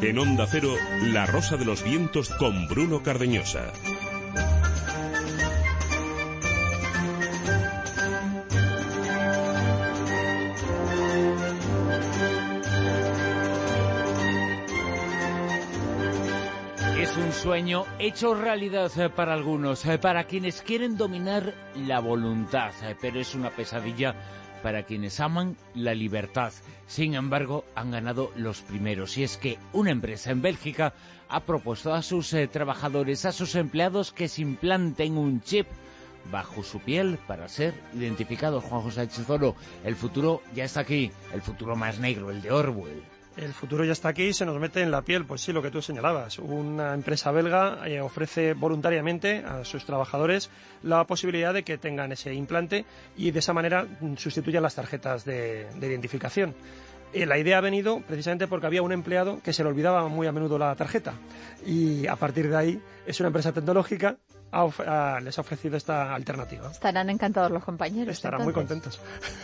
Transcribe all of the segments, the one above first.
En Onda Cero, La Rosa de los Vientos con Bruno Cardeñosa. Es un sueño hecho realidad para algunos, para quienes quieren dominar la voluntad, pero es una pesadilla para quienes aman la libertad. Sin embargo, han ganado los primeros. Y es que una empresa en Bélgica ha propuesto a sus trabajadores, a sus empleados, que se implanten un chip bajo su piel para ser identificados. Juan José Chizoro, el futuro ya está aquí, el futuro más negro, el de Orwell. El futuro ya está aquí y se nos mete en la piel. Pues sí, lo que tú señalabas. Una empresa belga ofrece voluntariamente a sus trabajadores la posibilidad de que tengan ese implante y de esa manera sustituyan las tarjetas de identificación. La idea ha venido precisamente porque había un empleado que se le olvidaba muy a menudo la tarjeta y a partir de ahí es una empresa tecnológica les ha ofrecido esta alternativa. Estarán encantados los compañeros. Estarán muy contentos.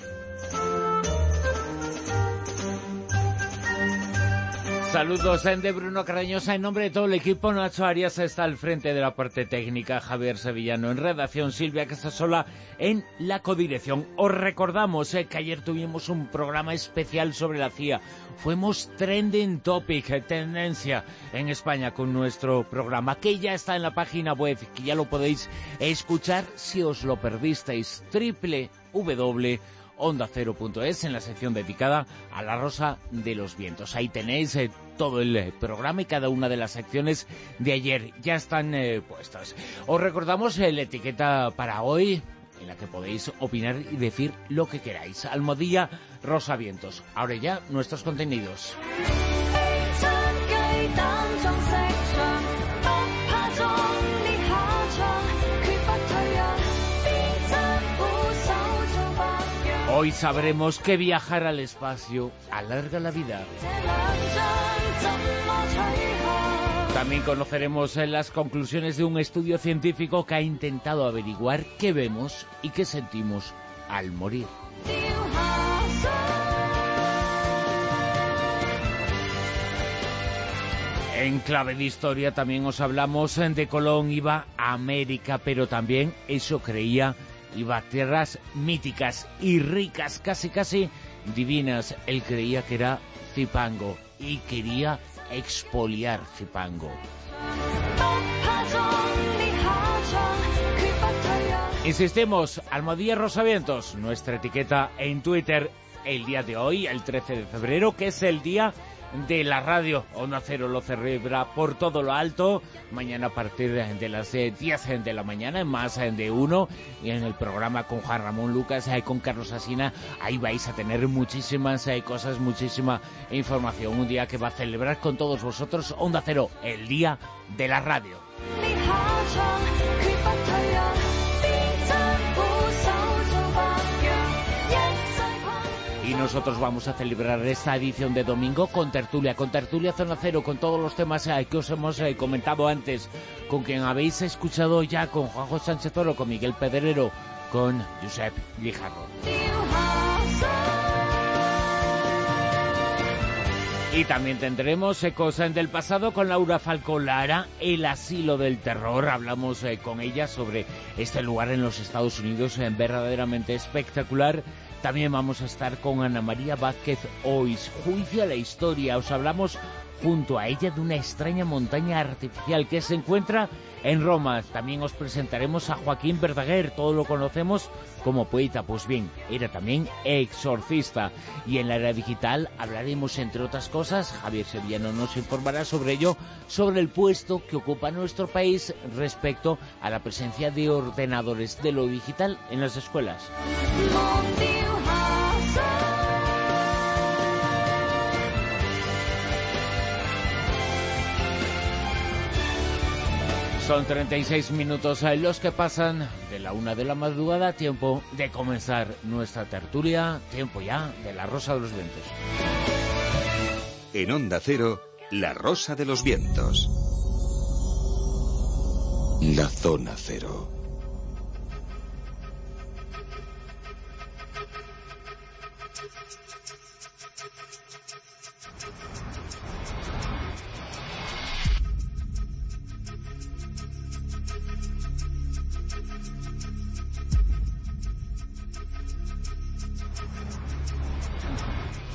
Saludos de Bruno Cardeñosa. En nombre de todo el equipo, Nacho Arias está al frente de la parte técnica, Javier Sevillano en redacción, Silvia Casasola en la codirección. Os recordamos que ayer tuvimos un programa especial sobre la CIA. Fuimos trending topic, tendencia en España con nuestro programa, que ya está en la página web, que ya lo podéis escuchar si os lo perdisteis, www.ondacero.es, en la sección dedicada a la Rosa de los Vientos. Ahí tenéis todo el programa y cada una de las secciones de ayer ya están puestas. Os recordamos la etiqueta para hoy, en la que podéis opinar y decir lo que queráis. Almohadilla Rosa Vientos. Ahora ya nuestros contenidos. Hoy sabremos que viajar al espacio alarga la vida. También conoceremos las conclusiones de un estudio científico que ha intentado averiguar qué vemos y qué sentimos al morir. En clave de historia también os hablamos de Colón. Iba a América, pero también eso creía, iba a tierras míticas y ricas, casi divinas. Él creía que era Zipango y quería expoliar Zipango. Insistimos, Almohadilla Rosavientos, nuestra etiqueta en Twitter, el día de hoy, el 13 de febrero, que es el día de la radio. Onda Cero lo celebra por todo lo alto. Mañana a partir de las 10 de la mañana, en Más de Uno, y en el programa con Juan Ramón Lucas, con Carlos Asina, ahí vais a tener muchísimas cosas, muchísima información. Un día que va a celebrar con todos vosotros Onda Cero, el día de la radio. Y nosotros vamos a celebrar esta edición de domingo con tertulia Zona Cero, con todos los temas que os hemos comentado antes, con quien habéis escuchado ya, con Juanjo Sánchez Oro, con Miguel Pedrero, con Josep Lijarro. Y también tendremos cosas del pasado con Laura Falcó Lara, el asilo del terror. Hablamos con ella sobre este lugar en los Estados Unidos, verdaderamente espectacular. También vamos a estar con Ana María Vázquez Ois, Juicio a la Historia. Os hablamos junto a ella de una extraña montaña artificial que se encuentra en Roma. También os presentaremos a Joaquín Verdaguer, todos lo conocemos como poeta, pues bien, era también exorcista. Y en la era digital hablaremos, entre otras cosas, Javier Sevillano nos informará sobre ello, sobre el puesto que ocupa nuestro país respecto a la presencia de ordenadores de lo digital en las escuelas. Son 36 minutos los que pasan de la 1 de la madrugada, tiempo de comenzar nuestra tertulia, tiempo ya de la Rosa de los Vientos. En Onda Cero, la Rosa de los Vientos. La Zona Cero.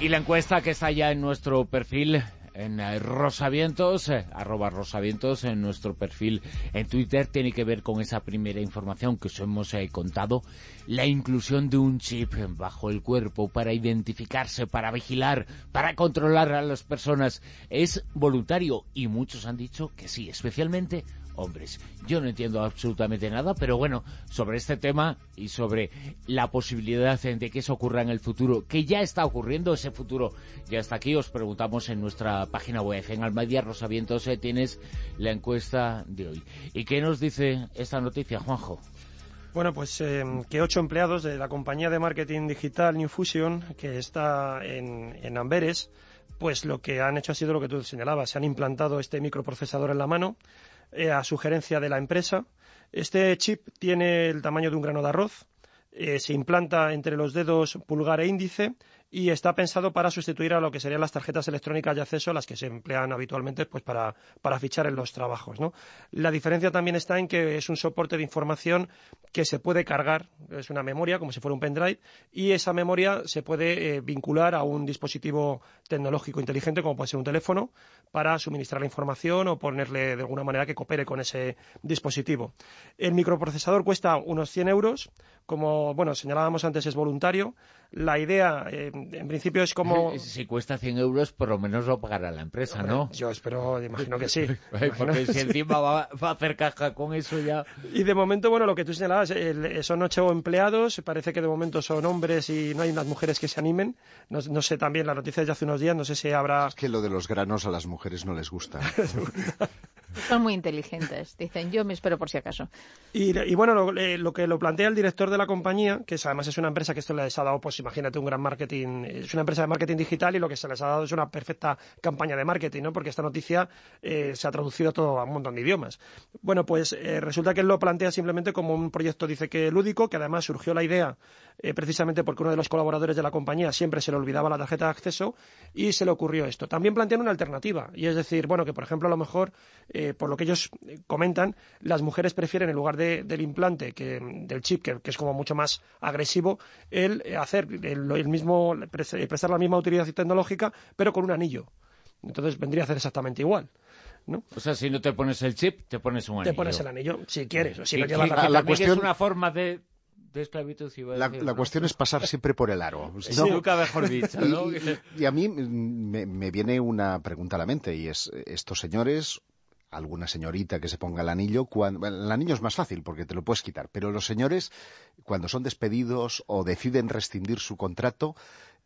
Y la encuesta que está ya en nuestro perfil, en Rosavientos, @Rosavientos, en nuestro perfil en Twitter, tiene que ver con esa primera información que os hemos contado, la inclusión de un chip bajo el cuerpo para identificarse, para vigilar, para controlar a las personas. Es voluntario y muchos han dicho que sí, especialmente hombres. Yo no entiendo absolutamente nada, pero bueno, sobre este tema y sobre la posibilidad de que eso ocurra en el futuro, que ya está ocurriendo, ese futuro ya está aquí, os preguntamos en nuestra página web, en Almedia Rosavientos, tienes la encuesta de hoy. ¿Y qué nos dice esta noticia, Juanjo? Bueno, pues que 8 empleados de la compañía de marketing digital New Fusion, que está en Amberes, pues lo que han hecho ha sido lo que tú señalabas, se han implantado este microprocesador en la mano, a sugerencia de la empresa. Este chip tiene el tamaño de un grano de arroz, se implanta entre los dedos pulgar e índice y está pensado para sustituir a lo que serían las tarjetas electrónicas de acceso, las que se emplean habitualmente pues para fichar en los trabajos, ¿no? La diferencia también está en que es un soporte de información que se puede cargar, es una memoria como si fuera un pendrive, y esa memoria se puede vincular a un dispositivo tecnológico inteligente como puede ser un teléfono para suministrar la información o ponerle de alguna manera que coopere con ese dispositivo. El microprocesador cuesta unos 100 euros, como bueno señalábamos antes, es voluntario. La idea, en principio, es como... Si cuesta 100 euros, por lo menos lo pagará la empresa, ¿no? Yo imagino que sí. Porque si encima va a hacer caja con eso ya... Y de momento, bueno, lo que tú señalabas, son 8 empleados, parece que de momento son hombres y no hay unas mujeres que se animen. No sé, también la noticia de hace unos días, no sé si habrá... Es que lo de los granos a las mujeres no les gusta. Son muy inteligentes, dicen, yo me espero por si acaso. Y bueno, lo que lo plantea el director de la compañía, que además es una empresa que esto les ha dado, pues imagínate, un gran marketing, es una empresa de marketing digital y lo que se les ha dado es una perfecta campaña de marketing, ¿no? Porque esta noticia se ha traducido a un montón de idiomas. Bueno, pues resulta que él lo plantea simplemente como un proyecto, dice que lúdico, que además surgió la idea precisamente porque uno de los colaboradores de la compañía siempre se le olvidaba la tarjeta de acceso y se le ocurrió esto. También plantean una alternativa, y es decir, bueno, que por ejemplo a lo mejor, por lo que ellos comentan, las mujeres prefieren en lugar del implante, del chip, que es como mucho más agresivo, hacer el mismo, prestar la misma utilidad tecnológica, pero con un anillo. Entonces vendría a ser exactamente igual, ¿no? O sea, si no te pones el chip, te pones un anillo. Te pones el anillo, si quieres. O si no la cuestión es una forma de esclavitud. La cuestión es pasar siempre por el aro. Sí, nunca mejor dicho, ¿no? Y a mí me viene una pregunta a la mente, y es, estos señores... alguna señorita que se ponga el anillo, el anillo es más fácil porque te lo puedes quitar, pero los señores, cuando son despedidos o deciden rescindir su contrato,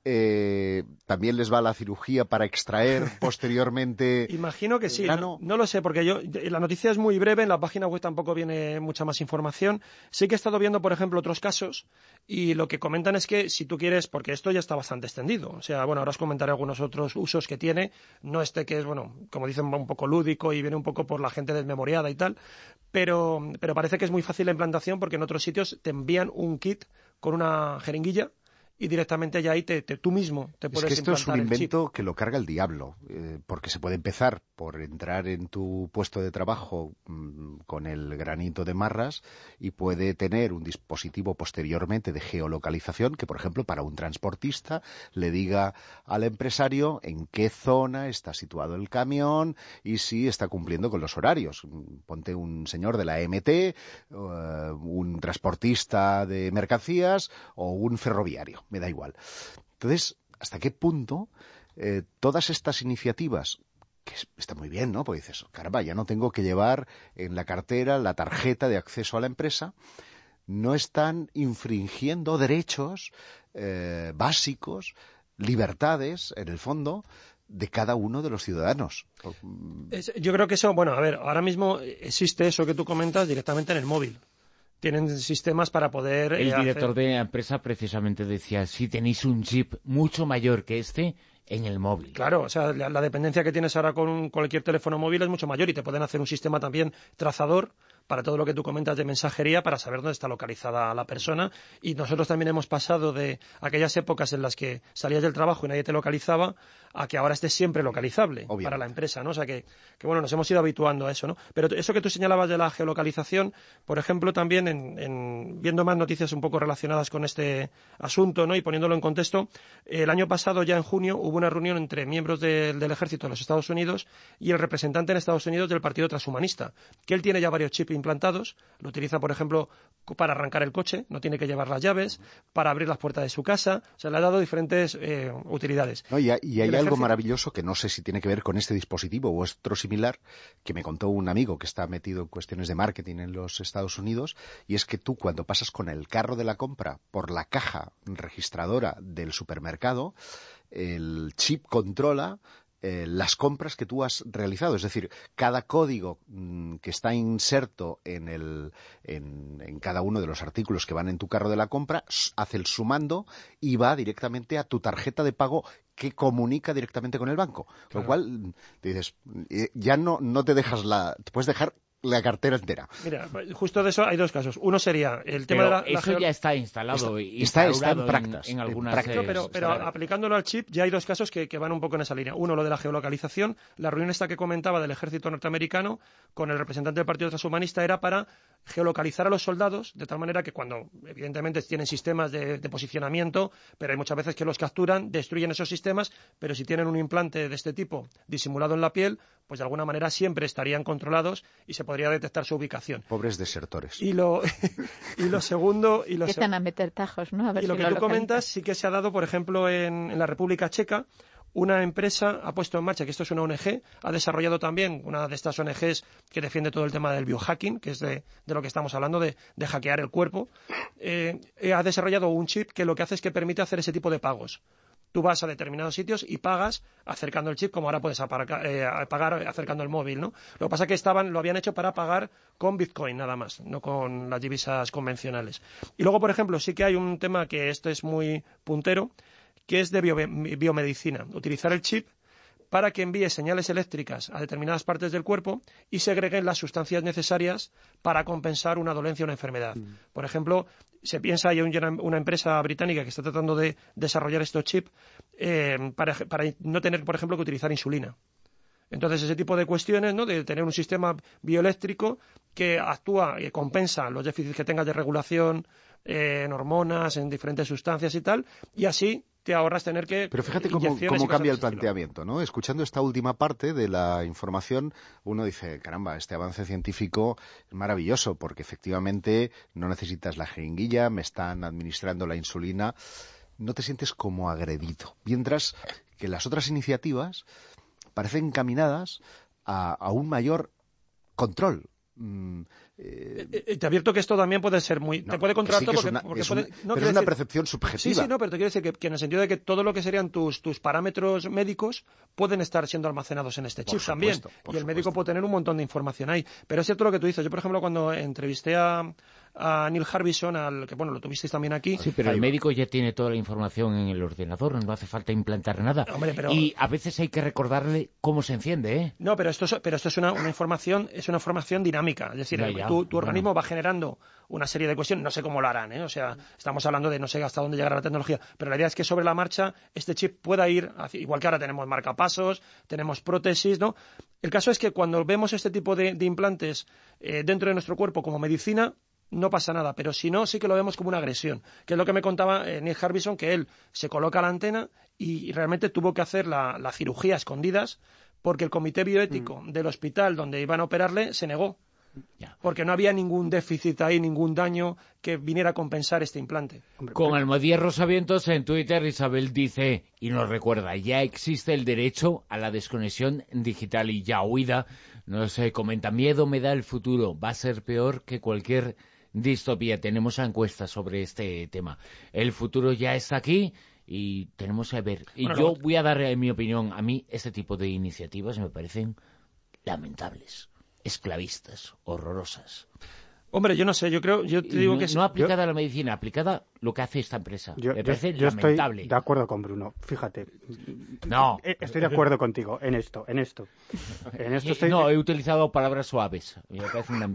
también les va la cirugía para extraer posteriormente. Imagino que sí, no lo sé, porque la noticia es muy breve, en la página web tampoco viene mucha más información. Sí que he estado viendo, por ejemplo, otros casos, y lo que comentan es que si tú quieres, porque esto ya está bastante extendido, o sea, bueno, ahora os comentaré algunos otros usos que tiene, no que es, bueno, como dicen, un poco lúdico y viene un poco por la gente desmemoriada y tal, pero parece que es muy fácil la implantación porque en otros sitios te envían un kit con una jeringuilla y directamente ya ahí tú mismo te puedes implantar el chip. Es que esto es un invento que lo carga el diablo, porque se puede empezar por entrar en tu puesto de trabajo con el granito de marras y puede tener un dispositivo posteriormente de geolocalización que, por ejemplo, para un transportista le diga al empresario en qué zona está situado el camión y si está cumpliendo con los horarios. Ponte un señor de la MT, un transportista de mercancías o un ferroviario. Me da igual. Entonces, ¿hasta qué punto todas estas iniciativas, que está muy bien, ¿no? Porque dices, caramba, ya no tengo que llevar en la cartera la tarjeta de acceso a la empresa, no están infringiendo derechos básicos, libertades, en el fondo, de cada uno de los ciudadanos? Yo creo que eso, bueno, a ver, ahora mismo existe eso que tú comentas directamente en el móvil. Tienen sistemas para poder... El director de la empresa precisamente decía, si tenéis un chip mucho mayor que este en el móvil. Claro, o sea, la dependencia que tienes ahora con cualquier teléfono móvil es mucho mayor y te pueden hacer un sistema también trazador para todo lo que tú comentas de mensajería, para saber dónde está localizada la persona. Y nosotros también hemos pasado de aquellas épocas en las que salías del trabajo y nadie te localizaba a que ahora estés siempre localizable para la empresa, ¿no? O sea que bueno, nos hemos ido habituando a eso, ¿no? Pero eso que tú señalabas de la geolocalización, por ejemplo, también viendo más noticias un poco relacionadas con este asunto, ¿no? Y poniéndolo en contexto, el año pasado, ya en junio, hubo una reunión entre miembros del ejército de los Estados Unidos y el representante en Estados Unidos del Partido Transhumanista, que él tiene ya varios chips implantados, lo utiliza, por ejemplo, para arrancar el coche, no tiene que llevar las llaves, para abrir las puertas de su casa, o sea, le ha dado diferentes utilidades. No, y hay algo maravilloso que no sé si tiene que ver con este dispositivo o otro similar, que me contó un amigo que está metido en cuestiones de marketing en los Estados Unidos, y es que tú, cuando pasas con el carro de la compra por la caja registradora del supermercado, el chip controla las compras que tú has realizado. Es decir, cada código que está inserto en cada uno de los artículos que van en tu carro de la compra hace el sumando y va directamente a tu tarjeta de pago, que comunica directamente con el banco. Claro. Lo cual, dices, ya no te dejas te puedes dejar la cartera entera. Mira, justo de eso hay dos casos. Uno sería el tema de la eso ya está instalado está en prácticas. En algunas pero aplicándolo al chip ya hay dos casos que van un poco en esa línea. Uno, lo de la geolocalización. La reunión esta que comentaba del ejército norteamericano con el representante del Partido Transhumanista era para geolocalizar a los soldados, de tal manera que cuando, evidentemente, tienen sistemas de posicionamiento, pero hay muchas veces que los capturan, destruyen esos sistemas, pero si tienen un implante de este tipo disimulado en la piel, pues de alguna manera siempre estarían controlados y se podría detectar su ubicación. Pobres desertores. Y lo segundo... Empiezan a meter tajos, ¿no? A ver y lo si que tú comentas sí que se ha dado, por ejemplo, en la República Checa. Una empresa ha puesto en marcha, que esto es una ONG, ha desarrollado también una de estas ONGs que defiende todo el tema del biohacking, que es de lo que estamos hablando, de hackear el cuerpo. Ha desarrollado un chip que lo que hace es que permite hacer ese tipo de pagos. Tú vas a determinados sitios y pagas acercando el chip, como ahora puedes pagar acercando el móvil, ¿no? Lo que pasa es que lo habían hecho para pagar con Bitcoin nada más, no con las divisas convencionales. Y luego, por ejemplo, sí que hay un tema que esto es muy puntero, que es de biomedicina. Utilizar el chip para que envíe señales eléctricas a determinadas partes del cuerpo y segreguen las sustancias necesarias para compensar una dolencia o una enfermedad. Por ejemplo, se piensa, hay una empresa británica que está tratando de desarrollar estos chips para no tener, por ejemplo, que utilizar insulina. Entonces, ese tipo de cuestiones, ¿no?, de tener un sistema bioeléctrico que actúa y compensa los déficits que tengas de regulación en hormonas, en diferentes sustancias y tal, y así te ahorras tener que... Pero fíjate cómo cambia el planteamiento, ¿no? Escuchando esta última parte de la información, uno dice, caramba, este avance científico es maravilloso, porque efectivamente no necesitas la jeringuilla, me están administrando la insulina, no te sientes como agredido. Mientras que las otras iniciativas parecen encaminadas a un mayor control. Te advierto que esto también puede ser te puede controlar todo porque es una percepción subjetiva. Sí, no, pero te quiero decir que en el sentido de que todo lo que serían tus parámetros médicos pueden estar siendo almacenados en este chip también. Y el médico puede tener un montón de información ahí. Pero es cierto lo que tú dices. Yo, por ejemplo, cuando entrevisté a Neil Harbison, que bueno, lo tuvisteis también aquí. Sí, pero el médico ya tiene toda la información en el ordenador, no hace falta implantar nada. Hombre, y a veces hay que recordarle cómo se enciende, ¿eh? No, pero esto es una información, dinámica. Es decir, tu organismo va generando una serie de cuestiones, no sé cómo lo harán, ¿eh? O sea, estamos hablando de no sé hasta dónde llegará la tecnología, pero la idea es que sobre la marcha este chip pueda ir, igual que ahora tenemos marcapasos, tenemos prótesis, ¿no? El caso es que cuando vemos este tipo de implantes dentro de nuestro cuerpo como medicina, no pasa nada, pero si no, sí que lo vemos como una agresión, que es lo que me contaba Neil Harbison, que él se coloca la antena y realmente tuvo que hacer la cirugía a escondidas porque el comité bioético del hospital donde iban a operarle se negó. Porque no había ningún déficit ahí, ningún daño que viniera a compensar este implante. Con Almodía Rosavientos en Twitter, Isabel dice, y nos recuerda, ya existe el derecho a la desconexión digital. Y ya Huida nos comenta, miedo me da el futuro, va a ser peor que cualquier distopía. Tenemos encuestas sobre este tema. El futuro ya está aquí y tenemos que ver. Y yo voy a dar mi opinión. A mí este tipo de iniciativas me parecen lamentables, esclavistas, horrorosas. Hombre, yo no sé, yo te digo que... No aplicada a la medicina, aplicada lo que hace esta empresa. Me parece yo lamentable. Estoy de acuerdo con Bruno, fíjate. No. Estoy de acuerdo contigo en esto. No, he utilizado palabras suaves. Me parece una...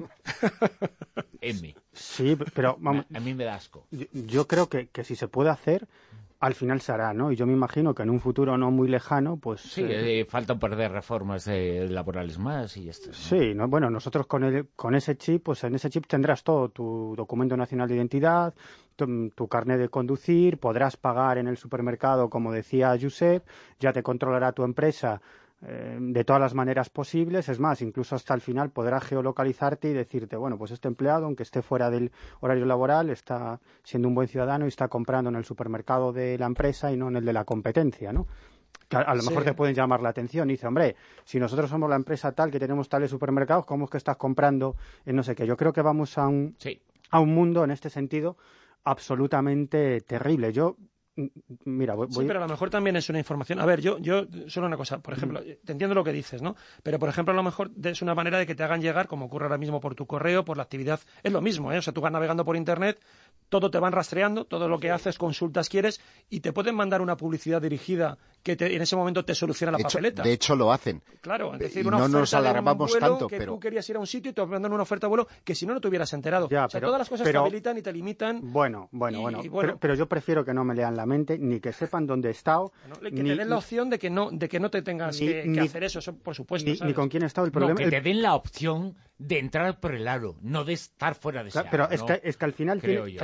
M. Sí, pero vamos... A mí me da asco. Yo creo que si se puede hacer, al final se hará, ¿no? Y yo me imagino que en un futuro no muy lejano, pues... Sí, falta un par de reformas laborales más y ya está, ¿no? Sí, bueno, nosotros con ese chip, pues en ese chip tendrás todo, tu documento nacional de identidad, tu carnet de conducir, podrás pagar en el supermercado, como decía Josep, ya te controlará tu empresa de todas las maneras posibles. Es más, incluso hasta el final podrá geolocalizarte y decirte, bueno, pues este empleado, aunque esté fuera del horario laboral, está siendo un buen ciudadano y está comprando en el supermercado de la empresa y no en el de la competencia, ¿no? Que a lo mejor te pueden llamar la atención y dice, hombre, si nosotros somos la empresa tal, que tenemos tales supermercados, ¿cómo es que estás comprando en no sé qué? Yo creo que vamos a un mundo, en este sentido, absolutamente terrible. Mira, Sí, pero a lo mejor también es una información. A ver, yo solo una cosa, por ejemplo, te entiendo lo que dices, ¿no? Pero, por ejemplo, a lo mejor es una manera de que te hagan llegar, como ocurre ahora mismo por tu correo, por la actividad. Es lo mismo, ¿eh? O sea, tú vas navegando por Internet, todo te van rastreando, todo lo que haces, consultas, quieres, y te pueden mandar una publicidad dirigida que en ese momento te soluciona la papeleta. De hecho, lo hacen. Claro, es decir, no nos alarmamos tanto, que pero... tú querías ir a un sitio y te mandan una oferta de vuelo que si no te hubieras enterado. Ya, o sea, todas las cosas te habilitan y te limitan. Bueno. Pero yo prefiero que no me lean la mente, ni que sepan dónde he estado. Que te den la opción de que no te tengas que hacer eso, por supuesto. Ni con quién he estado. El problema, que te den la opción de entrar por el aro, no de estar fuera de ese aro. Pero es que al final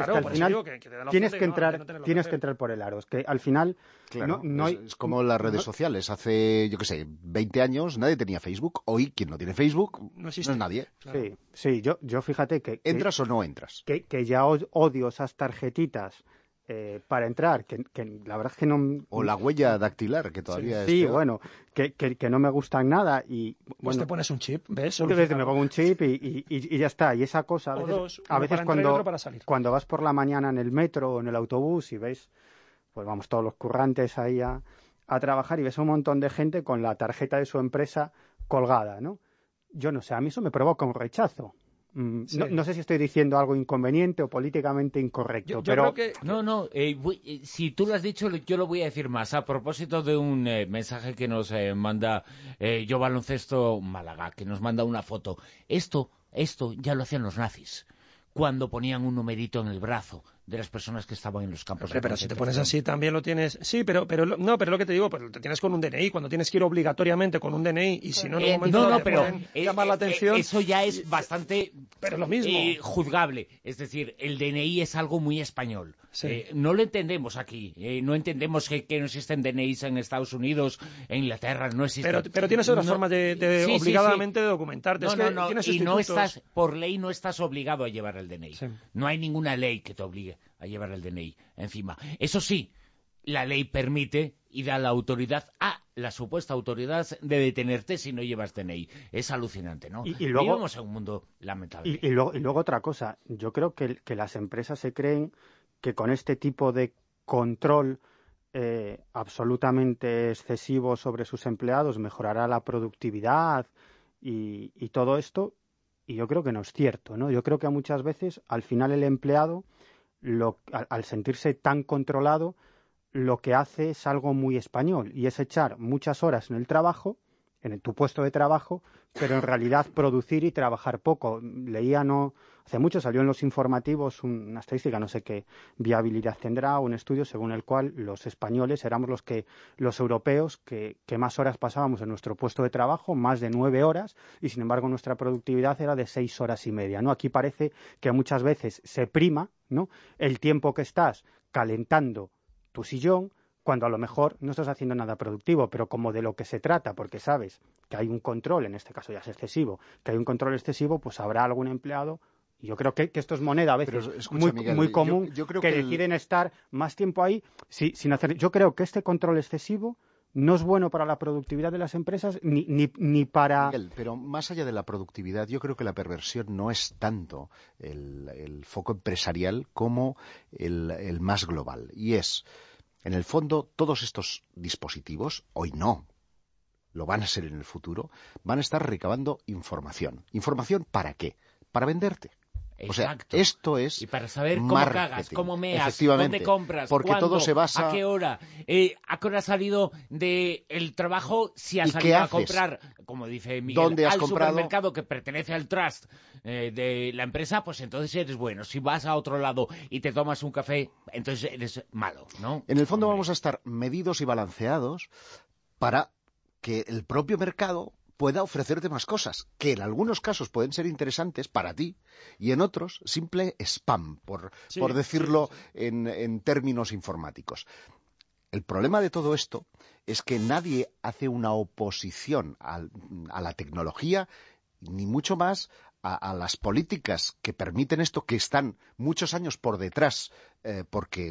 tienes que entrar por el aro. Es que al final... Claro, es como las redes sociales. Hace, yo qué sé, 20 años nadie tenía Facebook. Hoy, quien no tiene Facebook, no es nadie. Claro. Sí, yo fíjate que... ¿Entras o no entras? Que ya odio esas tarjetitas para entrar, que la verdad es que no... O la huella dactilar, que todavía es peor. Bueno, que no me gustan nada y... Pues te pones un chip, ¿ves? Me pongo un chip y ya está. Y esa cosa, a veces cuando vas por la mañana en el metro o en el autobús y ves, pues vamos todos los currantes ahí a trabajar y ves a un montón de gente con la tarjeta de su empresa colgada, ¿no? Yo no sé, a mí eso me provoca un rechazo. Sí. No sé si estoy diciendo algo inconveniente o políticamente incorrecto, yo pero... creo que... No, si tú lo has dicho, yo lo voy a decir más. A propósito de un mensaje que nos manda Yo Baloncesto Málaga, que nos manda una foto. Esto ya lo hacían los nazis, cuando ponían un numerito en el brazo de las personas que estaban en los campos de pero si te pones así también lo tienes. Sí, pero lo que te digo, pues te tienes con un DNI, cuando tienes que ir obligatoriamente con un DNI y si no en un momento pero llamar la atención. Eso ya es bastante pero lo mismo. Juzgable, es decir, el DNI es algo muy español. Sí. No lo entendemos aquí, no entendemos que no existen DNIs en Estados Unidos, en Inglaterra, no existen. Pero tienes otras formas de obligadamente de documentarte. Y no estás, por ley no estás obligado a llevar el DNI. Sí. No hay ninguna ley que te obligue a llevar el DNI encima. Eso sí, la ley permite y da la autoridad a la supuesta autoridad de detenerte si no llevas DNI. Es alucinante, ¿no? Y luego, vivimos en un mundo lamentable. Y luego otra cosa, yo creo que las empresas se creen que con este tipo de control absolutamente excesivo sobre sus empleados mejorará la productividad y todo esto, y yo creo que no es cierto, ¿no? Yo creo que muchas veces al final el empleado al sentirse tan controlado, lo que hace es algo muy español y es echar muchas horas en el trabajo, en tu puesto de trabajo, pero en realidad producir y trabajar poco. Hace mucho salió en los informativos una estadística, no sé qué viabilidad tendrá, un estudio según el cual los españoles éramos los europeos que más horas pasábamos en nuestro puesto de trabajo, más de 9 horas, y sin embargo nuestra productividad era de 6 horas y media, ¿no? Aquí parece que muchas veces se prima, ¿no?, el tiempo que estás calentando tu sillón, cuando a lo mejor no estás haciendo nada productivo, pero como de lo que se trata, porque sabes que hay un control, en este caso ya es excesivo, que hay un control excesivo, pues habrá algún empleado, y yo creo que esto es moneda a veces Miguel, muy común, yo creo que deciden estar más tiempo ahí sin hacer... Yo creo que este control excesivo no es bueno para la productividad de las empresas ni para... Miguel, pero más allá de la productividad, yo creo que la perversión no es tanto el foco empresarial como el más global, y es... En el fondo, todos estos dispositivos, hoy no, lo van a ser en el futuro, van a estar recabando información. ¿Información para qué? Para venderte. Exacto. O sea, esto es y para saber cómo marketing. cagas, cómo meas, Efectivamente, dónde compras, porque cuándo, todo se basa... a qué hora has salido del trabajo, si has ¿Y qué salido a haces? comprar, como dice Miguel, ¿Dónde has al comprado? supermercado que pertenece al trust de la empresa, pues entonces eres bueno. Si vas a otro lado y te tomas un café, entonces eres malo, ¿no? En el fondo Hombre. vamos a estar medidos y balanceados para que el propio mercado pueda ofrecerte más cosas, que en algunos casos pueden ser interesantes para ti y en otros simple spam, por decirlo en términos informáticos. El problema de todo esto es que nadie hace una oposición a la tecnología, ni mucho más a las políticas que permiten esto, que están muchos años por detrás, porque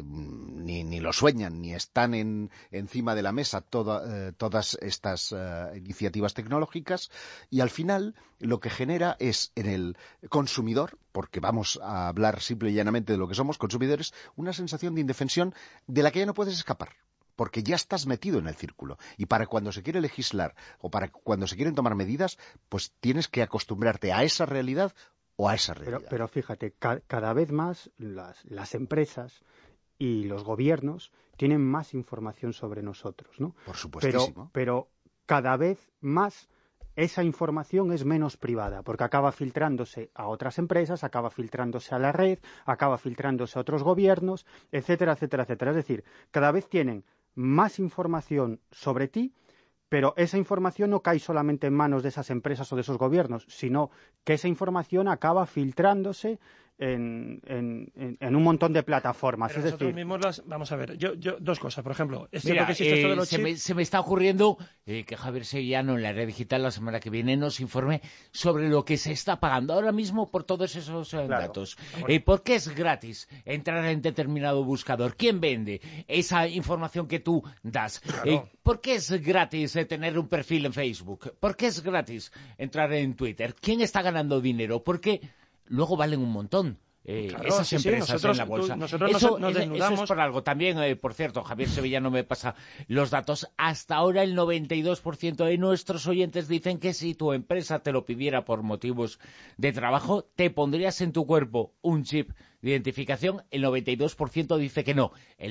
ni lo sueñan, ni están encima de la mesa todas estas iniciativas tecnológicas, y al final lo que genera es en el consumidor, porque vamos a hablar simple y llanamente de lo que somos, consumidores, una sensación de indefensión de la que ya no puedes escapar, porque ya estás metido en el círculo. Y para cuando se quiere legislar o para cuando se quieren tomar medidas, pues tienes que acostumbrarte a esa realidad o a esa realidad. Pero fíjate, cada vez más las empresas y los gobiernos tienen más información sobre nosotros, ¿no? Por supuestísimo. Pero cada vez más esa información es menos privada, porque acaba filtrándose a otras empresas, acaba filtrándose a la red, acaba filtrándose a otros gobiernos, etcétera, etcétera, etcétera. Es decir, cada vez tienen más información sobre ti, pero esa información no cae solamente en manos de esas empresas o de esos gobiernos, sino que esa información acaba filtrándose en un montón de plataformas. Pero es nosotros decir, mismos dos cosas. Por ejemplo, es Mira, cierto que existe esto de los chips. se me está ocurriendo que Javier Sevillano en la red digital la semana que viene nos informe sobre lo que se está pagando ahora mismo por todos esos datos. ¿Por qué es gratis entrar en determinado buscador? ¿Quién vende esa información que tú das? Claro. ¿Por qué es gratis tener un perfil en Facebook? ¿Por qué es gratis entrar en Twitter? ¿Quién está ganando dinero? Porque luego valen un montón. Claro, Esas sí, empresas nosotros, en la bolsa. nosotros nos desnudamos. Eso es por algo. También, por cierto, Javier Sevillano me pasa los datos. Hasta ahora el 92% de nuestros oyentes dicen que si tu empresa te lo pidiera por motivos de trabajo, te pondrías en tu cuerpo un chip de identificación. El 92% dice que no. El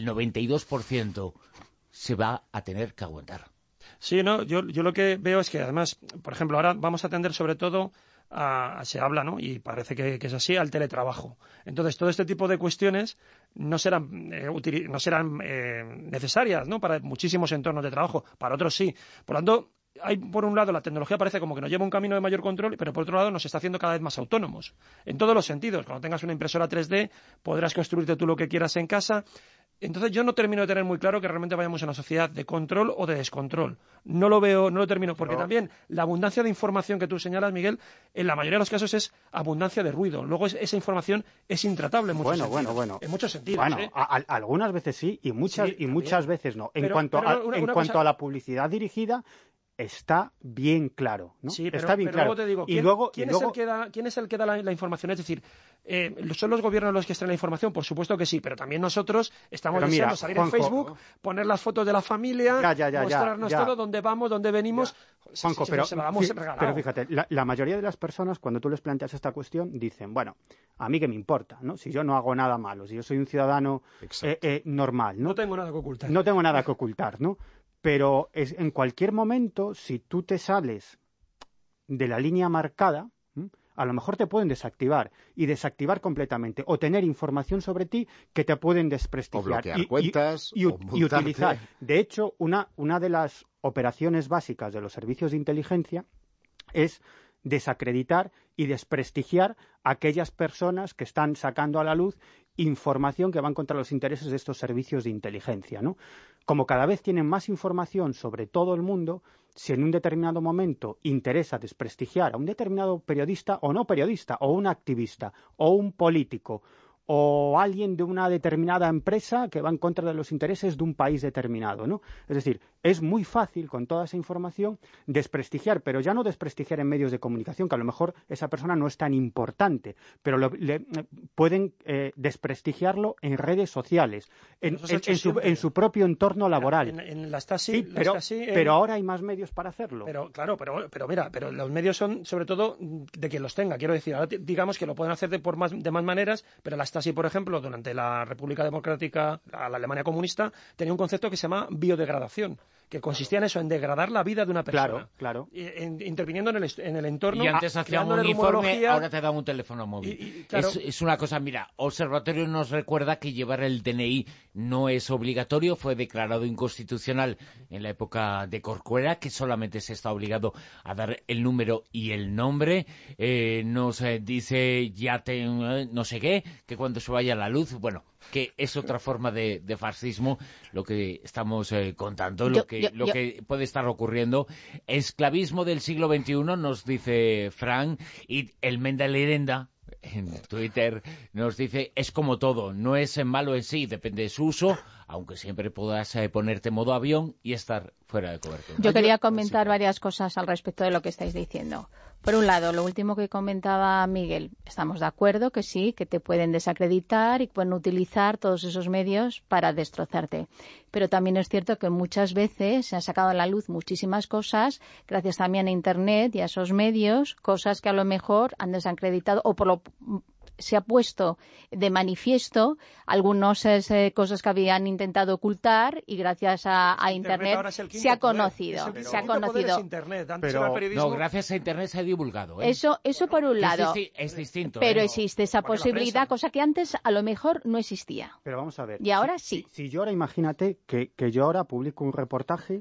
92% se va a tener que aguantar. Sí, no, yo lo que veo es que además, por ejemplo, ahora vamos a atender sobre todo se habla, ¿no? Y parece que es así, al teletrabajo. Entonces, todo este tipo de cuestiones no serán necesarias, ¿no? Para muchísimos entornos de trabajo, para otros sí. Por lo tanto, hay, por un lado, la tecnología parece como que nos lleva un camino de mayor control, pero por otro lado nos está haciendo cada vez más autónomos. En todos los sentidos. Cuando tengas una impresora 3D, podrás construirte tú lo que quieras en casa. Entonces yo no termino de tener muy claro que realmente vayamos a una sociedad de control o de descontrol. No lo veo, no lo termino, porque también la abundancia de información que tú señalas, Miguel, en la mayoría de los casos es abundancia de ruido. Luego esa información es intratable en muchos sentidos. Bueno. En muchos sentidos. Bueno, algunas veces sí y muchas veces no. En cuanto a la publicidad dirigida, está bien claro, ¿no? Sí, pero, está bien claro. Luego te digo, ¿quién es el que da la información? Es decir, ¿son los gobiernos los que extraen la información? Por supuesto que sí, pero también nosotros estamos deseando salir Juanjo, en Facebook, poner las fotos de la familia, mostrarnos todo, dónde vamos, dónde venimos. Juanjo, se lo damos regalado. Pero fíjate, la mayoría de las personas, cuando tú les planteas esta cuestión, dicen, bueno, a mí qué me importa, ¿no? Si yo no hago nada malo, si yo soy un ciudadano normal, ¿no? No tengo nada que ocultar. No tengo nada que ocultar, ¿no? Pero en cualquier momento, si tú te sales de la línea marcada, a lo mejor te pueden desactivar y desactivar completamente o tener información sobre ti que te pueden desprestigiar. O bloquear cuentas y utilizar. De hecho, una de las operaciones básicas de los servicios de inteligencia es desacreditar y desprestigiar a aquellas personas que están sacando a la luz información que van contra los intereses de estos servicios de inteligencia, ¿no? Como cada vez tienen más información sobre todo el mundo, si en un determinado momento interesa desprestigiar a un determinado periodista o no periodista, o un activista, o un político, o alguien de una determinada empresa que va en contra de los intereses de un país determinado, ¿no? Es decir, es muy fácil con toda esa información desprestigiar, pero ya no desprestigiar en medios de comunicación, que a lo mejor esa persona no es tan importante, pero pueden desprestigiarlo en redes sociales, en su propio entorno laboral. En la Stasi, sí, pero ahora hay más medios para hacerlo. Pero mira, los medios son sobre todo de quien los tenga. Quiero decir, ahora digamos que lo pueden hacer de más maneras, pero la Stasi, por ejemplo, durante la República Democrática, la Alemania comunista, tenía un concepto que se llama biodegradación, que consistía en eso, en degradar la vida de una persona. Claro. Interviniendo en el entorno. Y antes hacían un informe, ahora te dan un teléfono móvil. Claro, es una cosa, mira, Observatorio nos recuerda que llevar el DNI no es obligatorio, fue declarado inconstitucional en la época de Corcuera, que solamente se está obligado a dar el número y el nombre. Nos dice no sé qué, que cuando se vaya la luz, bueno, que es otra forma de fascismo lo que estamos contando, lo que puede estar ocurriendo. Esclavismo del siglo XXI, nos dice Fran, y el Menda Lerenda en Twitter nos dice, es como todo, no es malo en sí, depende de su uso, aunque siempre puedas ponerte modo avión y estar fuera de cobertura. Yo quería comentar varias cosas al respecto de lo que estáis diciendo. Por un lado, lo último que comentaba Miguel, estamos de acuerdo que sí, que te pueden desacreditar y pueden utilizar todos esos medios para destrozarte. Pero también es cierto que muchas veces se han sacado a la luz muchísimas cosas, gracias también a Internet y a esos medios, cosas que a lo mejor han desacreditado o se ha puesto de manifiesto algunas cosas que habían intentado ocultar y gracias a Internet se ha conocido. No, gracias a Internet se ha divulgado. Eso por un lado. Es distinto. Pero existe esa posibilidad, cosa que antes a lo mejor no existía. Pero vamos a ver. Y ahora sí. Si yo ahora, imagínate que yo ahora publico un reportaje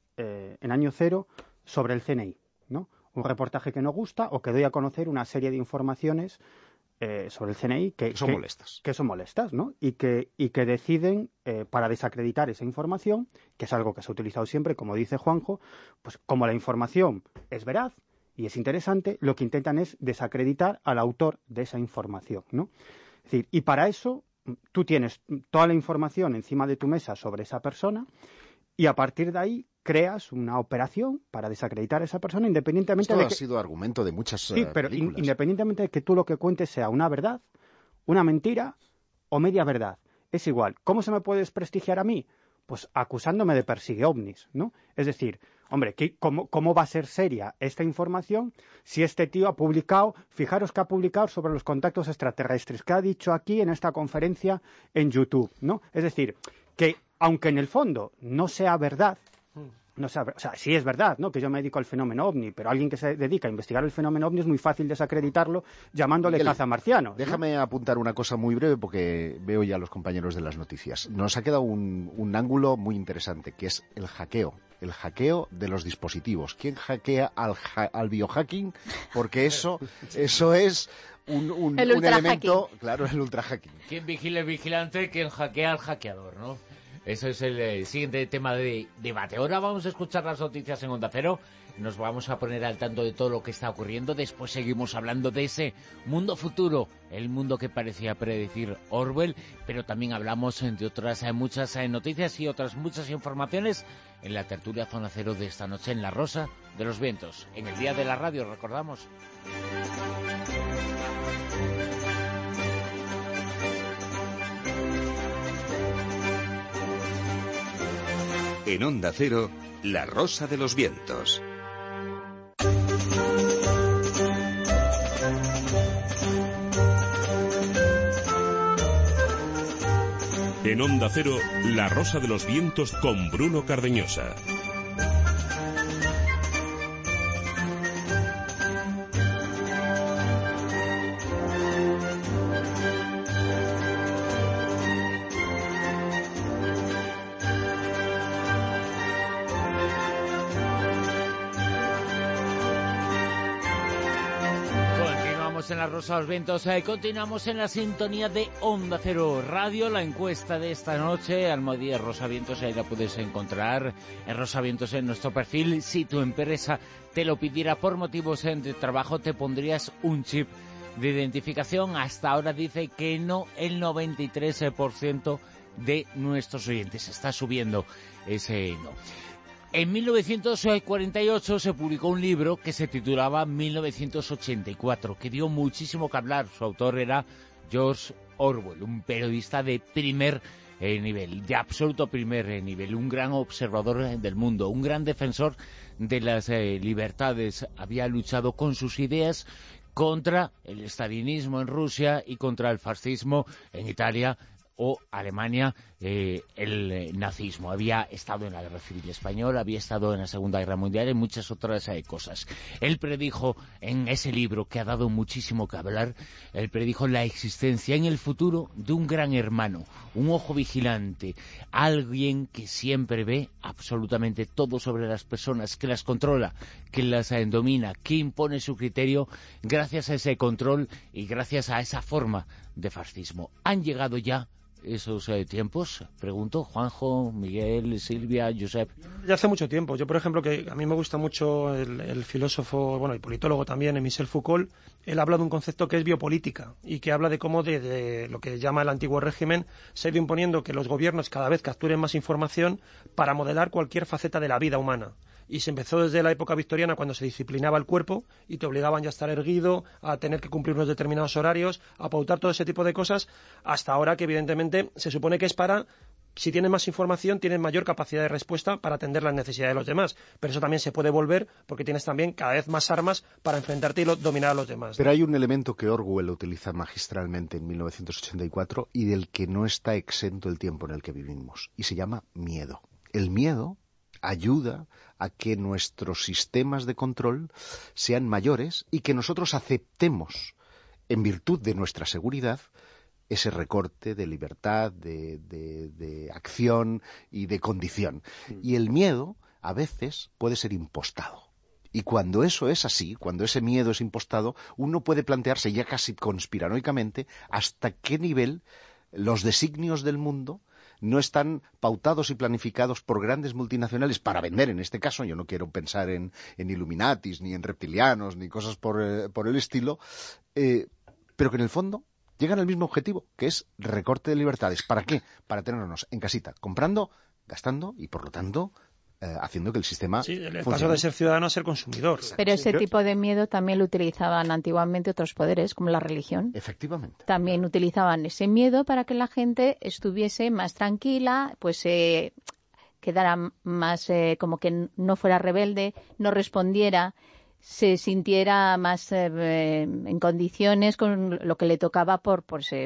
en Año Cero sobre el CNI, ¿no? Un reportaje que no gusta o que doy a conocer una serie de informaciones sobre el CNI que son molestas, ¿no? Y que deciden, para desacreditar esa información, que es algo que se ha utilizado siempre, como dice Juanjo, pues como la información es veraz y es interesante, lo que intentan es desacreditar al autor de esa información, ¿no? Es decir, y para eso tú tienes toda la información encima de tu mesa sobre esa persona y a partir de ahí creas una operación para desacreditar a esa persona independientemente Esto ha sido argumento de muchas pero películas. Independientemente de que tú lo que cuentes sea una verdad, una mentira o media verdad. Es igual. ¿Cómo se me puede desprestigiar a mí? Pues acusándome de persigue ovnis, ¿no? Es decir, hombre, ¿cómo va a ser seria esta información si este tío ha publicado, fijaros que ha publicado sobre los contactos extraterrestres, que ha dicho aquí en esta conferencia en YouTube, ¿no? Es decir, que aunque en el fondo no sea verdad, o sea, sí es verdad, ¿no?, que yo me dedico al fenómeno ovni, pero alguien que se dedica a investigar el fenómeno ovni es muy fácil desacreditarlo llamándole cazamarciano, ¿no? Déjame apuntar una cosa muy breve porque veo ya a los compañeros de las noticias. Nos ha quedado un ángulo muy interesante, que es el hackeo de los dispositivos. ¿Quién hackea al biohacking? Porque eso es un elemento, claro, el ultrahacking. ¿Quién vigila el vigilante? ¿Quién hackea al hackeador, no? Eso es el siguiente tema de debate. Ahora vamos a escuchar las noticias en Onda Cero. Nos vamos a poner al tanto de todo lo que está ocurriendo. Después seguimos hablando de ese mundo futuro, el mundo que parecía predecir Orwell. Pero también hablamos de otras muchas noticias y otras muchas informaciones en la tertulia Zona Cero de esta noche en La Rosa de los Vientos. En el Día de la Radio, recordamos. En Onda Cero, La Rosa de los Vientos. En Onda Cero, La Rosa de los Vientos con Bruno Cardeñosa. En La Rosa de los Vientos, continuamos en la sintonía de Onda Cero Radio. La encuesta de esta noche, Almohadilla Rosa Vientos, ahí la puedes encontrar en Rosa Vientos en nuestro perfil. Si tu empresa te lo pidiera por motivos de trabajo, te pondrías un chip de identificación. Hasta ahora dice que no el 93% de nuestros oyentes. Está subiendo ese no. En 1948 se publicó un libro que se titulaba 1984, que dio muchísimo que hablar. Su autor era George Orwell, un periodista de primer nivel, de absoluto primer nivel, un gran observador del mundo, un gran defensor de las libertades. Había luchado con sus ideas contra el estalinismo en Rusia y contra el fascismo en Italia o Alemania, el nazismo. Había estado en la Guerra Civil Española, había estado en la Segunda Guerra Mundial y muchas otras cosas. Él predijo en ese libro, que ha dado muchísimo que hablar, él predijo la existencia en el futuro de un gran hermano, un ojo vigilante, alguien que siempre ve absolutamente todo sobre las personas, que las controla, que las domina, que impone su criterio gracias a ese control y gracias a esa forma de fascismo. ¿Han llegado ya esos tiempos? Pregunto, Juanjo, Miguel, Silvia, Josep. Ya hace mucho tiempo. Yo, por ejemplo, que a mí me gusta mucho el filósofo, bueno, y politólogo también, Michel Foucault. Él habla de un concepto que es biopolítica y que habla de cómo de lo que llama el antiguo régimen se ha ido imponiendo que los gobiernos cada vez capturen más información para modelar cualquier faceta de la vida humana. Y se empezó desde la época victoriana, cuando se disciplinaba el cuerpo y te obligaban ya a estar erguido, a tener que cumplir unos determinados horarios, a pautar todo ese tipo de cosas, hasta ahora que evidentemente se supone que es para, si tienes más información, tienes mayor capacidad de respuesta para atender las necesidades de los demás. Pero eso también se puede volver porque tienes también cada vez más armas para enfrentarte y dominar a los demás, ¿no? Pero hay un elemento que Orwell utiliza magistralmente en 1984 y del que no está exento el tiempo en el que vivimos, y se llama miedo. El miedo ayuda a que nuestros sistemas de control sean mayores y que nosotros aceptemos, en virtud de nuestra seguridad, ese recorte de libertad, de acción y de condición. Y el miedo a veces puede ser impostado. Y cuando eso es así, cuando ese miedo es impostado, uno puede plantearse ya casi conspiranoicamente hasta qué nivel los designios del mundo no están pautados y planificados por grandes multinacionales para vender, en este caso. Yo no quiero pensar en Illuminatis, ni en reptilianos, ni cosas por el estilo, pero que en el fondo llegan al mismo objetivo, que es recorte de libertades. ¿Para qué? Para tenernos en casita, comprando, gastando y, por lo tanto, haciendo que el sistema funcione. Paso de ser ciudadano a ser consumidor. Pero ese tipo de miedo también lo utilizaban antiguamente otros poderes, como la religión. Efectivamente. También utilizaban ese miedo para que la gente estuviese más tranquila, pues quedara más, como que no fuera rebelde, no respondiera, se sintiera más en condiciones con lo que le tocaba por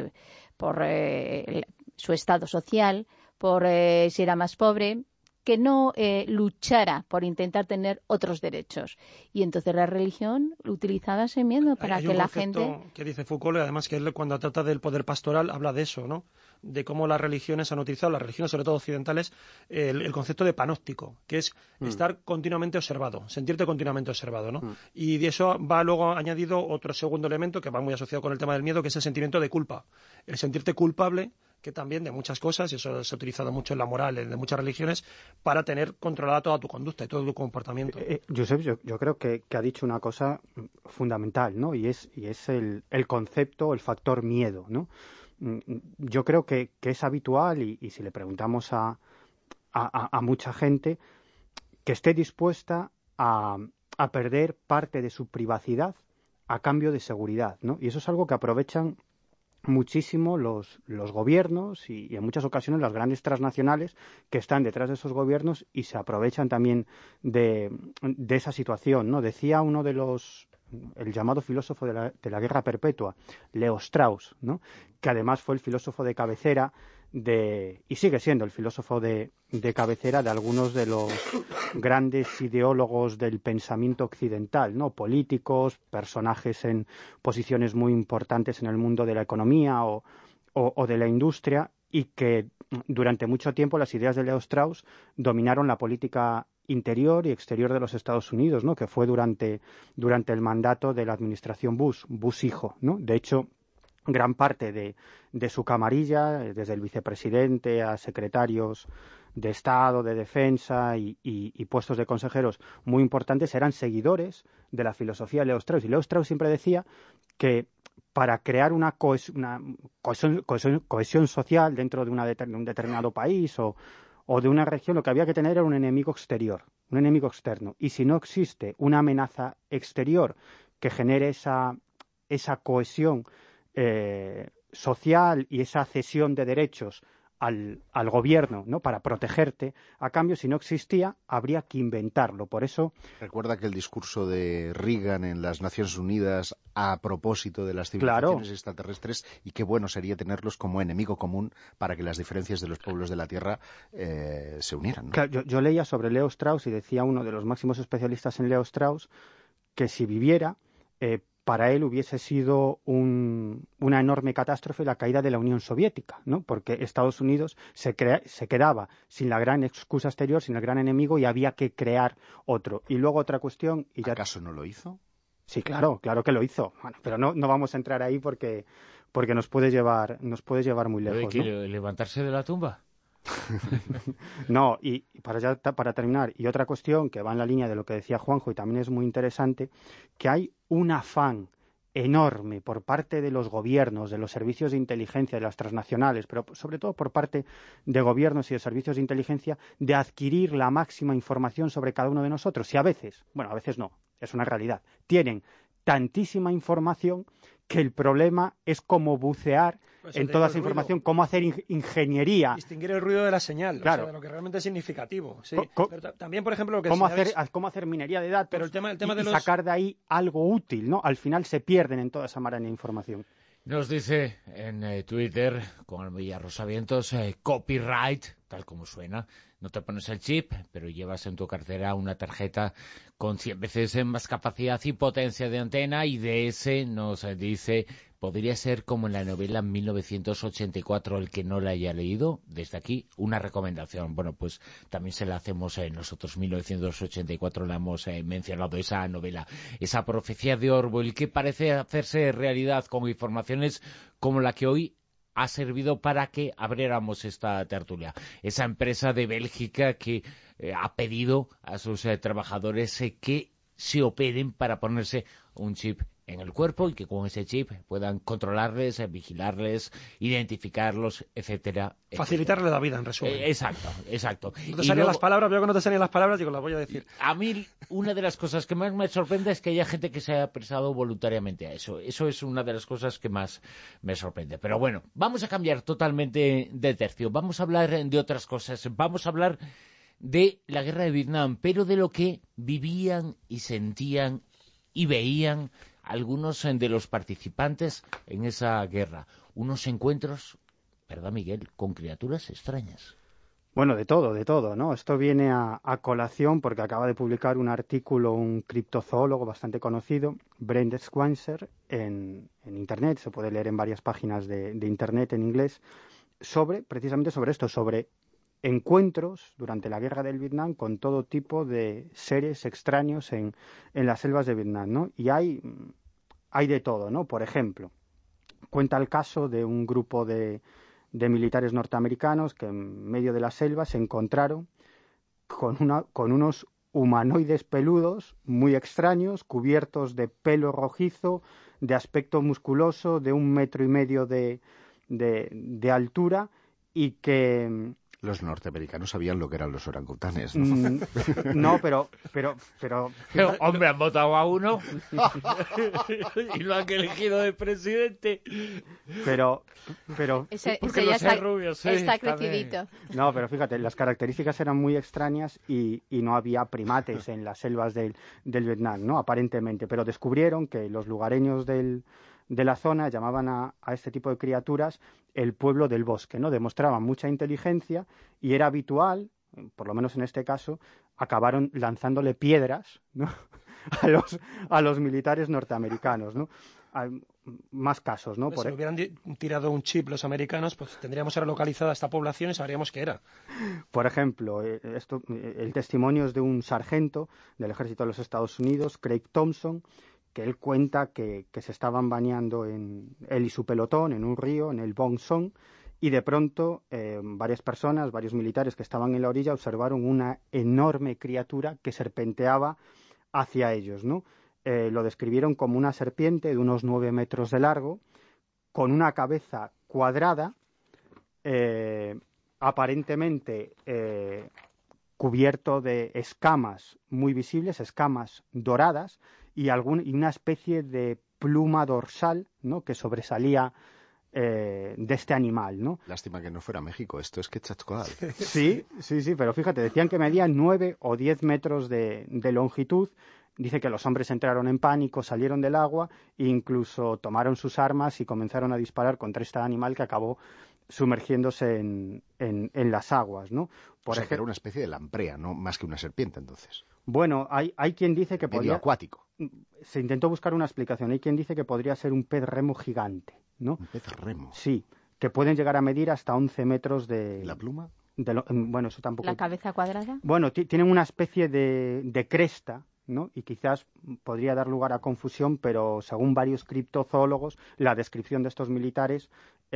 su estado social, por si era más pobre, que no luchara por intentar tener otros derechos. Y entonces la religión utilizaba ese miedo para que la gente... Hay un concepto que dice Foucault, además, que él, cuando trata del poder pastoral, habla de eso, ¿no? De cómo las religiones han utilizado, las religiones sobre todo occidentales, el concepto de panóptico, que es estar continuamente observado, sentirte continuamente observado, ¿no? Y de eso va luego añadido otro segundo elemento que va muy asociado con el tema del miedo, que es el sentimiento de culpa. El sentirte culpable, que también de muchas cosas, y eso se ha utilizado mucho en la moral de muchas religiones, para tener controlada toda tu conducta y todo tu comportamiento. Josep, yo creo que ha dicho una cosa fundamental, ¿no? Y es el concepto, el factor miedo, ¿no? Yo creo que es habitual, y si le preguntamos a mucha gente, que esté dispuesta a perder parte de su privacidad a cambio de seguridad, ¿no? Y eso es algo que aprovechan muchísimo los gobiernos y en muchas ocasiones las grandes transnacionales que están detrás de esos gobiernos y se aprovechan también de esa situación, ¿no? Decía uno de el llamado filósofo de la guerra perpetua, Leo Strauss, ¿no? Que además fue el filósofo de cabecera y sigue siendo el filósofo de cabecera de algunos de los grandes ideólogos del pensamiento occidental, ¿no? Políticos, personajes en posiciones muy importantes en el mundo de la economía o de la industria, y que durante mucho tiempo las ideas de Leo Strauss dominaron la política interior y exterior de los Estados Unidos, ¿no? Que fue durante el mandato de la administración Bush hijo, ¿no? De hecho, gran parte de su camarilla, desde el vicepresidente a secretarios de Estado, de Defensa y puestos de consejeros muy importantes, eran seguidores de la filosofía de Leo Strauss. Y Leo Strauss siempre decía que para crear una cohesión social dentro de un determinado país o o de una región, lo que había que tener era un enemigo exterior, un enemigo externo. Y si no existe una amenaza exterior que genere esa cohesión social y esa cesión de derechos al gobierno, ¿no?, para protegerte, a cambio, si no existía, habría que inventarlo. Por eso... Recuerda que el discurso de Reagan en las Naciones Unidas a propósito de las civilizaciones extraterrestres, y qué bueno sería tenerlos como enemigo común para que las diferencias de los pueblos de la Tierra se unieran, ¿no? Claro, yo leía sobre Leo Strauss y decía uno de los máximos especialistas en Leo Strauss que si viviera, para él hubiese sido una enorme catástrofe la caída de la Unión Soviética, ¿no? Porque Estados Unidos se quedaba sin la gran excusa exterior, sin el gran enemigo, y había que crear otro. Y luego otra cuestión... ¿Acaso no lo hizo? Sí, claro que lo hizo. Bueno, pero no vamos a entrar ahí porque nos puede llevar muy lejos, ¿no? ¿Levantarse de la tumba? No, y para terminar, y otra cuestión que va en la línea de lo que decía Juanjo y también es muy interesante, que hay un afán enorme por parte de los gobiernos, de los servicios de inteligencia, de las transnacionales, pero sobre todo por parte de gobiernos y de servicios de inteligencia, de adquirir la máxima información sobre cada uno de nosotros. Y a veces no, es una realidad, tienen tantísima información que el problema es cómo bucear en toda esa información, cómo hacer ingeniería. Distinguir el ruido de la señal, claro. O sea, de lo que realmente es significativo. Sí. Pero también, por ejemplo, lo que cómo hacer minería de datos, pero el tema y sacar de ahí algo útil, ¿no? Al final se pierden en toda esa maraña de información. Nos dice en Twitter, con Almilla Rosavientos, copyright, tal como suena. No te pones el chip, pero llevas en tu cartera una tarjeta con 100 veces más capacidad y potencia de antena, y de ese nos dice, podría ser como en la novela 1984, el que no la haya leído, desde aquí una recomendación. Bueno, pues también se la hacemos nosotros, 1984 la hemos mencionado, esa novela, esa profecía de Orwell, que parece hacerse realidad con informaciones como la que hoy ha servido para que abriéramos esta tertulia. Esa empresa de Bélgica que ha pedido a sus trabajadores que se operen para ponerse un chip en el cuerpo y que con ese chip puedan controlarles, vigilarles, identificarlos, etcétera, etcétera. Facilitarle la vida, en resumen. Exacto. No te salían las palabras, veo que no te salían las palabras, digo, las voy a decir. A mí, una de las cosas que más me sorprende es que haya gente que se haya prestado voluntariamente a eso. Eso es una de las cosas que más me sorprende. Pero bueno, vamos a cambiar totalmente de tercio. Vamos a hablar de otras cosas. Vamos a hablar de la guerra de Vietnam, pero de lo que vivían y sentían y veían algunos de los participantes en esa guerra. Unos encuentros, ¿verdad, Miguel?, con criaturas extrañas. Bueno, de todo, ¿no? Esto viene a colación porque acaba de publicar un artículo un criptozoólogo bastante conocido, Brent Schweitzer, en Internet, se puede leer en varias páginas de Internet en inglés, precisamente sobre esto, sobre encuentros durante la guerra del Vietnam con todo tipo de seres extraños en las selvas de Vietnam, ¿no? Y hay de todo, ¿no? Por ejemplo, cuenta el caso de un grupo de militares norteamericanos que en medio de la selva se encontraron con unos humanoides peludos muy extraños, cubiertos de pelo rojizo, de aspecto musculoso, de 1,5 metros de altura, y que... Los norteamericanos sabían lo que eran los orangutanes, ¿no? No, pero... Hombre, han votado a uno y lo han elegido de presidente. Pero ese ya está crecidito. No, pero fíjate, las características eran muy extrañas y no había primates en las selvas del Vietnam, ¿no? Aparentemente, pero descubrieron que los lugareños de la zona llamaban a este tipo de criaturas el pueblo del bosque, ¿no? Demostraban mucha inteligencia y era habitual, por lo menos en este caso, acabaron lanzándole piedras, ¿no? a los militares norteamericanos, ¿no? Hay más casos, ¿no? Si hubieran tirado un chip los americanos, pues tendríamos ahora localizada esta población y sabríamos qué era. Por ejemplo, el testimonio es de un sargento del ejército de los Estados Unidos, Craig Thompson, que él cuenta que se estaban bañando él y su pelotón en un río, en el Bong Son, y de pronto varios militares que estaban en la orilla observaron una enorme criatura que serpenteaba hacia ellos, ¿no? Lo describieron como una serpiente de unos 9 metros de largo, con una cabeza cuadrada, aparentemente cubierto de escamas muy visibles, escamas doradas, y una especie de pluma dorsal, ¿no?, que sobresalía de este animal, ¿no? Lástima que no fuera México, esto es Quetzalcóatl. Sí, pero fíjate, decían que medían 9 o 10 metros de longitud. Dice que los hombres entraron en pánico, salieron del agua e incluso tomaron sus armas y comenzaron a disparar contra este animal que acabó sumergiéndose en las aguas, ¿no? O sea, que era una especie de lamprea, no más que una serpiente, entonces. Bueno, hay quien dice que medio acuático. Se intentó buscar una explicación. Hay quien dice que podría ser un pez remo gigante, ¿no? Un pez remo. Sí, que pueden llegar a medir hasta 11 metros de... ¿La pluma? Bueno, eso tampoco... ¿La cabeza cuadrada? Bueno, tienen una especie de cresta, ¿no? Y quizás podría dar lugar a confusión, pero según varios criptozoólogos, la descripción de estos militares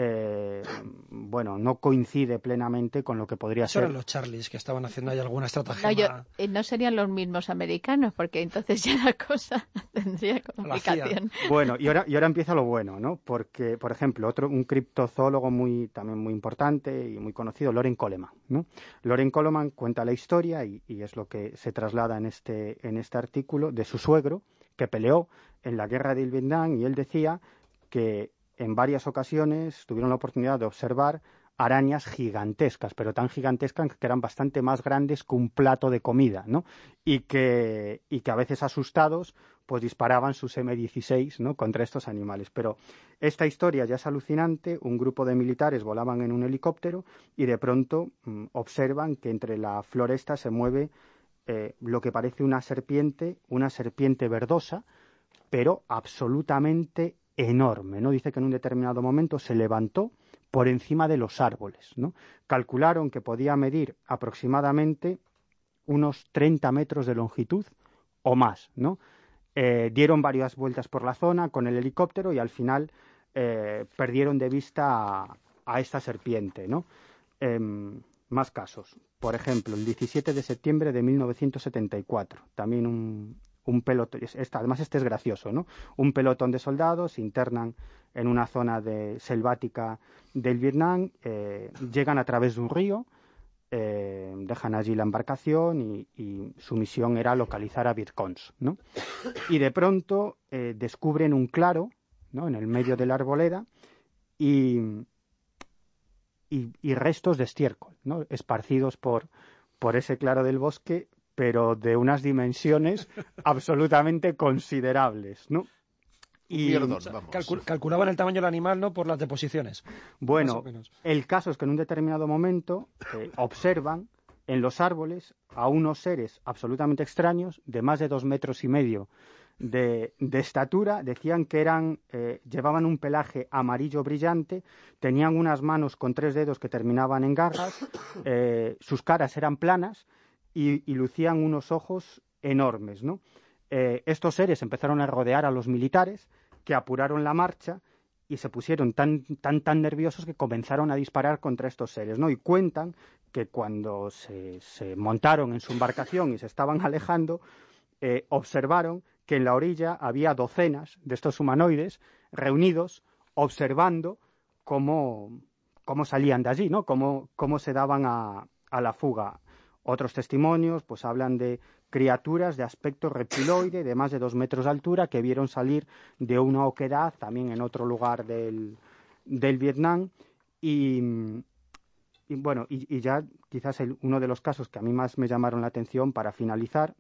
no coincide plenamente con lo que podría ser. Eran los Charlies que estaban haciendo ahí alguna estrategia. No serían los mismos americanos, porque entonces ya la cosa tendría complicación. Bueno, y ahora empieza lo bueno, ¿no? Porque, por ejemplo, un criptozoólogo también muy importante y muy conocido, Loren Coleman, ¿no? Loren Coleman cuenta la historia y es lo que se traslada en este artículo de su suegro, que peleó en la guerra del Vietnam, y él decía que en varias ocasiones tuvieron la oportunidad de observar arañas gigantescas, pero tan gigantescas que eran bastante más grandes que un plato de comida, ¿no? Y que a veces asustados pues disparaban sus M16, ¿no?, contra estos animales. Pero esta historia ya es alucinante. Un grupo de militares volaban en un helicóptero y de pronto observan que entre la floresta se mueve lo que parece una serpiente verdosa, pero absolutamente enorme, ¿no? Dice que en un determinado momento se levantó por encima de los árboles, ¿no? Calcularon que podía medir aproximadamente unos 30 metros de longitud o más, ¿no? Dieron varias vueltas por la zona con el helicóptero y al final perdieron de vista a esta serpiente, ¿no? Más casos. Por ejemplo, el 17 de septiembre de 1974, también un pelotón, además este es gracioso, ¿no? Un pelotón de soldados se internan en una zona selvática del Vietnam, llegan a través de un río, dejan allí la embarcación y su misión era localizar a vietcongs, ¿no? Y de pronto descubren un claro, ¿no?, en el medio de la arboleda y restos de estiércol, ¿no?, esparcidos por ese claro del bosque, pero de unas dimensiones absolutamente considerables, ¿no? Calculaban el tamaño del animal, ¿no?, por las deposiciones. Bueno, el caso es que en un determinado momento observan en los árboles a unos seres absolutamente extraños, de más de 2,5 metros de estatura. Decían que llevaban un pelaje amarillo brillante, tenían unas manos con 3 dedos que terminaban en garras, sus caras eran planas y lucían unos ojos enormes, ¿no? Estos seres empezaron a rodear a los militares, que apuraron la marcha y se pusieron tan nerviosos que comenzaron a disparar contra estos seres, ¿no? Y cuentan que cuando se montaron en su embarcación y se estaban alejando, observaron que en la orilla había docenas de estos humanoides reunidos observando cómo salían de allí, ¿no? Cómo se daban a la fuga. Otros testimonios pues hablan de criaturas de aspecto reptiloide de más de 2 metros de altura que vieron salir de una oquedad también en otro lugar del Vietnam y ya quizás uno de los casos que a mí más me llamaron la atención para finalizar,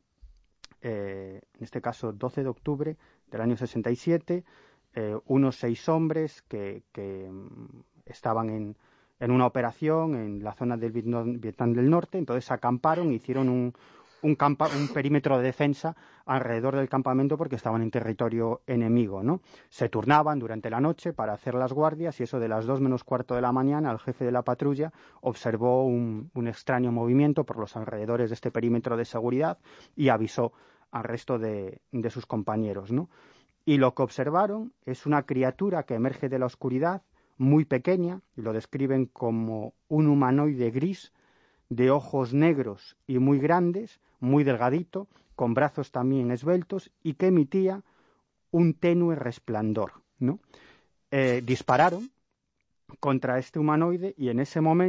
en este caso 12 de octubre del año 67, unos 6 hombres que estaban en una operación en la zona del Vietnam del Norte. Entonces acamparon, hicieron un perímetro de defensa alrededor del campamento porque estaban en territorio enemigo, ¿no? Se turnaban durante la noche para hacer las guardias y eso de las 2 menos cuarto de la mañana el jefe de la patrulla observó un extraño movimiento por los alrededores de este perímetro de seguridad y avisó al resto de sus compañeros, ¿no? Y lo que observaron es una criatura que emerge de la oscuridad, muy pequeña, y lo describen como un humanoide gris, de ojos negros y muy grandes, muy delgadito, con brazos también esbeltos, y que emitía un tenue resplandor, ¿no? Dispararon contra este humanoide y en ese momento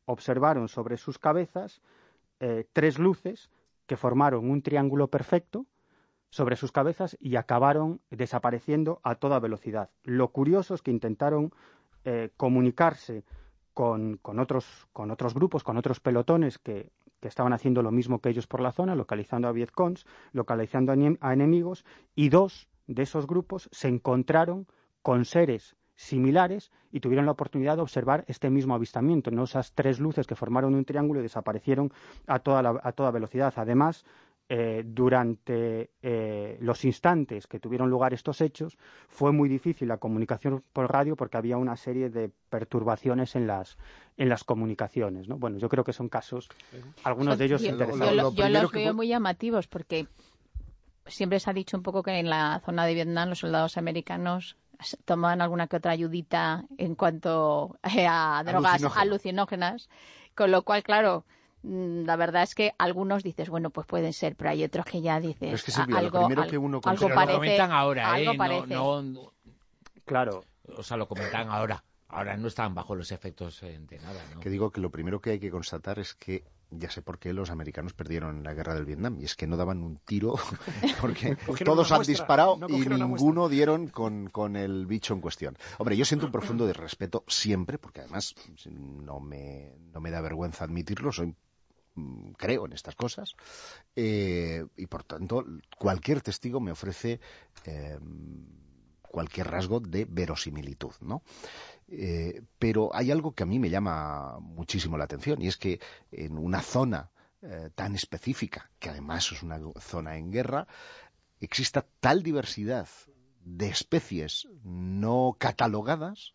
observaron sobre sus cabezas 3 luces que formaron un triángulo perfecto sobre sus cabezas y acabaron desapareciendo a toda velocidad. Lo curioso es que intentaron comunicarse con otros grupos, con otros pelotones que estaban haciendo lo mismo que ellos por la zona, localizando a Vietcongs, localizando a enemigos, y 2 de esos grupos se encontraron con seres similares y tuvieron la oportunidad de observar este mismo avistamiento, ¿no? Esas 3 luces que formaron un triángulo y desaparecieron a toda velocidad. Además, durante los instantes que tuvieron lugar estos hechos, fue muy difícil la comunicación por radio porque había una serie de perturbaciones en las comunicaciones, ¿no? Bueno, yo creo que son casos, algunos de ellos interesantes. Yo los veo muy llamativos porque siempre se ha dicho un poco que en la zona de Vietnam los soldados americanos tomaban alguna que otra ayudita en cuanto a drogas alucinógenas, con lo cual, claro, la verdad es que algunos dices, bueno, pues pueden ser, pero hay otros que ya dices, es que, Silvia, algo parece, lo comentan ahora, no, claro, o sea, lo comentan ahora no están bajo los efectos de nada, ¿no? Que digo que lo primero que hay que constatar es que ya sé por qué los americanos perdieron la guerra del Vietnam, y es que no daban un tiro porque todos han disparado y ninguno dieron con el bicho en cuestión. Hombre, yo siento un profundo respeto siempre, porque además no me da vergüenza admitirlo, creo en estas cosas, y por tanto cualquier testigo me ofrece cualquier rasgo de verosimilitud, ¿no? Pero hay algo que a mí me llama muchísimo la atención, y es que en una zona tan específica, que además es una zona en guerra, exista tal diversidad de especies no catalogadas,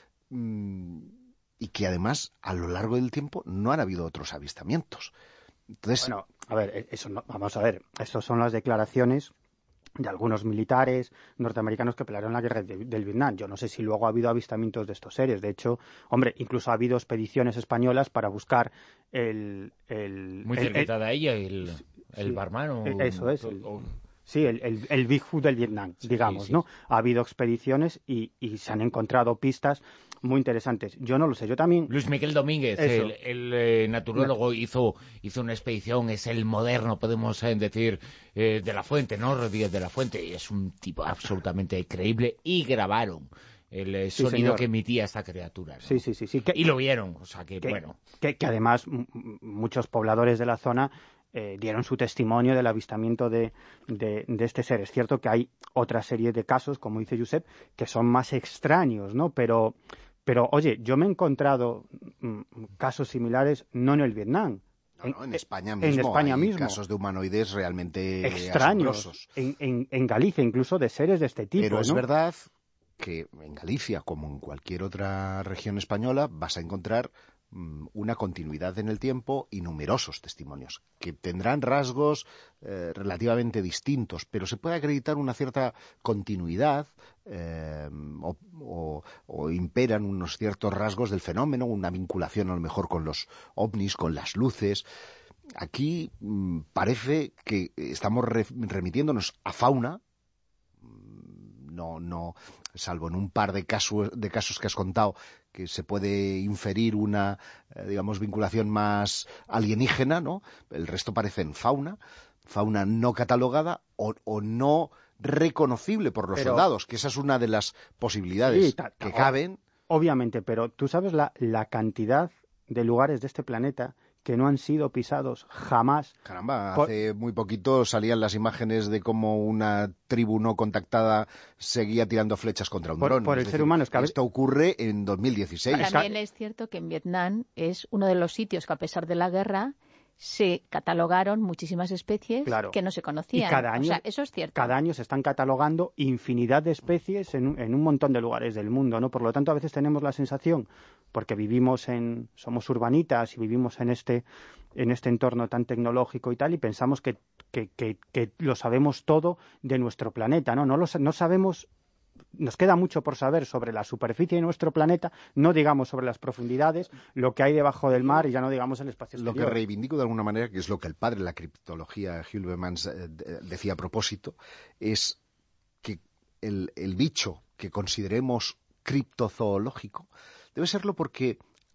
y que además a lo largo del tiempo no han habido otros avistamientos. Entonces, bueno, a ver, vamos a ver, estas son las declaraciones de algunos militares norteamericanos que pelearon la guerra del Vietnam. Yo no sé si luego ha habido avistamientos de estos seres. De hecho, hombre, incluso ha habido expediciones españolas para buscar muy cerquita de ella, el Barman. Eso es. Sí, el Bigfoot del Vietnam, digamos, sí. ¿No? Ha habido expediciones y se han encontrado pistas muy interesantes. Yo no lo sé, yo también... Luis Miguel Domínguez, el naturólogo, hizo una expedición, es el moderno, podemos decir, de la Fuente, ¿no? Rodríguez de la Fuente, y es un tipo absolutamente creíble, y grabaron el sonido que emitía esta criatura, ¿no? Sí. Y lo vieron, o sea que bueno. Que además muchos pobladores de la zona dieron su testimonio del avistamiento de este ser. Es cierto que hay otra serie de casos, como dice Josep, que son más extraños, ¿no? Pero oye, yo me he encontrado casos similares no en el Vietnam. No, en España mismo hay casos de humanoides realmente extraños, asombrosos. En Galicia, incluso de seres de este tipo. Pero es verdad que en Galicia, como en cualquier otra región española, vas a encontrar una continuidad en el tiempo y numerosos testimonios que tendrán rasgos relativamente distintos, pero se puede acreditar una cierta continuidad o imperan unos ciertos rasgos del fenómeno, una vinculación a lo mejor con los ovnis, con las luces. Aquí parece que estamos remitiéndonos a fauna, no, salvo en un par de casos que has contado, que se puede inferir una, vinculación más alienígena, ¿no? El resto parecen fauna no catalogada o no reconocible por los soldados, que esa es una de las posibilidades que caben. Obviamente, pero tú sabes la cantidad de lugares de este planeta que no han sido pisados jamás. Caramba, hace muy poquito salían las imágenes de cómo una tribu no contactada seguía tirando flechas contra un dron. Por el ser humano. Esto ocurre en 2016. También es cierto que en Vietnam es uno de los sitios que, a pesar de la guerra, se catalogaron muchísimas especies que no se conocían. Y cada año, o sea, eso es cierto. Cada año se están catalogando infinidad de especies en un montón de lugares del mundo, ¿no? Por lo tanto, a veces tenemos la sensación, porque somos urbanitas y vivimos en este entorno tan tecnológico y tal, y pensamos que lo sabemos todo de nuestro planeta, ¿no? No sabemos. Nos queda mucho por saber sobre la superficie de nuestro planeta, no digamos sobre las profundidades, lo que hay debajo del mar y ya no digamos el espacio exterior. Lo que reivindico de alguna manera, que es lo que el padre de la criptología, Hüllemans, decía a propósito, es que el bicho que consideremos criptozoológico debe serlo porque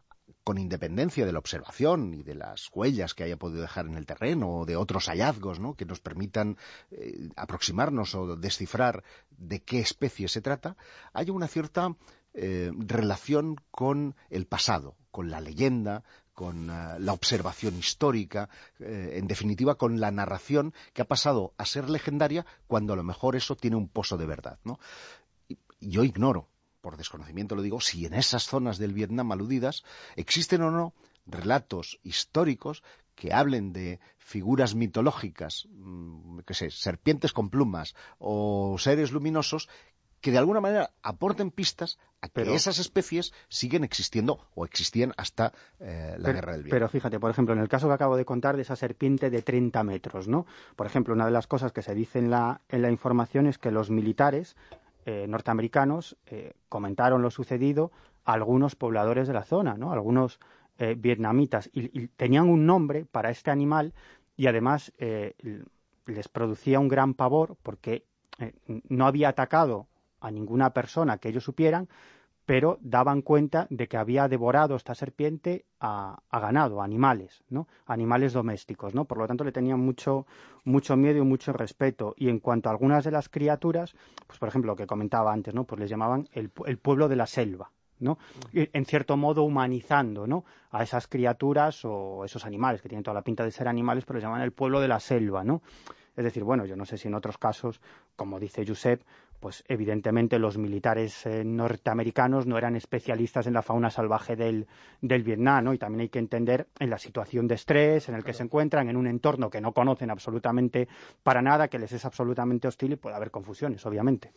con independencia de la observación y de las huellas que haya podido dejar en el terreno o de otros hallazgos, ¿no?, que nos permitan aproximarnos o descifrar de qué especie se trata, haya una cierta relación con el pasado, con la leyenda, con la observación histórica, en definitiva con la narración que ha pasado a ser legendaria cuando a lo mejor eso tiene un pozo de verdad, ¿no? Y yo ignoro, por desconocimiento lo digo, si en esas zonas del Vietnam aludidas existen o no relatos históricos que hablen de figuras mitológicas, serpientes con plumas o seres luminosos, que de alguna manera aporten pistas a que esas especies siguen existiendo o existían hasta la Guerra del Vietnam. Pero fíjate, por ejemplo, en el caso que acabo de contar de esa serpiente de 30 metros, ¿no? Por ejemplo, una de las cosas que se dice en la información es que los militares norteamericanos comentaron lo sucedido a algunos pobladores de la zona, ¿no?, algunos vietnamitas, y tenían un nombre para este animal y además les producía un gran pavor porque no había atacado a ninguna persona que ellos supieran, pero daban cuenta de que había devorado esta serpiente a ganado, a animales, ¿no?, animales domésticos, ¿no? Por lo tanto, le tenían mucho miedo y mucho respeto. Y en cuanto a algunas de las criaturas, pues por ejemplo, lo que comentaba antes, ¿no?, pues les llamaban el pueblo de la selva, ¿no?, en cierto modo humanizando, ¿no?, a esas criaturas o esos animales que tienen toda la pinta de ser animales, pero les llaman el pueblo de la selva, ¿no? Es decir, bueno, yo no sé si en otros casos, como dice Josep, pues evidentemente los militares norteamericanos no eran especialistas en la fauna salvaje del Vietnam, ¿no? Y también hay que entender en la situación de estrés en el que se encuentran, en un entorno que no conocen absolutamente para nada, que les es absolutamente hostil y puede haber confusiones, obviamente.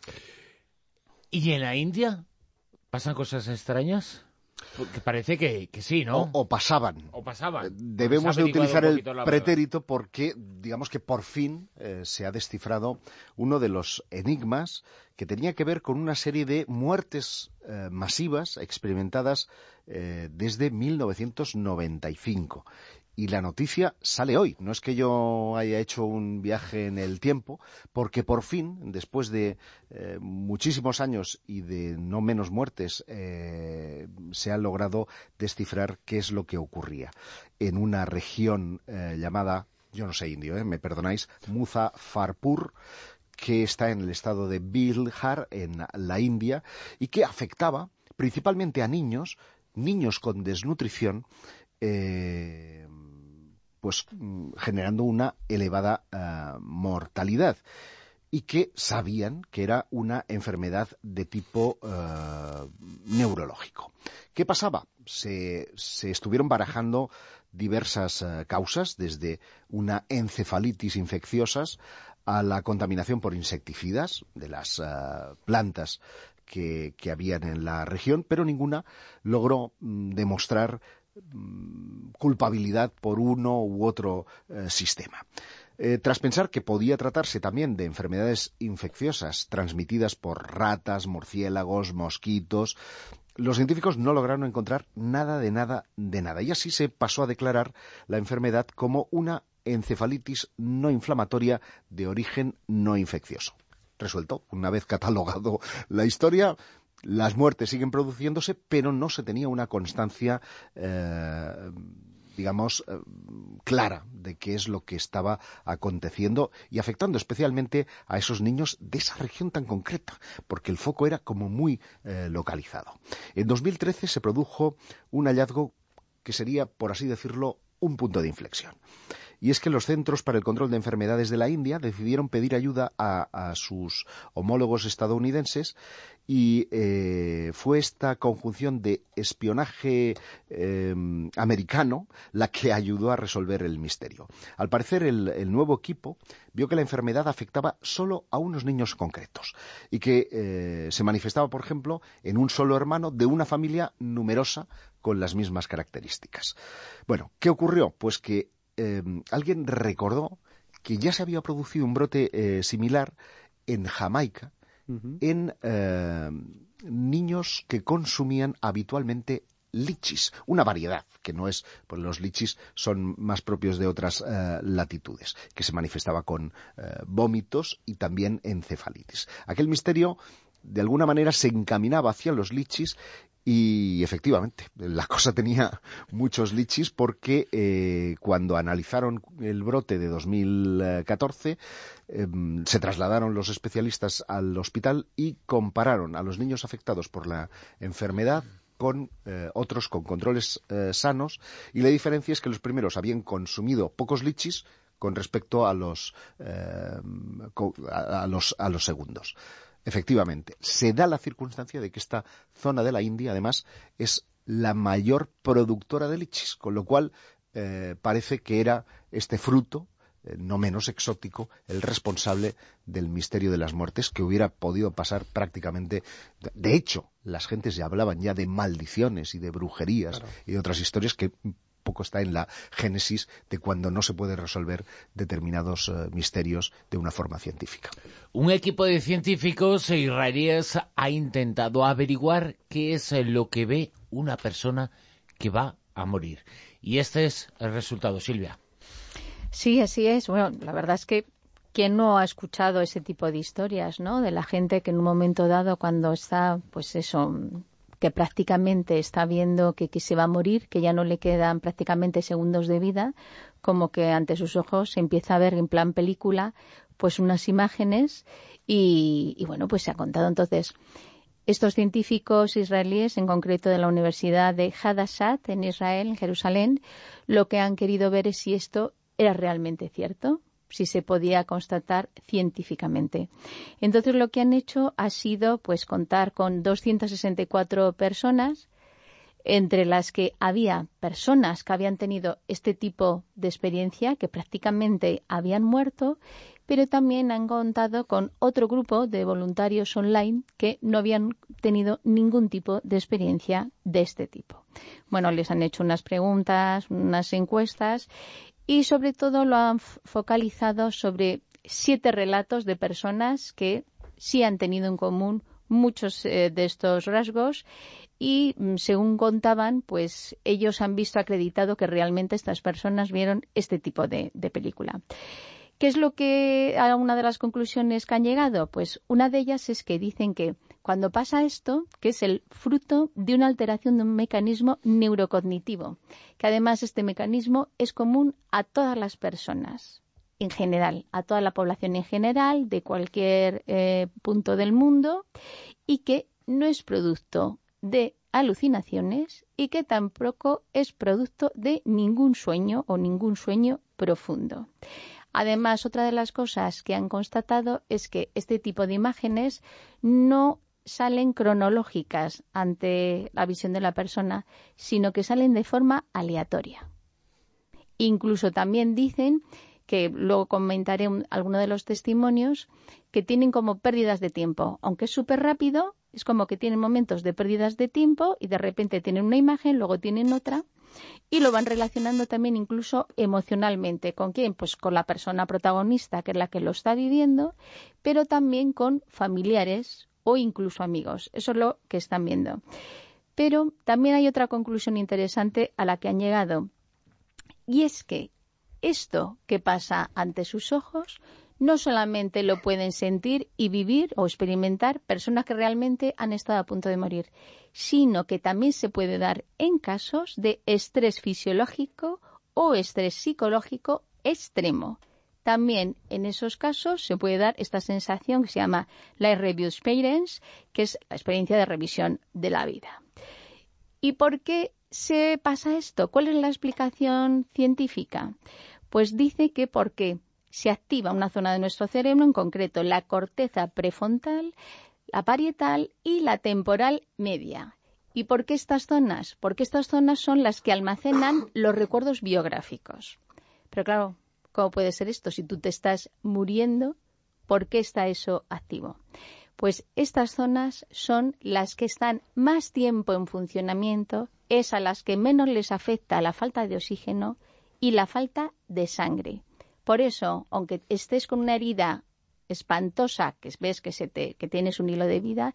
¿Y en la India pasan cosas extrañas? Porque parece que sí, ¿no? O pasaban. Debemos de utilizar el pretérito porque, digamos que por fin se ha descifrado uno de los enigmas que tenía que ver con una serie de muertes masivas experimentadas desde 1995. Y la noticia sale hoy. No es que yo haya hecho un viaje en el tiempo, porque por fin, después de muchísimos años y de no menos muertes, se ha logrado descifrar qué es lo que ocurría en una región llamada, yo no sé indio, me perdonáis, Muzaffarpur, que está en el estado de Bihar, en la India, y que afectaba principalmente a niños con desnutrición, pues generando una elevada mortalidad, y que sabían que era una enfermedad de tipo neurológico. ¿Qué pasaba? Se estuvieron barajando diversas causas, desde una encefalitis infecciosas a la contaminación por insecticidas de las plantas que habían en la región, pero ninguna logró demostrar culpabilidad por uno u otro sistema. Tras pensar que podía tratarse también de enfermedades infecciosas transmitidas por ratas, murciélagos, mosquitos, los científicos no lograron encontrar nada de nada. Y así se pasó a declarar la enfermedad como una encefalitis no inflamatoria de origen no infeccioso. Resuelto, una vez catalogado la historia, las muertes siguen produciéndose, pero no se tenía una constancia, clara de qué es lo que estaba aconteciendo y afectando especialmente a esos niños de esa región tan concreta, porque el foco era como muy localizado. En 2013 se produjo un hallazgo que sería, por así decirlo, un punto de inflexión. Y es que los Centros para el Control de Enfermedades de la India decidieron pedir ayuda a sus homólogos estadounidenses y fue esta conjunción de espionaje americano la que ayudó a resolver el misterio. Al parecer, el nuevo equipo vio que la enfermedad afectaba solo a unos niños concretos y que se manifestaba, por ejemplo, en un solo hermano de una familia numerosa con las mismas características. Bueno, ¿qué ocurrió? Pues que alguien recordó que ya se había producido un brote similar en Jamaica, en niños que consumían habitualmente lichis, una variedad que no es, pues los lichis son más propios de otras latitudes, que se manifestaba con vómitos y también encefalitis. Aquel misterio de alguna manera se encaminaba hacia los lichis Y efectivamente, la cosa tenía muchos lichis porque cuando analizaron el brote de 2014 se trasladaron los especialistas al hospital y compararon a los niños afectados por la enfermedad con otros con controles sanos, y la diferencia es que los primeros habían consumido pocos lichis con respecto a los segundos. Efectivamente, se da la circunstancia de que esta zona de la India, además, es la mayor productora de lichis, con lo cual parece que era este fruto, no menos exótico, el responsable del misterio de las muertes, que hubiera podido pasar prácticamente. De hecho, las gentes ya hablaban ya de maldiciones y de brujerías, claro, y de otras historias que poco está en la génesis de cuando no se puede resolver determinados misterios de una forma científica. Un equipo de científicos israelíes ha intentado averiguar qué es lo que ve una persona que va a morir. Y este es el resultado, Silvia. Sí, así es. Bueno, la verdad es que ¿quién no ha escuchado ese tipo de historias, ¿no? De la gente que en un momento dado, cuando está, pues eso, que prácticamente está viendo que se va a morir, que ya no le quedan prácticamente segundos de vida, como que ante sus ojos se empieza a ver en plan película pues unas imágenes y bueno, pues se ha contado. Entonces, estos científicos israelíes, en concreto de la Universidad de Hadassat en Israel, en Jerusalén, lo que han querido ver es si esto era realmente cierto, si se podía constatar científicamente. Entonces lo que han hecho ha sido pues contar con 264 personas, entre las que había personas que habían tenido este tipo de experiencia, que prácticamente habían muerto, pero también han contado con otro grupo de voluntarios online que no habían tenido ningún tipo de experiencia de este tipo. Bueno, les han hecho unas preguntas, unas encuestas, y sobre todo lo han focalizado sobre 7 relatos de personas que sí han tenido en común muchos de estos rasgos y, según contaban, pues ellos han visto acreditado que realmente estas personas vieron este tipo de película. ¿Qué es lo que, a una de las conclusiones que han llegado? Pues una de ellas es que dicen que cuando pasa esto, que es el fruto de una alteración de un mecanismo neurocognitivo, que además este mecanismo es común a todas las personas, en general, a toda la población en general, de cualquier punto del mundo, y que no es producto de alucinaciones y que tampoco es producto de ningún sueño o ningún sueño profundo. Además, otra de las cosas que han constatado es que este tipo de imágenes no salen cronológicas ante la visión de la persona, sino que salen de forma aleatoria. Incluso también dicen, que luego comentaré algunos de los testimonios, que tienen como pérdidas de tiempo. Aunque es súper rápido, es como que tienen momentos de pérdidas de tiempo y de repente tienen una imagen, luego tienen otra, y lo van relacionando también incluso emocionalmente. ¿Con quién? Pues con la persona protagonista, que es la que lo está viviendo, pero también con familiares o incluso amigos. Eso es lo que están viendo. Pero también hay otra conclusión interesante a la que han llegado, y es que esto que pasa ante sus ojos no solamente lo pueden sentir y vivir o experimentar personas que realmente han estado a punto de morir, sino que también se puede dar en casos de estrés fisiológico o estrés psicológico extremo. También en esos casos se puede dar esta sensación que se llama Life Review Experience, que es la experiencia de revisión de la vida. ¿Y por qué se pasa esto? ¿Cuál es la explicación científica? Pues dice que porque se activa una zona de nuestro cerebro, en concreto la corteza prefrontal, la parietal y la temporal media. ¿Y por qué estas zonas? Porque estas zonas son las que almacenan los recuerdos biográficos. Pero claro, ¿cómo puede ser esto? Si tú te estás muriendo, ¿por qué está eso activo? Pues estas zonas son las que están más tiempo en funcionamiento, es a las que menos les afecta la falta de oxígeno y la falta de sangre. Por eso, aunque estés con una herida espantosa, que ves que tienes un hilo de vida,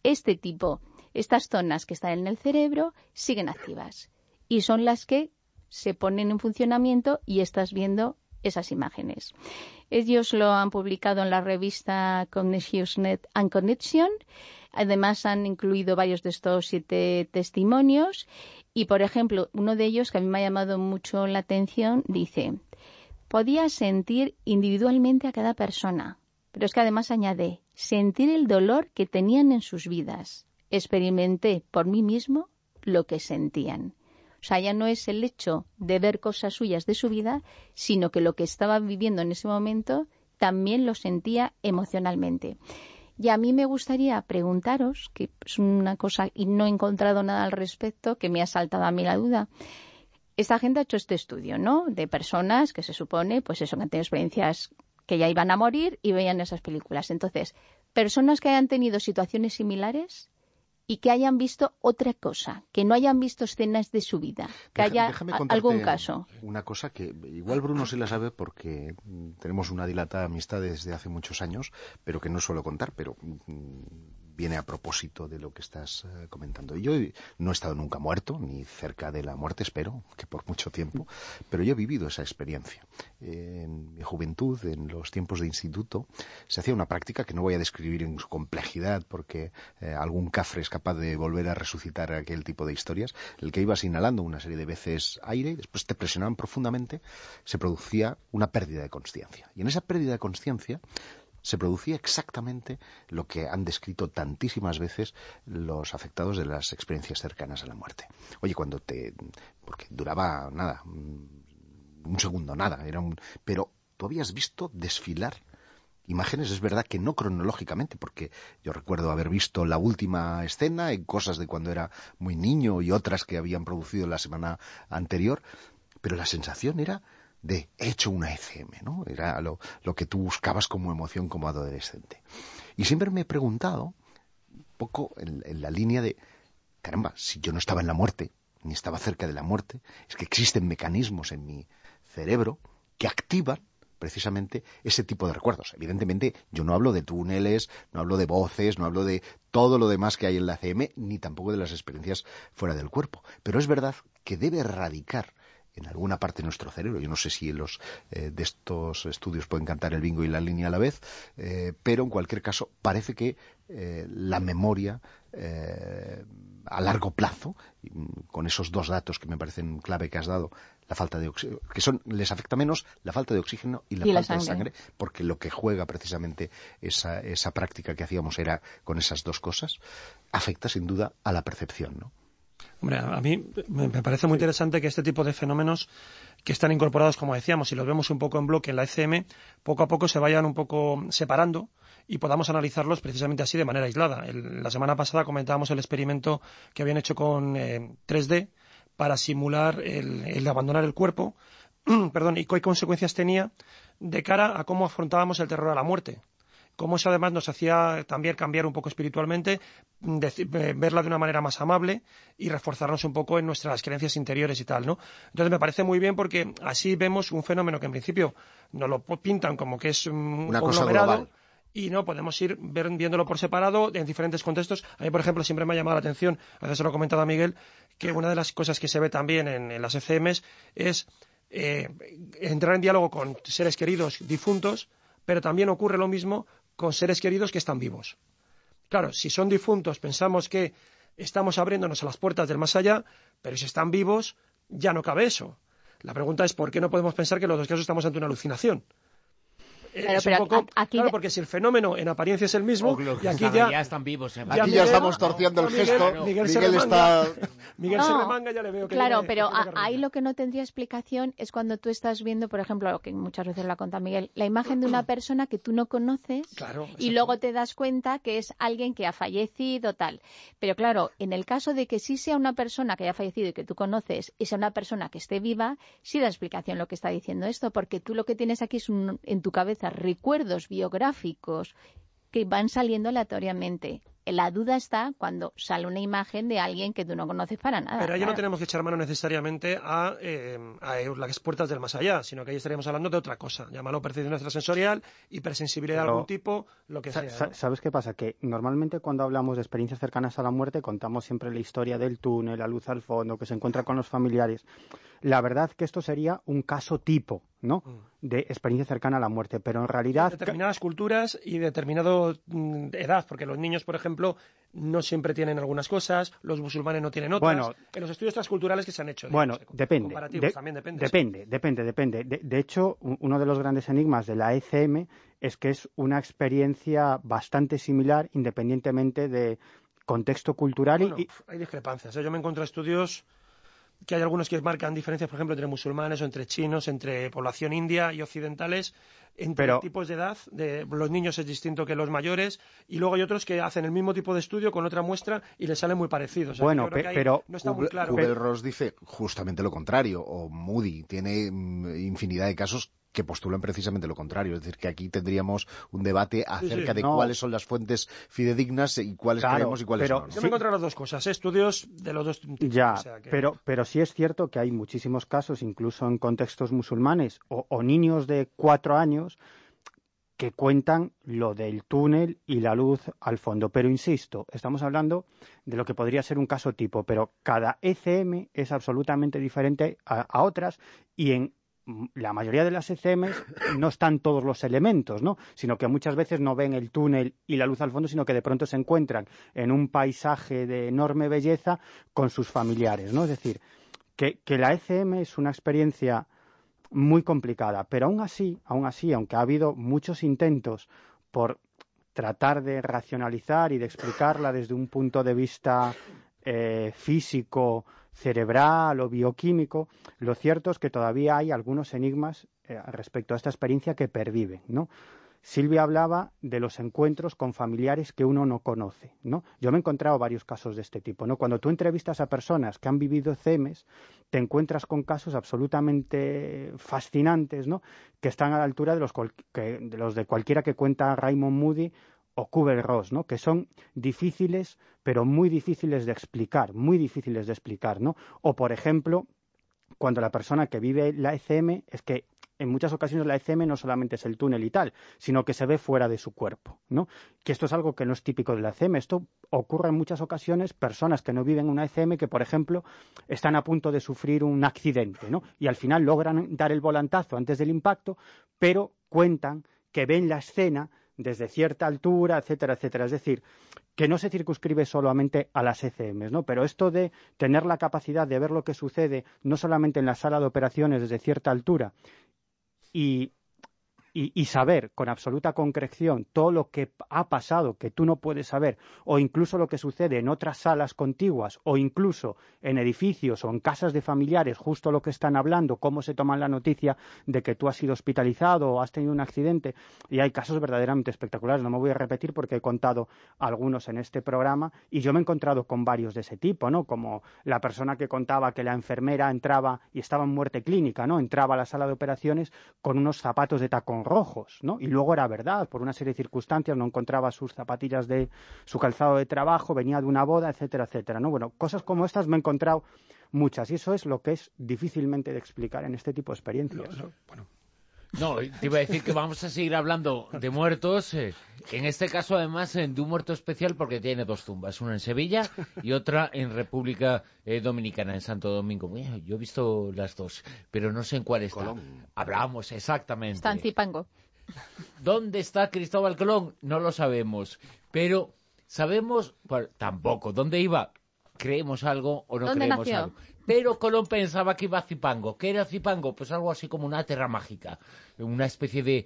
estas zonas que están en el cerebro siguen activas y son las que se ponen en funcionamiento y estás viendo esas imágenes. Ellos lo han publicado en la revista Consciousness and Connection Además han incluido varios de estos 7 testimonios y, por ejemplo, uno de ellos que a mí me ha llamado mucho la atención dice: podía sentir individualmente a cada persona, pero es que además añade, sentir el dolor que tenían en sus vidas. Experimenté por mí mismo lo que sentían. O sea, ya no es el hecho de ver cosas suyas de su vida, sino que lo que estaba viviendo en ese momento también lo sentía emocionalmente. Y a mí me gustaría preguntaros, que es una cosa y no he encontrado nada al respecto, que me ha saltado a mí la duda. Esta gente ha hecho este estudio, ¿no?, de personas que se supone, pues eso, que han tenido experiencias que ya iban a morir y veían esas películas. Entonces, personas que hayan tenido situaciones similares y que hayan visto otra cosa, que no hayan visto escenas de su vida, que haya algún caso. Una cosa que igual Bruno sí la sabe porque tenemos una dilatada amistad desde hace muchos años, pero que no suelo contar, pero viene a propósito de lo que estás comentando. Yo no he estado nunca muerto, ni cerca de la muerte, espero, que por mucho tiempo, pero yo he vivido esa experiencia. En mi juventud, en los tiempos de instituto, se hacía una práctica que no voy a describir en su complejidad porque algún cafre es capaz de volver a resucitar aquel tipo de historias, el que ibas inhalando una serie de veces aire y después te presionaban profundamente, se producía una pérdida de consciencia. Y en esa pérdida de consciencia se producía exactamente lo que han descrito tantísimas veces los afectados de las experiencias cercanas a la muerte. Oye, porque duraba nada, un segundo, nada, pero tú habías visto desfilar imágenes, es verdad que no cronológicamente, porque yo recuerdo haber visto la última escena en cosas de cuando era muy niño y otras que habían producido la semana anterior, pero la sensación era de he hecho una ECM, ¿no? Era lo que tú buscabas como emoción como adolescente. Y siempre me he preguntado, un poco en la línea de, caramba, si yo no estaba en la muerte, ni estaba cerca de la muerte, es que existen mecanismos en mi cerebro que activan precisamente ese tipo de recuerdos. Evidentemente, yo no hablo de túneles, no hablo de voces, no hablo de todo lo demás que hay en la ECM, ni tampoco de las experiencias fuera del cuerpo. Pero es verdad que debe radicar en alguna parte de nuestro cerebro. Yo no sé si los de estos estudios pueden cantar el bingo y la línea a la vez, pero en cualquier caso parece que la memoria a largo plazo, con esos 2 datos que me parecen clave que has dado, la falta de oxígeno, les afecta menos la falta de oxígeno y la falta de sangre, porque lo que juega precisamente esa práctica que hacíamos era con esas 2 cosas, afecta sin duda a la percepción, ¿no? Hombre, a mí me parece muy interesante que este tipo de fenómenos que están incorporados, como decíamos, y los vemos un poco en bloque en la ECM, poco a poco se vayan un poco separando y podamos analizarlos precisamente así de manera aislada. La semana pasada comentábamos el experimento que habían hecho con 3D para simular el abandonar el cuerpo perdón, y qué consecuencias tenía de cara a cómo afrontábamos el terror a la muerte. Cómo eso además nos hacía también cambiar un poco espiritualmente, verla de una manera más amable y reforzarnos un poco en nuestras creencias interiores y tal, ¿no? Entonces me parece muy bien porque así vemos un fenómeno que en principio nos lo pintan como que es una cosa global. Y no, podemos ir viéndolo por separado en diferentes contextos. A mí, por ejemplo, siempre me ha llamado la atención, a veces se lo he comentado a Miguel, que una de las cosas que se ve también en las ECMs es entrar en diálogo con seres queridos difuntos, pero también ocurre lo mismo con seres queridos que están vivos. Claro, si son difuntos pensamos que estamos abriéndonos a las puertas del más allá, pero si están vivos ya no cabe eso. La pregunta es ¿por qué no podemos pensar que en los 2 casos estamos ante una alucinación? Claro, porque si el fenómeno en apariencia es el mismo, y aquí ya están vivos. Aquí ya estamos torciendo el gesto. Miguel está... Miguel se remanga, ya le veo que... Claro, pero ahí lo que no tendría explicación es cuando tú estás viendo, por ejemplo, lo que muchas veces lo ha contado Miguel, la imagen de una persona que tú no conoces, claro, y luego te das cuenta que es alguien que ha fallecido, tal. Pero claro, en el caso de que sí sea una persona que haya fallecido y que tú conoces, y sea una persona que esté viva, sí da explicación lo que está diciendo esto, porque tú lo que tienes aquí es en tu cabeza recuerdos biográficos que van saliendo aleatoriamente. La duda está cuando sale una imagen de alguien que tú no conoces para nada. Pero ahí no tenemos que echar mano necesariamente a las puertas del más allá, sino que ahí estaríamos hablando de otra cosa. Llámalo percepción extrasensorial, hipersensibilidad de algún tipo, lo que sea, ¿no? ¿Sabes qué pasa? Que normalmente cuando hablamos de experiencias cercanas a la muerte contamos siempre la historia del túnel, la luz al fondo, que se encuentra con los familiares. La verdad que esto sería un caso tipo. ¿no? De experiencia cercana a la muerte, pero en realidad... Determinadas culturas y determinada edad, porque los niños, por ejemplo, no siempre tienen algunas cosas, los musulmanes no tienen otras. Bueno, en los estudios transculturales que se han hecho. Bueno, depende. También Depende. De hecho, uno de los grandes enigmas de la ECM es que es una experiencia bastante similar, independientemente de contexto cultural. Bueno, hay discrepancias. Yo me encuentro estudios que hay algunos que marcan diferencias, por ejemplo, entre musulmanes o entre chinos, entre población india y occidentales, entre tipos de edad. Los niños es distinto que los mayores, y luego hay otros que hacen el mismo tipo de estudio con otra muestra y les salen muy parecidos. Bueno, pero no está muy claro. Kubler-Ross dice justamente lo contrario, o Moody tiene infinidad de casos que postulan precisamente lo contrario. Es decir, que aquí tendríamos un debate acerca de cuáles son las fuentes fidedignas y cuáles creemos y cuáles no. Yo me he encontrado las dos cosas, estudios de los dos tipos. Ya, pero sí es cierto que hay muchísimos casos, incluso en contextos musulmanes, o niños de 4 años, que cuentan lo del túnel y la luz al fondo. Pero insisto, estamos hablando de lo que podría ser un caso tipo, pero cada ECM es absolutamente diferente a otras, y en la mayoría de las ECMs no están todos los elementos, ¿no? Sino que muchas veces no ven el túnel y la luz al fondo, sino que de pronto se encuentran en un paisaje de enorme belleza con sus familiares, ¿no? Es decir, que la ECM es una experiencia muy complicada, pero aún así, aunque ha habido muchos intentos por tratar de racionalizar y de explicarla desde un punto de vista físico, cerebral o bioquímico, lo cierto es que todavía hay algunos enigmas respecto a esta experiencia que perviven, ¿no? Silvia hablaba de los encuentros con familiares que uno no conoce, ¿no? Yo me he encontrado varios casos de este tipo, ¿no? Cuando tú entrevistas a personas que han vivido ECMs, te encuentras con casos absolutamente fascinantes, ¿no? Que están a la altura de los de cualquiera que cuenta Raymond Moody o Kubler-Ross, ¿no? Que son difíciles, pero muy difíciles de explicar, ¿no? O, por ejemplo, cuando la persona que vive la ECM, es que en muchas ocasiones la ECM no solamente es el túnel y tal, sino que se ve fuera de su cuerpo, ¿no? Que esto es algo que no es típico de la ECM. Esto ocurre en muchas ocasiones, personas que no viven una ECM que, por ejemplo, están a punto de sufrir un accidente, ¿no? Y al final logran dar el volantazo antes del impacto, pero cuentan que ven la escena desde cierta altura, etcétera, etcétera. Es decir, que no se circunscribe solamente a las ECMs, ¿no? Pero esto de tener la capacidad de ver lo que sucede no solamente en la sala de operaciones desde cierta altura y saber con absoluta concreción todo lo que ha pasado, que tú no puedes saber, o incluso lo que sucede en otras salas contiguas, o incluso en edificios o en casas de familiares, justo lo que están hablando, cómo se toman la noticia de que tú has sido hospitalizado o has tenido un accidente, y hay casos verdaderamente espectaculares. No me voy a repetir porque he contado algunos en este programa, y yo me he encontrado con varios de ese tipo, ¿no? Como la persona que contaba que la enfermera entraba y estaba en muerte clínica, ¿no? Entraba a la sala de operaciones con unos zapatos de tacón rojos, ¿no? Y luego era verdad, por una serie de circunstancias no encontraba sus zapatillas de su calzado de trabajo, venía de una boda, etcétera, etcétera, ¿no? Bueno, cosas como estas me he encontrado muchas, y eso es lo que es difícilmente de explicar en este tipo de experiencias. No, te iba a decir que vamos a seguir hablando de muertos, en este caso además de un muerto especial porque tiene 2 tumbas, una en Sevilla y otra en República Dominicana, en Santo Domingo. Bueno, yo he visto las dos, pero no sé en cuál está. Colón. Hablamos, exactamente. Está en Zipango. ¿Dónde está Cristóbal Colón? No lo sabemos, pero sabemos, bueno, tampoco, ¿dónde iba? ¿Creemos algo o no ¿Dónde creemos nació? algo? Pero Colón pensaba que iba a Zipango. ¿Qué era Zipango? Pues algo así como una tierra mágica, una especie de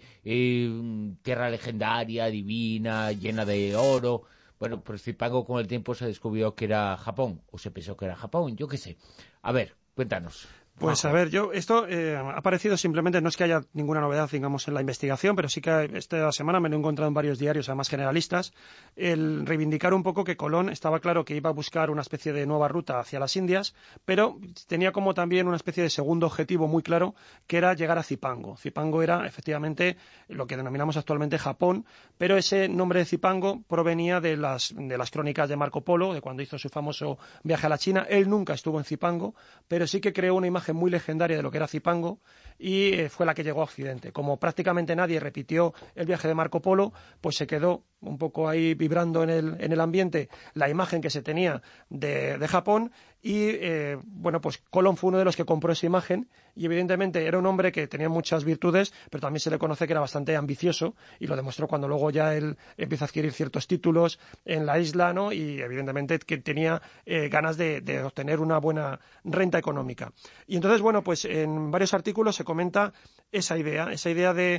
tierra legendaria, divina, llena de oro. Bueno, pues Zipango con el tiempo se descubrió que era Japón, o se pensó que era Japón, yo qué sé. A ver, cuéntanos. Pues a ver, esto ha parecido simplemente, no es que haya ninguna novedad, digamos, en la investigación, pero sí que esta semana me lo he encontrado en varios diarios, además generalistas, el reivindicar un poco que Colón estaba claro que iba a buscar una especie de nueva ruta hacia las Indias, pero tenía como también una especie de segundo objetivo muy claro, que era llegar a Zipango. Zipango era, efectivamente, lo que denominamos actualmente Japón, pero ese nombre de Zipango provenía de las crónicas de Marco Polo, de cuando hizo su famoso viaje a la China. Él nunca estuvo en Zipango, pero sí que creó una imagen muy legendaria de lo que era Zipango y fue la que llegó a Occidente. Como prácticamente nadie repitió el viaje de Marco Polo, pues se quedó un poco ahí vibrando en el ambiente la imagen que se tenía de Japón y, bueno, pues Colón fue uno de los que compró esa imagen y evidentemente era un hombre que tenía muchas virtudes, pero también se le conoce que era bastante ambicioso y lo demostró cuando luego ya él empieza a adquirir ciertos títulos en la isla, ¿no? Y evidentemente que tenía ganas de obtener una buena renta económica. Y entonces, bueno, pues en varios artículos se comenta esa idea de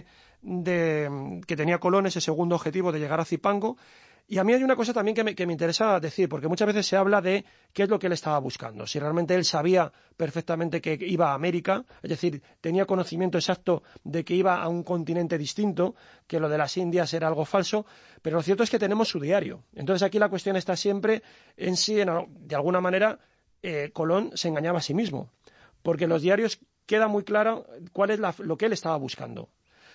que tenía Colón, ese segundo objetivo de llegar a Zipango. Y a mí hay una cosa también que me interesa decir, porque muchas veces se habla de qué es lo que él estaba buscando. Si realmente él sabía perfectamente que iba a América, es decir, tenía conocimiento exacto de que iba a un continente distinto, que lo de las Indias era algo falso, pero lo cierto es que tenemos su diario. Entonces aquí la cuestión está siempre en si, de alguna manera, Colón se engañaba a sí mismo, porque en los diarios queda muy claro cuál es lo que él estaba buscando.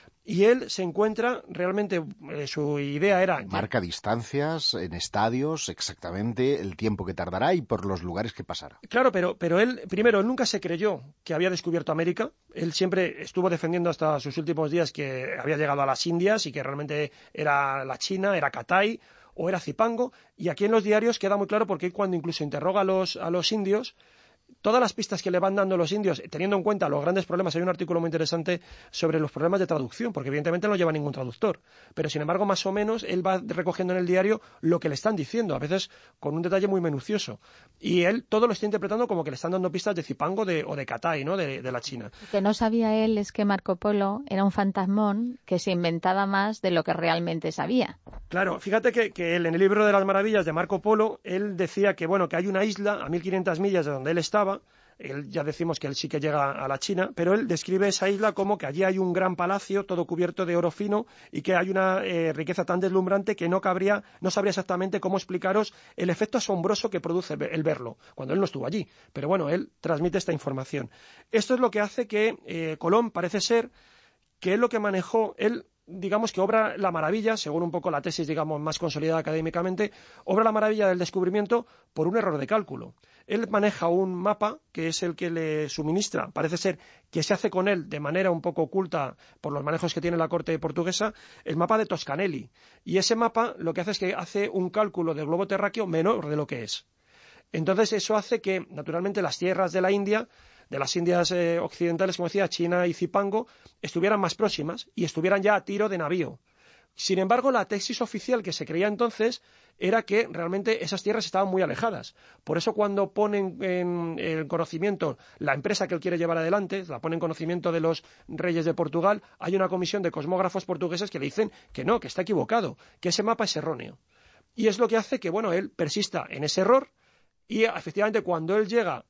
Y él se encuentra, realmente su idea era... Marca distancias en estadios, exactamente el tiempo que tardará y por los lugares que pasará. Claro, pero él, primero, él nunca se creyó que había descubierto América. Él siempre estuvo defendiendo hasta sus últimos días que había llegado a las Indias y que realmente era la China, era Catay o era Zipango. Y aquí en los diarios queda muy claro porque cuando incluso interroga a los indios, todas las pistas que le van dando los indios, teniendo en cuenta los grandes problemas, hay un artículo muy interesante sobre los problemas de traducción, porque evidentemente no lleva ningún traductor, pero sin embargo más o menos él va recogiendo en el diario lo que le están diciendo, a veces con un detalle muy minucioso, y él todo lo está interpretando como que le están dando pistas de Zipango o de Catay, ¿no? de la China. Lo que no sabía él es que Marco Polo era un fantasmón que se inventaba más de lo que realmente sabía. Claro, fíjate que él, en el libro de las maravillas de Marco Polo, él decía que, bueno, que hay una isla a 1500 millas de donde él estaba. Él, ya decimos que él sí que llega a la China, pero él describe esa isla como que allí hay un gran palacio todo cubierto de oro fino y que hay una riqueza tan deslumbrante que no sabría exactamente cómo explicaros el efecto asombroso que produce el verlo, cuando él no estuvo allí. Pero bueno, él transmite esta información. Esto es lo que hace que Colón parece ser que es lo que manejó él. Digamos que obra la maravilla, según un poco la tesis, digamos, más consolidada académicamente, obra la maravilla del descubrimiento por un error de cálculo. Él maneja un mapa, que es el que le suministra, parece ser que se hace con él de manera un poco oculta por los manejos que tiene la corte portuguesa, el mapa de Toscanelli. Y ese mapa lo que hace es que hace un cálculo del globo terráqueo menor de lo que es. Entonces eso hace que, naturalmente, las tierras de la India, de las Indias occidentales, como decía, China y Zipango, estuvieran más próximas y estuvieran ya a tiro de navío. Sin embargo, la tesis oficial que se creía entonces era que realmente esas tierras estaban muy alejadas. Por eso cuando ponen en conocimiento la empresa que él quiere llevar adelante, la pone en conocimiento de los reyes de Portugal, hay una comisión de cosmógrafos portugueses que le dicen que no, que está equivocado, que ese mapa es erróneo. Y es lo que hace que, bueno, él persista en ese error. Y efectivamente cuando él llega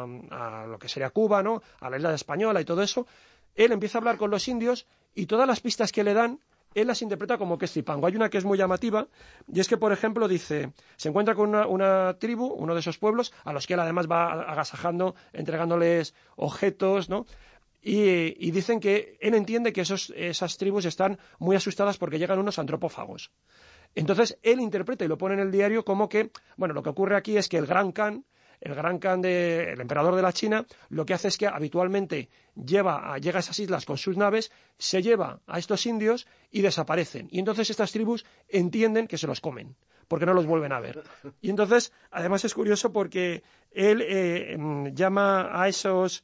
a lo que sería Cuba, ¿no?, a la isla española y todo eso, él empieza a hablar con los indios y todas las pistas que le dan, él las interpreta como que es Zipango. Hay una que es muy llamativa y es que, por ejemplo, dice, se encuentra con una tribu, uno de esos pueblos, a los que él además va agasajando, entregándoles objetos, ¿no? Y dicen que él entiende que esas tribus están muy asustadas porque llegan unos antropófagos. Entonces, él interpreta y lo pone en el diario como que, bueno, lo que ocurre aquí es que el Gran Khan el emperador de la China, lo que hace es que habitualmente llega a esas islas con sus naves, se lleva a estos indios y desaparecen. Y entonces estas tribus entienden que se los comen, porque no los vuelven a ver. Y entonces, además es curioso porque él llama a esos,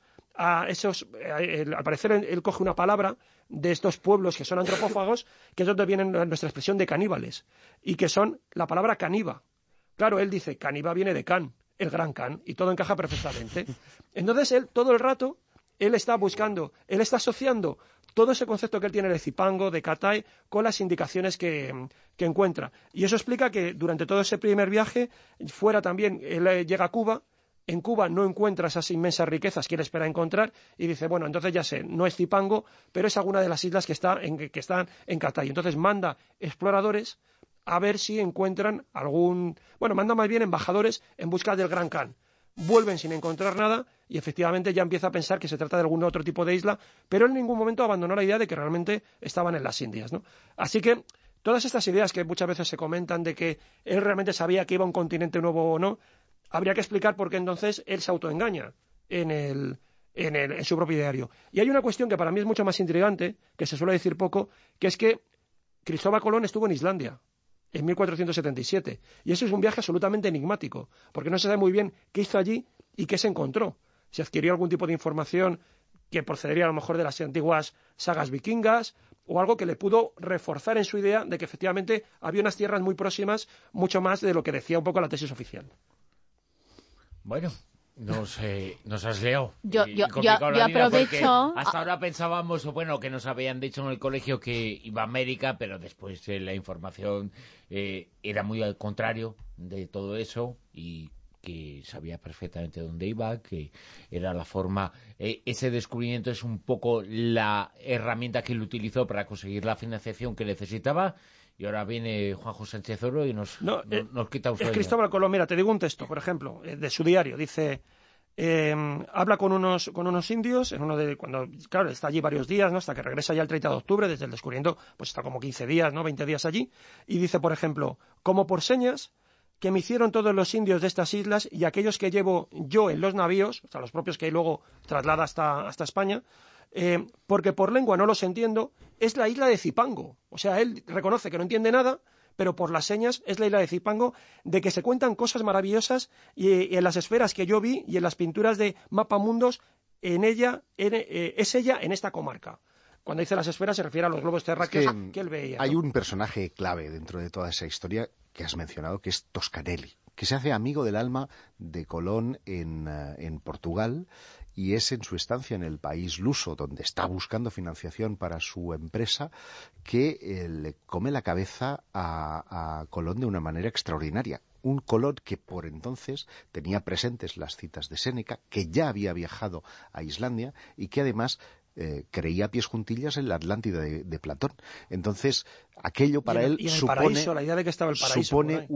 al parecer él coge una palabra de estos pueblos que son antropófagos, que es donde viene nuestra expresión de caníbales, y que son la palabra caníba. Claro, él dice, caníba viene de Khan, el Gran Khan, y todo encaja perfectamente. Entonces él, todo el rato, él está buscando, él está asociando todo ese concepto que él tiene de Zipango, de Catay, con las indicaciones que encuentra. Y eso explica que durante todo ese primer viaje, fuera también, él llega a Cuba. En Cuba no encuentra esas inmensas riquezas que él espera encontrar y dice, bueno, entonces ya sé, no es Zipango, pero es alguna de las islas que están en Catay. Entonces manda exploradores a ver si encuentran manda más bien embajadores en busca del Gran Khan. Vuelven sin encontrar nada y efectivamente ya empieza a pensar que se trata de algún otro tipo de isla, pero en ningún momento abandonó la idea de que realmente estaban en las Indias, ¿no? Así que todas estas ideas que muchas veces se comentan de que él realmente sabía que iba a un continente nuevo o no, habría que explicar por qué entonces él se autoengaña en su propio diario. Y hay una cuestión que para mí es mucho más intrigante, que se suele decir poco, que es que Cristóbal Colón estuvo en Islandia. en 1477. Y eso es un viaje absolutamente enigmático, porque no se sabe muy bien qué hizo allí y qué se encontró. Si adquirió algún tipo de información que procedería a lo mejor de las antiguas sagas vikingas, o algo que le pudo reforzar en su idea de que efectivamente había unas tierras muy próximas, mucho más de lo que decía un poco la tesis oficial. Bueno, nos has liado. Yo aprovecho... Hasta ahora pensábamos, bueno, que nos habían dicho en el colegio que iba a América, pero después la información era muy al contrario de todo eso, y que sabía perfectamente dónde iba, que era la forma... ese descubrimiento es un poco la herramienta que él utilizó para conseguir la financiación que necesitaba. Y ahora viene Juanjo Sánchez Oro y nos quita un sueño. Es Cristóbal Colón. Mira, te digo un texto, por ejemplo, de su diario. Dice, habla con unos indios, cuando, claro, está allí varios días, ¿no? Hasta que regresa ya el 30 de octubre, desde el descubrimiento, pues está como 15 días, ¿no? 20 días allí. Y dice, por ejemplo, como por señas que me hicieron todos los indios de estas islas y aquellos que llevo yo en los navíos, o sea, los propios que luego traslada hasta España, porque por lengua no los entiendo, es la isla de Zipango. O sea, él reconoce que no entiende nada, pero por las señas es la isla de Zipango, de que se cuentan cosas maravillosas, y en las esferas que yo vi y en las pinturas de mapamundos, es ella en esta comarca. Cuando dice las esferas se refiere a los globos terráqueos que él veía, ¿no? Hay un personaje clave dentro de toda esa historia que has mencionado, que es Toscanelli, que se hace amigo del alma de Colón en Portugal, y es en su estancia en el país luso, donde está buscando financiación para su empresa, que le come la cabeza a Colón de una manera extraordinaria. Un Colón que por entonces tenía presentes las citas de Séneca, que ya había viajado a Islandia y que además creía a pies juntillas en la Atlántida de Platón. Entonces, aquello para él supone... Paraíso, la idea de que estaba el paraíso supone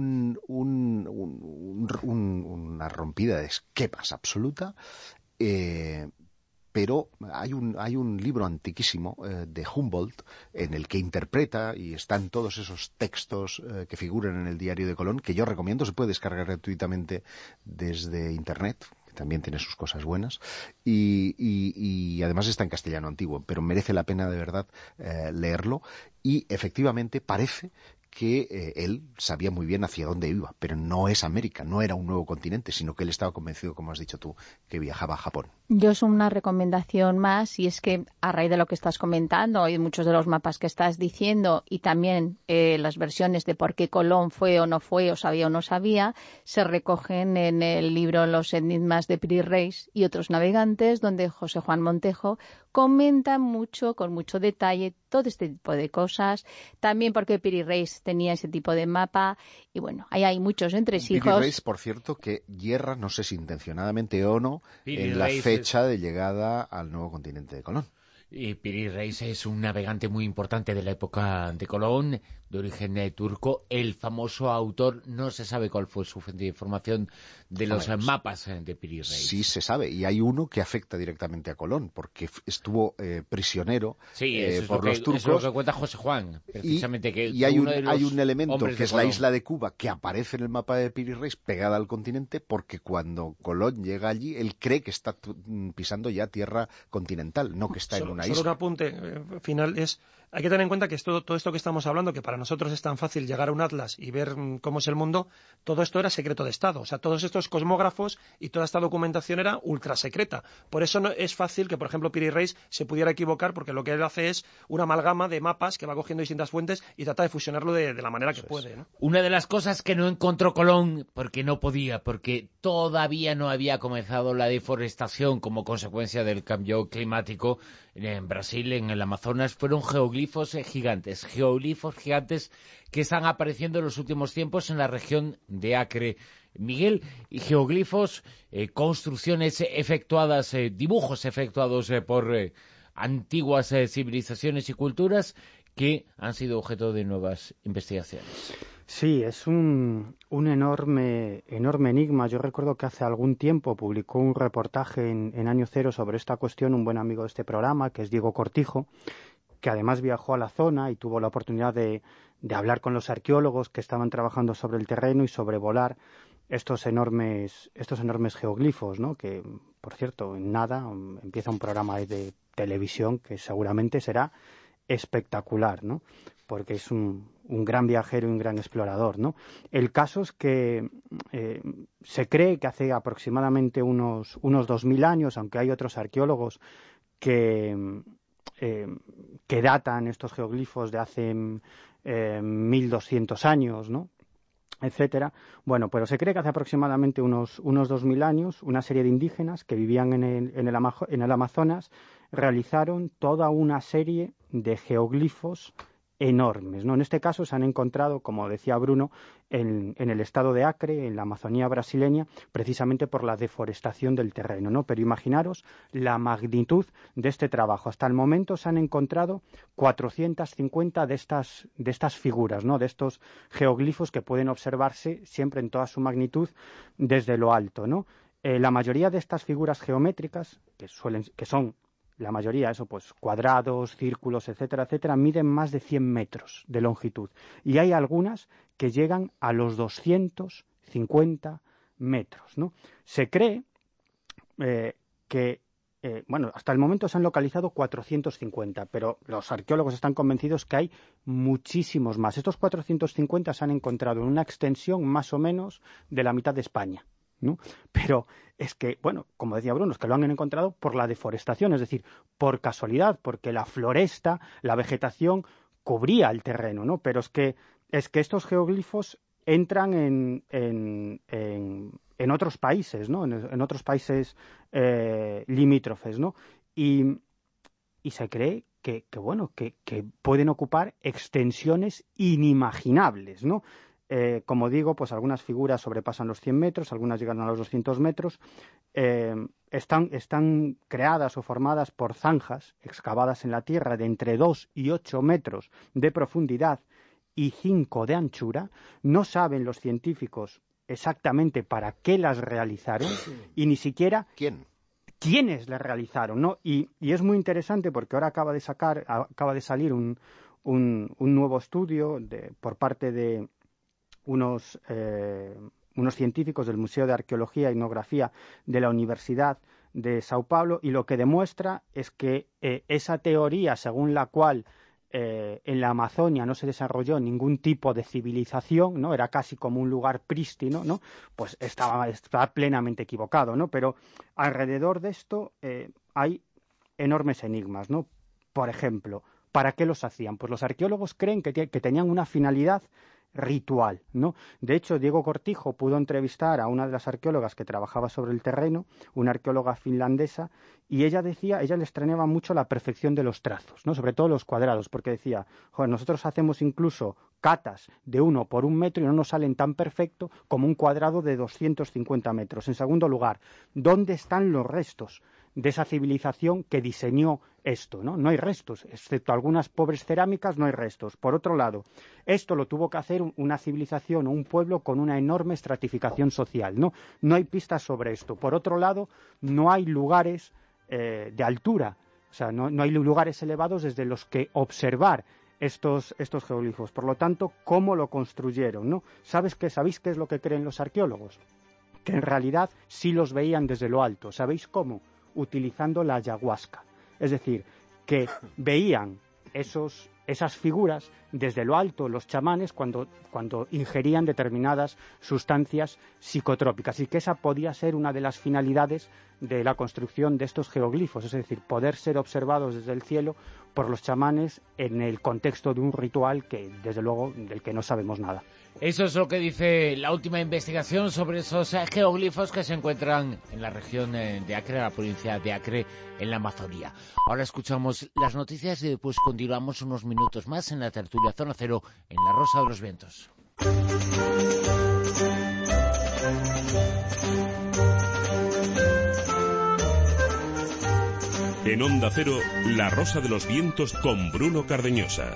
una rompida de esquemas absoluta, pero hay un libro antiquísimo de Humboldt en el que interpreta, y están todos esos textos que figuran en el diario de Colón, que yo recomiendo, se puede descargar gratuitamente desde Internet, que también tiene sus cosas buenas, y además está en castellano antiguo, pero merece la pena de verdad leerlo, y efectivamente parece que él sabía muy bien hacia dónde iba, pero no es América, no era un nuevo continente, sino que él estaba convencido, como has dicho tú, que viajaba a Japón. Yo es una recomendación más, y es que a raíz de lo que estás comentando y muchos de los mapas que estás diciendo, y también las versiones de por qué Colón fue o no fue, o sabía o no sabía, se recogen en el libro Los enigmas de Piri Reis y otros navegantes, donde José Juan Montejo comenta mucho, con mucho detalle, todo este tipo de cosas. También porque Piri Reis tenía ese tipo de mapa, y bueno, ahí hay muchos entresijos. Piri Reis, por cierto, que hierra, no sé si intencionadamente o no, en la fecha de llegada al nuevo continente de Colón. Y Piri Reis es un navegante muy importante de la época de Colón, de origen turco. El famoso autor, no se sabe cuál fue su fuente de información de los mapas de Piri Reis. Sí se sabe, y hay uno que afecta directamente a Colón, porque estuvo prisionero por los turcos. Eso es lo que cuenta José Juan, precisamente. Y hay un elemento que es la isla de Cuba, que aparece en el mapa de Piri Reis pegada al continente, porque cuando Colón llega allí, él cree que está pisando ya tierra continental, no que está en una isla. Solo un apunte final es... Hay que tener en cuenta que todo esto que estamos hablando, que para nosotros es tan fácil llegar a un atlas y ver cómo es el mundo, todo esto era secreto de Estado. O sea, todos estos cosmógrafos y toda esta documentación era ultra secreta. Por eso no es fácil que, por ejemplo, Piri Reis se pudiera equivocar, porque lo que él hace es una amalgama de mapas que va cogiendo distintas fuentes y trata de fusionarlo de la manera que puede, ¿no? Una de las cosas que no encontró Colón, porque no podía, porque todavía no había comenzado la deforestación como consecuencia del cambio climático en Brasil, en el Amazonas, fueron geoglifos gigantes que están apareciendo en los últimos tiempos en la región de Acre. Miguel, y geoglifos, construcciones efectuadas, dibujos efectuados por antiguas civilizaciones y culturas que han sido objeto de nuevas investigaciones. Sí, es un enorme enigma. Yo recuerdo que hace algún tiempo publicó un reportaje en Año Cero sobre esta cuestión un buen amigo de este programa, que es Diego Cortijo, que además viajó a la zona y tuvo la oportunidad de hablar con los arqueólogos que estaban trabajando sobre el terreno y sobrevolar estos enormes geoglifos, ¿no? Que, por cierto, en nada empieza un programa de televisión que seguramente será espectacular, ¿no? Porque es un un gran viajero y un gran explorador, ¿no? El caso es que se cree que hace aproximadamente unos 2000 años, aunque hay otros arqueólogos que datan estos geoglifos de hace 1200 años, ¿no?, etcétera. Bueno, pero se cree que hace aproximadamente unos 2000 años una serie de indígenas que vivían en el Amazonas realizaron toda una serie de geoglifos enormes, ¿no? En este caso se han encontrado, como decía Bruno, en el estado de Acre, en la Amazonía brasileña, precisamente por la deforestación del terreno, ¿no? Pero imaginaros la magnitud de este trabajo. Hasta el momento se han encontrado 450 de estas figuras, ¿no?, de estos geoglifos que pueden observarse siempre en toda su magnitud desde lo alto, ¿no? La mayoría de estas figuras geométricas, que son la mayoría, pues cuadrados, círculos, etcétera, etcétera, miden más de 100 metros de longitud. Y hay algunas que llegan a los 250 metros, ¿no? Se cree que, hasta el momento se han localizado 450, pero los arqueólogos están convencidos que hay muchísimos más. Estos 450 se han encontrado en una extensión más o menos de la mitad de España, ¿no? Pero es que, como decía Bruno, es que lo han encontrado por la deforestación, es decir, por casualidad, porque la floresta, la vegetación cubría el terreno, ¿no? Pero es que estos geoglifos entran en otros países, ¿no? En otros países limítrofes, ¿no? Y se cree que pueden ocupar extensiones inimaginables, ¿no? Como digo, pues algunas figuras sobrepasan los 100 metros, algunas llegan a los 200 metros. Están creadas o formadas por zanjas excavadas en la tierra de entre 2 y 8 metros de profundidad y 5 de anchura. No saben los científicos exactamente para qué las realizaron y ni siquiera quiénes las realizaron, ¿no? Y es muy interesante porque ahora acaba de salir un nuevo estudio por parte de unos científicos del Museo de Arqueología y Etnografía de la Universidad de Sao Paulo, y lo que demuestra es que esa teoría según la cual en la Amazonia no se desarrolló ningún tipo de civilización, ¿no?, era casi como un lugar prístino, ¿no?, pues estaba plenamente equivocado, ¿no? Pero alrededor de esto hay enormes enigmas, ¿no? Por ejemplo, ¿para qué los hacían? Pues los arqueólogos creen que tenían una finalidad ritual, ¿no? De hecho, Diego Cortijo pudo entrevistar a una de las arqueólogas que trabajaba sobre el terreno, una arqueóloga finlandesa, y ella le extrañaba mucho la perfección de los trazos, ¿no?, sobre todo los cuadrados, porque decía, nosotros hacemos incluso catas de 1 por 1 metro y no nos salen tan perfecto como un cuadrado de 250 metros. En segundo lugar, ¿dónde están los restos de esa civilización que diseñó esto, ¿no? No hay restos, excepto algunas pobres cerámicas, no hay restos. Por otro lado, esto lo tuvo que hacer una civilización o un pueblo con una enorme estratificación social, ¿no? No hay pistas sobre esto. Por otro lado, no hay lugares de altura, o sea, no hay lugares elevados desde los que observar estos geoglifos. Por lo tanto, ¿cómo lo construyeron, no? ¿Sabéis qué es lo que creen los arqueólogos? Que en realidad sí los veían desde lo alto. ¿Sabéis cómo? Utilizando la ayahuasca. Es decir, que veían esas figuras desde lo alto los chamanes cuando ingerían determinadas sustancias psicotrópicas, y que esa podía ser una de las finalidades de la construcción de estos geoglifos, es decir, poder ser observados desde el cielo por los chamanes en el contexto de un ritual que, desde luego, del que no sabemos nada. Eso es lo que dice la última investigación sobre esos geoglifos que se encuentran en la región de Acre, la provincia de Acre, en la Amazonía. Ahora escuchamos las noticias y después continuamos unos minutos más en la tertulia Zona Cero en La Rosa de los Vientos. En Onda Cero, La Rosa de los Vientos con Bruno Cardeñosa.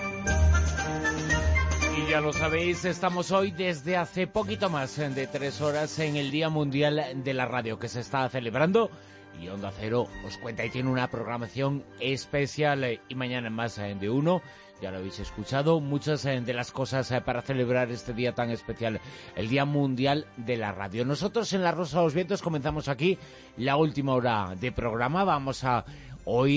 Ya lo sabéis, estamos hoy desde hace poquito más de 3 horas en el Día Mundial de la Radio que se está celebrando, y Onda Cero os cuenta y tiene una programación especial, y mañana más de uno, ya lo habéis escuchado, muchas de las cosas para celebrar este día tan especial, el Día Mundial de la Radio. Nosotros en La Rosa de los Vientos comenzamos aquí la última hora de programa, vamos a oír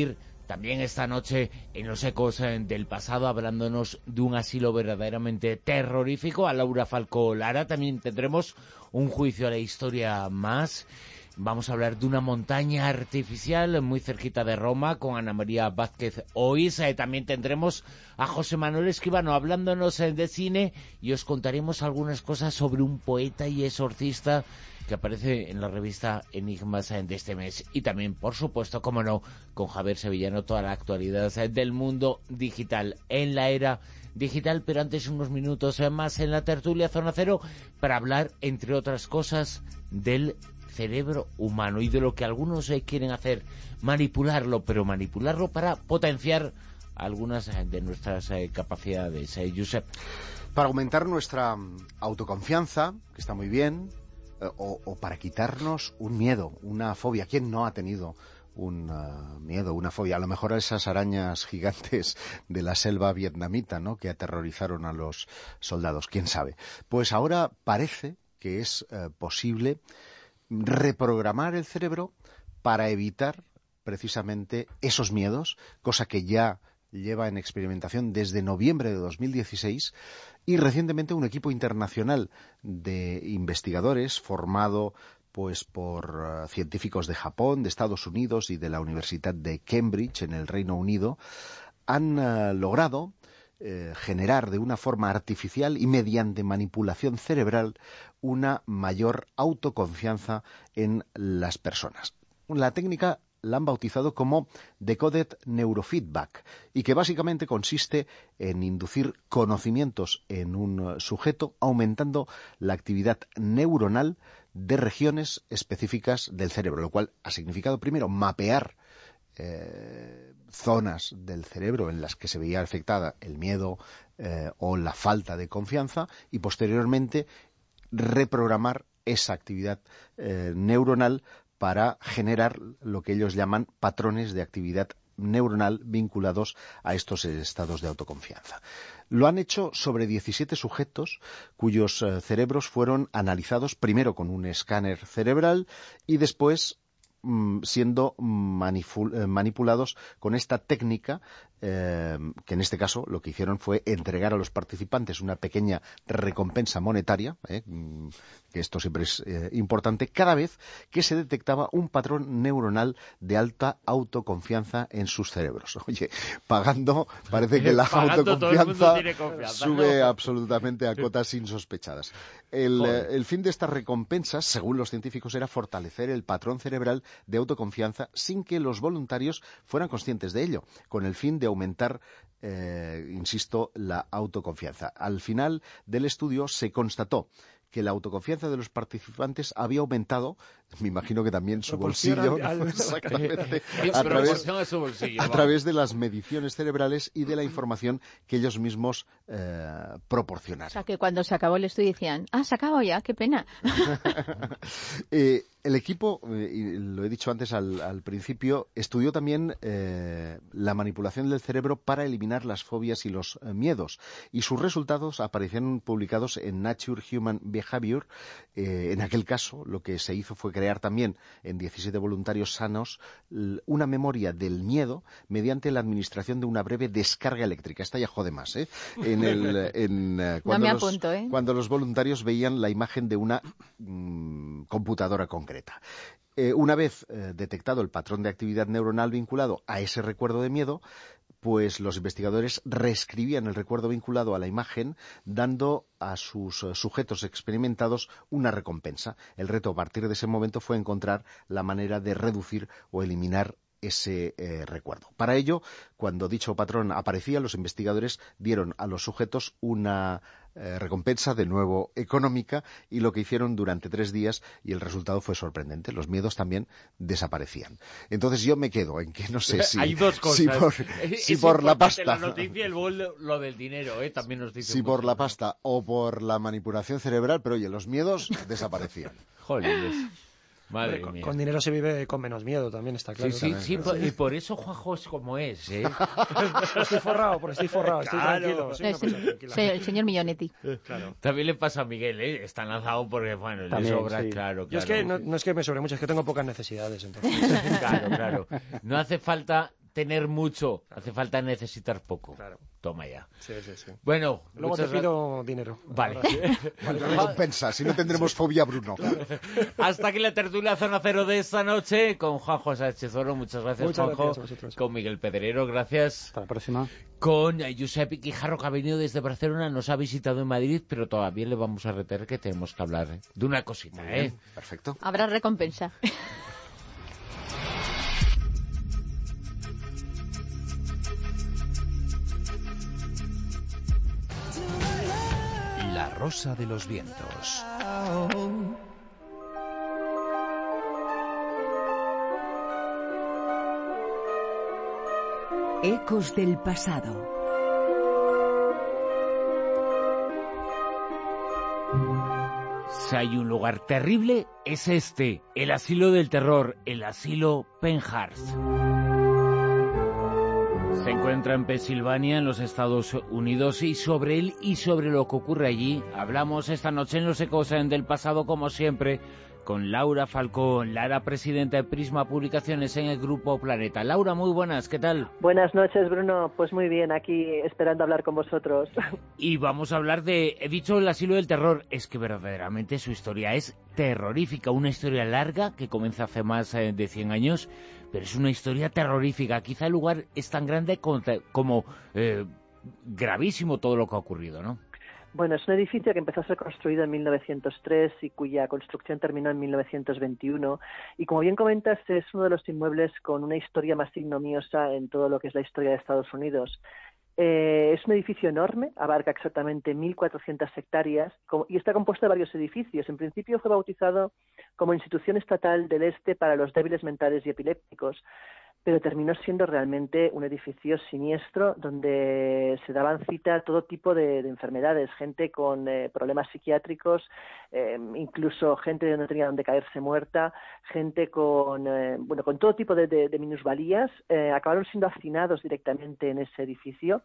también esta noche en Los Ecos del Pasado, hablándonos de un asilo verdaderamente terrorífico, a Laura Falcó Lara. También tendremos un juicio a la historia más. Vamos a hablar de una montaña artificial muy cerquita de Roma con Ana María Vázquez Ois. También tendremos a José Manuel Escribano hablándonos de cine y os contaremos algunas cosas sobre un poeta y exorcista que aparece en la revista Enigmas de este mes. Y también, por supuesto, como no, con Javier Sevillano, toda la actualidad del mundo digital en la era digital. Pero antes, unos minutos más en la tertulia Zona Cero para hablar, entre otras cosas, del cerebro humano y de lo que algunos quieren hacer, manipularlo, pero manipularlo para potenciar algunas de nuestras capacidades. Josep. Para aumentar nuestra autoconfianza, que está muy bien, o para quitarnos un miedo, una fobia. ¿Quién no ha tenido un miedo, una fobia? A lo mejor a esas arañas gigantes de la selva vietnamita, ¿no?, que aterrorizaron a los soldados. ¿Quién sabe? Pues ahora parece que es posible reprogramar el cerebro para evitar precisamente esos miedos, cosa que ya lleva en experimentación desde noviembre de 2016, y recientemente un equipo internacional de investigadores formado pues por científicos de Japón, de Estados Unidos y de la Universidad de Cambridge en el Reino Unido han logrado generar de una forma artificial y mediante manipulación cerebral una mayor autoconfianza en las personas. La técnica la han bautizado como Decoded Neurofeedback y que básicamente consiste en inducir conocimientos en un sujeto aumentando la actividad neuronal de regiones específicas del cerebro, lo cual ha significado primero mapear zonas del cerebro en las que se veía afectada el miedo o la falta de confianza y posteriormente reprogramar esa actividad neuronal para generar lo que ellos llaman patrones de actividad neuronal vinculados a estos estados de autoconfianza. Lo han hecho sobre 17 sujetos cuyos cerebros fueron analizados primero con un escáner cerebral y después siendo manipulados con esta técnica que en este caso lo que hicieron fue entregar a los participantes una pequeña recompensa monetaria, que esto siempre es importante, cada vez que se detectaba un patrón neuronal de alta autoconfianza en sus cerebros. Oye, pagando, parece que la autoconfianza sube absolutamente a cotas insospechadas. El fin de estas recompensas, según los científicos, era fortalecer el patrón cerebral de autoconfianza sin que los voluntarios fueran conscientes de ello, con el fin de aumentar, insisto, la autoconfianza. Al final del estudio se constató que la autoconfianza de los participantes había aumentado, me imagino que también su bolsillo, exactamente, a través de las mediciones cerebrales y de la información que ellos mismos proporcionaron. O sea, que cuando se acabó el estudio decían, se acabó ya, qué pena. El equipo, y lo he dicho antes al principio, estudió también la manipulación del cerebro para eliminar las fobias y los miedos, y sus resultados aparecieron publicados en Nature Human Behavior. En aquel caso, lo que se hizo fue crear también en 17 voluntarios sanos una memoria del miedo mediante la administración de una breve descarga eléctrica. Esta ya jode más, ¿eh? Cuando los voluntarios veían la imagen de una computadora concreta. Una vez detectado el patrón de actividad neuronal vinculado a ese recuerdo de miedo, pues los investigadores reescribían el recuerdo vinculado a la imagen, dando a sus sujetos experimentados una recompensa. El reto a partir de ese momento fue encontrar la manera de reducir o eliminar ese recuerdo. Para ello, cuando dicho patrón aparecía, los investigadores dieron a los sujetos una recompensa, de nuevo económica, y lo que hicieron durante 3 días, y el resultado fue sorprendente. Los miedos también desaparecían. Entonces yo me quedo en que no sé si... Hay dos cosas. Si por la pasta... La noticia y luego lo del dinero, también nos dice... Si por la pasta o por la manipulación cerebral, pero oye, los miedos desaparecían. Joder. Madre Hombre, mía. Con dinero se vive con menos miedo, también está claro. Sí, y por eso Juanjo es como es, ¿eh? Estoy forrado, Claro. estoy tranquilo. Soy una persona tranquila. El señor Millonetti. Claro. También le pasa a Miguel, ¿eh? Está lanzado porque, bueno, También, le sobra, sí. claro. Yo es que no es que me sobre mucho, es que tengo pocas necesidades, entonces. Claro. No hace falta tener mucho, hace falta necesitar poco. Claro. Toma ya. Sí. Bueno, luego te pido dinero. Vale. Vale, recompensa, si no tendremos fobia, Bruno. Claro. Hasta aquí la tertulia Zona Cero de esta noche con Juanjo Sánchez Oro. Muchas gracias, Juanjo. Gracias a vosotros. Con Miguel Pedrero, gracias. Hasta la próxima. Con Josep Quijarro, que ha venido desde Barcelona, nos ha visitado en Madrid, pero todavía le vamos a retener que tenemos que hablar de una cosita, Perfecto. Habrá recompensa. La Rosa de los Vientos. Ecos del pasado. Si hay un lugar terrible, es este, el asilo del terror, el asilo Penhurst. Se encuentra en Pensilvania, en los Estados Unidos, y sobre él y sobre lo que ocurre allí hablamos esta noche en Los Ecos del Pasado, como siempre, con Laura Falcón, Lara, presidenta de Prisma Publicaciones en el Grupo Planeta. Laura, muy buenas, ¿qué tal? Buenas noches, Bruno. Pues muy bien, aquí esperando hablar con vosotros. Y vamos a hablar he dicho el asilo del terror, es que verdaderamente su historia es terrorífica, una historia larga que comienza hace más de 100 años, pero es una historia terrorífica. Quizá el lugar es tan grande como gravísimo todo lo que ha ocurrido, ¿no? Bueno, es un edificio que empezó a ser construido en 1903 y cuya construcción terminó en 1921. Y como bien comentas, es uno de los inmuebles con una historia más ignominiosa en todo lo que es la historia de Estados Unidos. Es un edificio enorme, abarca exactamente 1.400 hectáreas y está compuesto de varios edificios. En principio fue bautizado como Institución Estatal del Este para los Débiles Mentales y Epilépticos, pero terminó siendo realmente un edificio siniestro donde se daban cita a todo tipo de enfermedades, gente con problemas psiquiátricos, incluso gente que no tenía donde caerse muerta, gente con todo tipo de minusvalías, acabaron siendo hacinados directamente en ese edificio.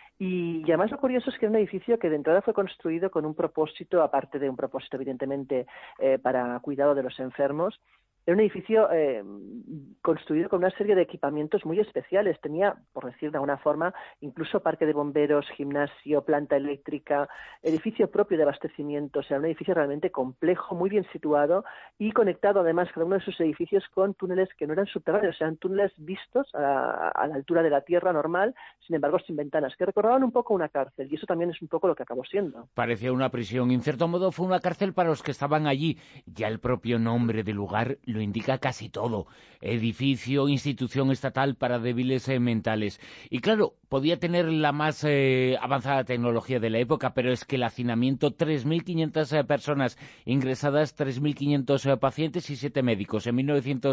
Y además lo curioso es que era un edificio que de entrada fue construido con un propósito, aparte de un propósito evidentemente para cuidado de los enfermos. Era un edificio construido con una serie de equipamientos muy especiales. Tenía, por decir de alguna forma, incluso parque de bomberos, gimnasio, planta eléctrica, edificio propio de abastecimiento. O sea, un edificio realmente complejo, muy bien situado y conectado además cada uno de sus edificios con túneles que no eran subterráneos, eran túneles vistos a la altura de la tierra normal, sin embargo sin ventanas, que recordaban un poco una cárcel. Y eso también es un poco lo que acabó siendo. Parecía una prisión. En cierto modo fue una cárcel para los que estaban allí. Ya el propio nombre del lugar lo indica casi todo. Edificio, institución estatal para débiles mentales. Y claro, podía tener la más avanzada tecnología de la época, pero es que el hacinamiento, 3.500 personas ingresadas, 3.500 pacientes y 7 médicos en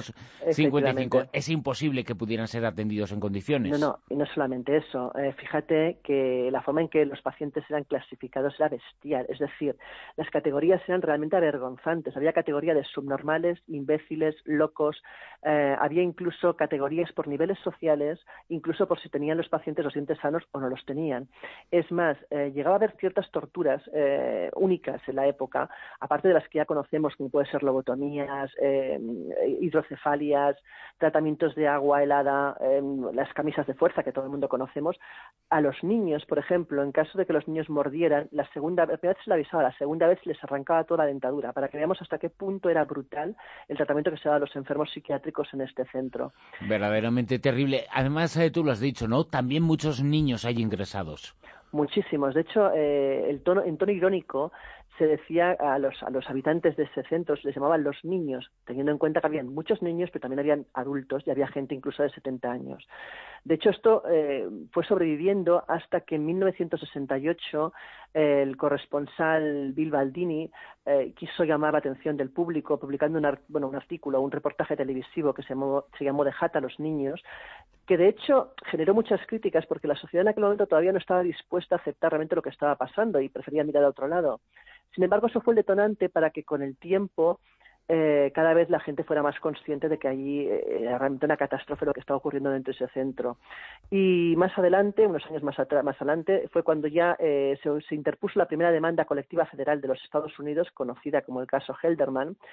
1955. Es imposible que pudieran ser atendidos en condiciones. No, y no solamente eso. Fíjate que la forma en que los pacientes eran clasificados era bestial. Es decir, las categorías eran realmente avergonzantes. Había categoría de subnormales, imbéciles, locos. Había incluso categorías por niveles sociales, incluso por si tenían los pacientes los dientes sanos o no los tenían. Es más, llegaba a haber ciertas torturas únicas en la época, aparte de las que ya conocemos, como puede ser lobotomías, hidrocefalias, tratamientos de agua helada, las camisas de fuerza que todo el mundo conocemos. A los niños, por ejemplo, en caso de que los niños mordieran, la primera vez se les avisaba, la segunda vez se les arrancaba toda la dentadura, para que veamos hasta qué punto era brutal el tratamiento que se daba a los enfermos psiquiátricos en este centro. Verdaderamente terrible. Además, tú lo has dicho, ¿no? También muchos niños hay ingresados. Muchísimos. De hecho, en tono irónico se decía a los habitantes de ese centro, les llamaban los niños, teniendo en cuenta que habían muchos niños, pero también habían adultos y había gente incluso de 70 años. De hecho, esto fue sobreviviendo hasta que en 1968 el corresponsal Bill Baldini quiso llamar la atención del público publicando un artículo, un reportaje televisivo que se llamó Dejad a los niños, que de hecho generó muchas críticas porque la sociedad en aquel momento todavía no estaba dispuesta a aceptar realmente lo que estaba pasando y prefería mirar a otro lado. Sin embargo, eso fue el detonante para que con el tiempo cada vez la gente fuera más consciente de que allí era realmente una catástrofe lo que estaba ocurriendo dentro de ese centro. Y más adelante, unos años más adelante, fue cuando ya se interpuso la primera demanda colectiva federal de los Estados Unidos, conocida como el caso Helderman,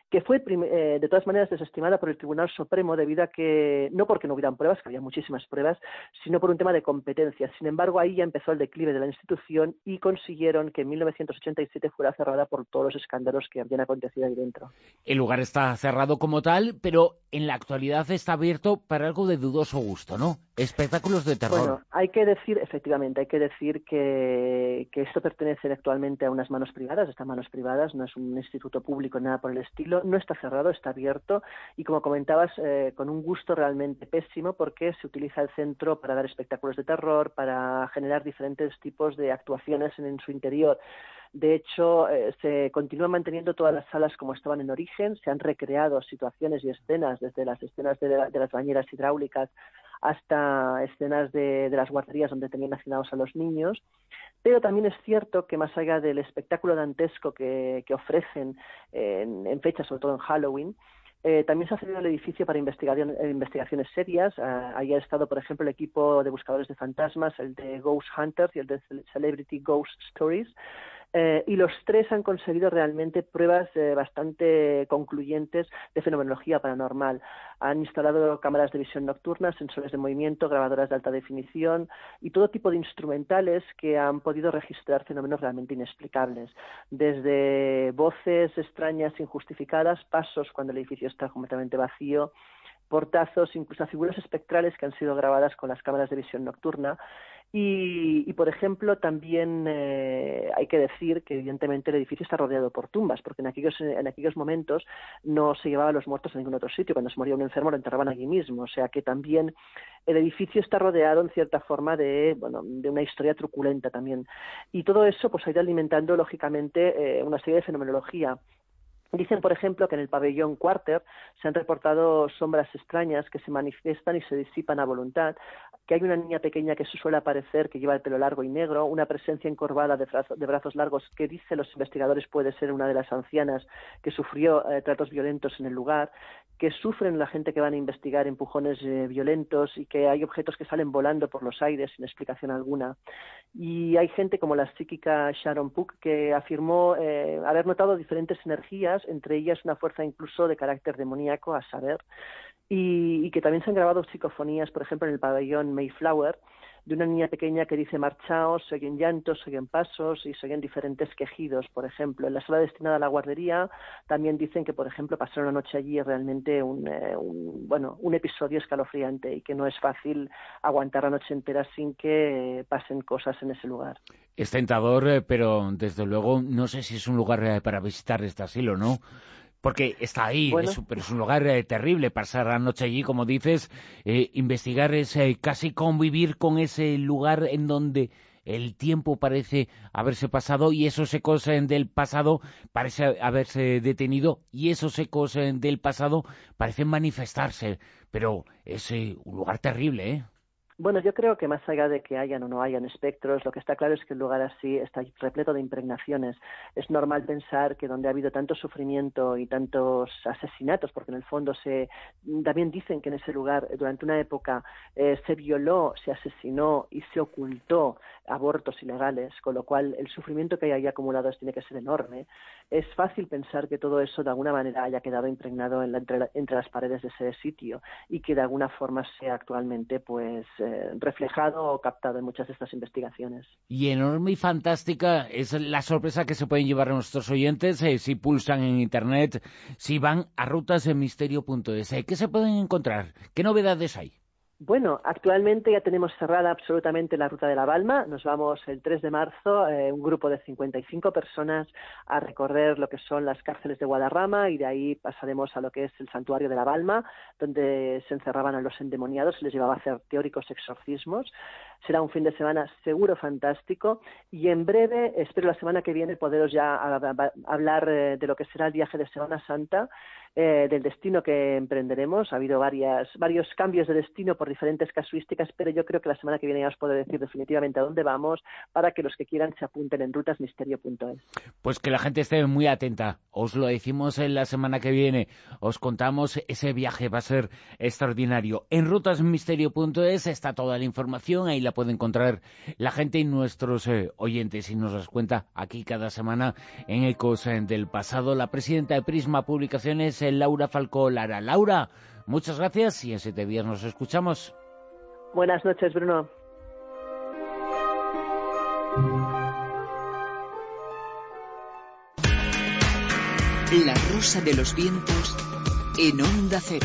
que fue de todas maneras desestimada por el Tribunal Supremo debido a que, no porque no hubieran pruebas, que había muchísimas pruebas, sino por un tema de competencia. Sin embargo, ahí ya empezó el declive de la institución y consiguieron que en 1987 fuera cerrada por todos los escándalos que habían acontecido ahí dentro. El lugar está cerrado como tal, pero en la actualidad está abierto para algo de dudoso gusto, ¿no? Espectáculos de terror. Bueno, hay que decir que esto pertenece actualmente a unas manos privadas, estas manos privadas, no es un instituto público, nada por el estilo, no está cerrado, está abierto y, como comentabas, con un gusto realmente pésimo, porque se utiliza el centro para dar espectáculos de terror, para generar diferentes tipos de actuaciones en su interior. De hecho, se continúan manteniendo todas las salas como estaban en origen, se han recreado situaciones y escenas, desde las escenas de las bañeras hidráulicas hasta escenas de las guarderías donde tenían hacinados a los niños. Pero también es cierto que más allá del espectáculo dantesco que ofrecen en fechas, sobre todo en Halloween, también se ha cedido el edificio para investigaciones serias. Ahí ha estado, por ejemplo, el equipo de buscadores de fantasmas, el de Ghost Hunters y el de Celebrity Ghost Stories. Y los tres han conseguido realmente pruebas bastante concluyentes de fenomenología paranormal. Han instalado cámaras de visión nocturna, sensores de movimiento, grabadoras de alta definición y todo tipo de instrumentales que han podido registrar fenómenos realmente inexplicables. Desde voces extrañas injustificadas, pasos cuando el edificio está completamente vacío, portazos, incluso a figuras espectrales que han sido grabadas con las cámaras de visión nocturna. Y por ejemplo, también hay que decir que evidentemente el edificio está rodeado por tumbas, porque en aquellos momentos no se llevaban los muertos a ningún otro sitio. Cuando se moría un enfermo lo enterraban allí mismo. O sea que también el edificio está rodeado en cierta forma de una historia truculenta también. Y todo eso pues ha ido alimentando lógicamente una serie de fenomenología. Dicen, por ejemplo, que en el pabellón Quarter se han reportado sombras extrañas que se manifiestan y se disipan a voluntad, que hay una niña pequeña que se suele aparecer, que lleva el pelo largo y negro, una presencia encorvada de brazos largos que, dicen los investigadores, puede ser una de las ancianas que sufrió tratos violentos en el lugar, que sufren la gente que van a investigar empujones violentos y que hay objetos que salen volando por los aires sin explicación alguna. Y hay gente como la psíquica Sharon Puck que afirmó haber notado diferentes energías, entre ellas una fuerza incluso de carácter demoníaco, a saber, y que también se han grabado psicofonías, por ejemplo, en el pabellón Mayflower, de una niña pequeña que dice marchaos, se oyen llantos, se oyen pasos y se oyen diferentes quejidos, por ejemplo. En la sala destinada a la guardería también dicen que, por ejemplo, pasar una noche allí es realmente un episodio escalofriante y que no es fácil aguantar la noche entera sin que pasen cosas en ese lugar. Es tentador, pero desde luego no sé si es un lugar para visitar este asilo, ¿no? Porque está ahí, bueno, pero es un lugar terrible. Pasar la noche allí, como dices, investigar es casi convivir con ese lugar en donde el tiempo parece haberse pasado y esos ecos del pasado parece haberse detenido y esos ecos del pasado parecen manifestarse. Pero es un lugar terrible, ¿eh? Bueno, yo creo que más allá de que hayan o no hayan espectros, lo que está claro es que el lugar así está repleto de impregnaciones. Es normal pensar que donde ha habido tanto sufrimiento y tantos asesinatos, porque en el fondo también dicen que en ese lugar durante una época se violó, se asesinó y se ocultó abortos ilegales, con lo cual el sufrimiento que hay ahí acumulado tiene que ser enorme. Es fácil pensar que todo eso de alguna manera haya quedado impregnado entre las paredes de ese sitio y que de alguna forma sea actualmente pues reflejado o captado en muchas de estas investigaciones. Y enorme y fantástica es la sorpresa que se pueden llevar a nuestros oyentes si pulsan en internet, si van a rutasdemisterio.es. ¿Qué se pueden encontrar? ¿Qué novedades hay? Bueno, actualmente ya tenemos cerrada absolutamente la Ruta de la Balma. Nos vamos el 3 de marzo, un grupo de 55 personas, a recorrer lo que son las cárceles de Guadarrama y de ahí pasaremos a lo que es el Santuario de la Balma, donde se encerraban a los endemoniados, se les llevaba a hacer teóricos exorcismos. Será un fin de semana seguro fantástico y en breve, espero la semana que viene, poderos ya hablar de lo que será el viaje de Semana Santa, del destino que emprenderemos. Ha habido varios cambios de destino por diferentes casuísticas, pero yo creo que la semana que viene ya os puedo decir definitivamente a dónde vamos para que los que quieran se apunten en rutasmisterio.es. Pues que la gente esté muy atenta. Os lo decimos en la semana que viene. Os contamos ese viaje, va a ser extraordinario. En rutasmisterio.es está toda la información, ahí la la puede encontrar la gente y nuestros oyentes, y nos las cuenta aquí cada semana en Ecos del Pasado la presidenta de Prisma Publicaciones, Laura Falcó Lara. Laura, muchas gracias y en 7 días nos escuchamos. Buenas noches, Bruno. La Rosa de los Vientos en Onda Cero.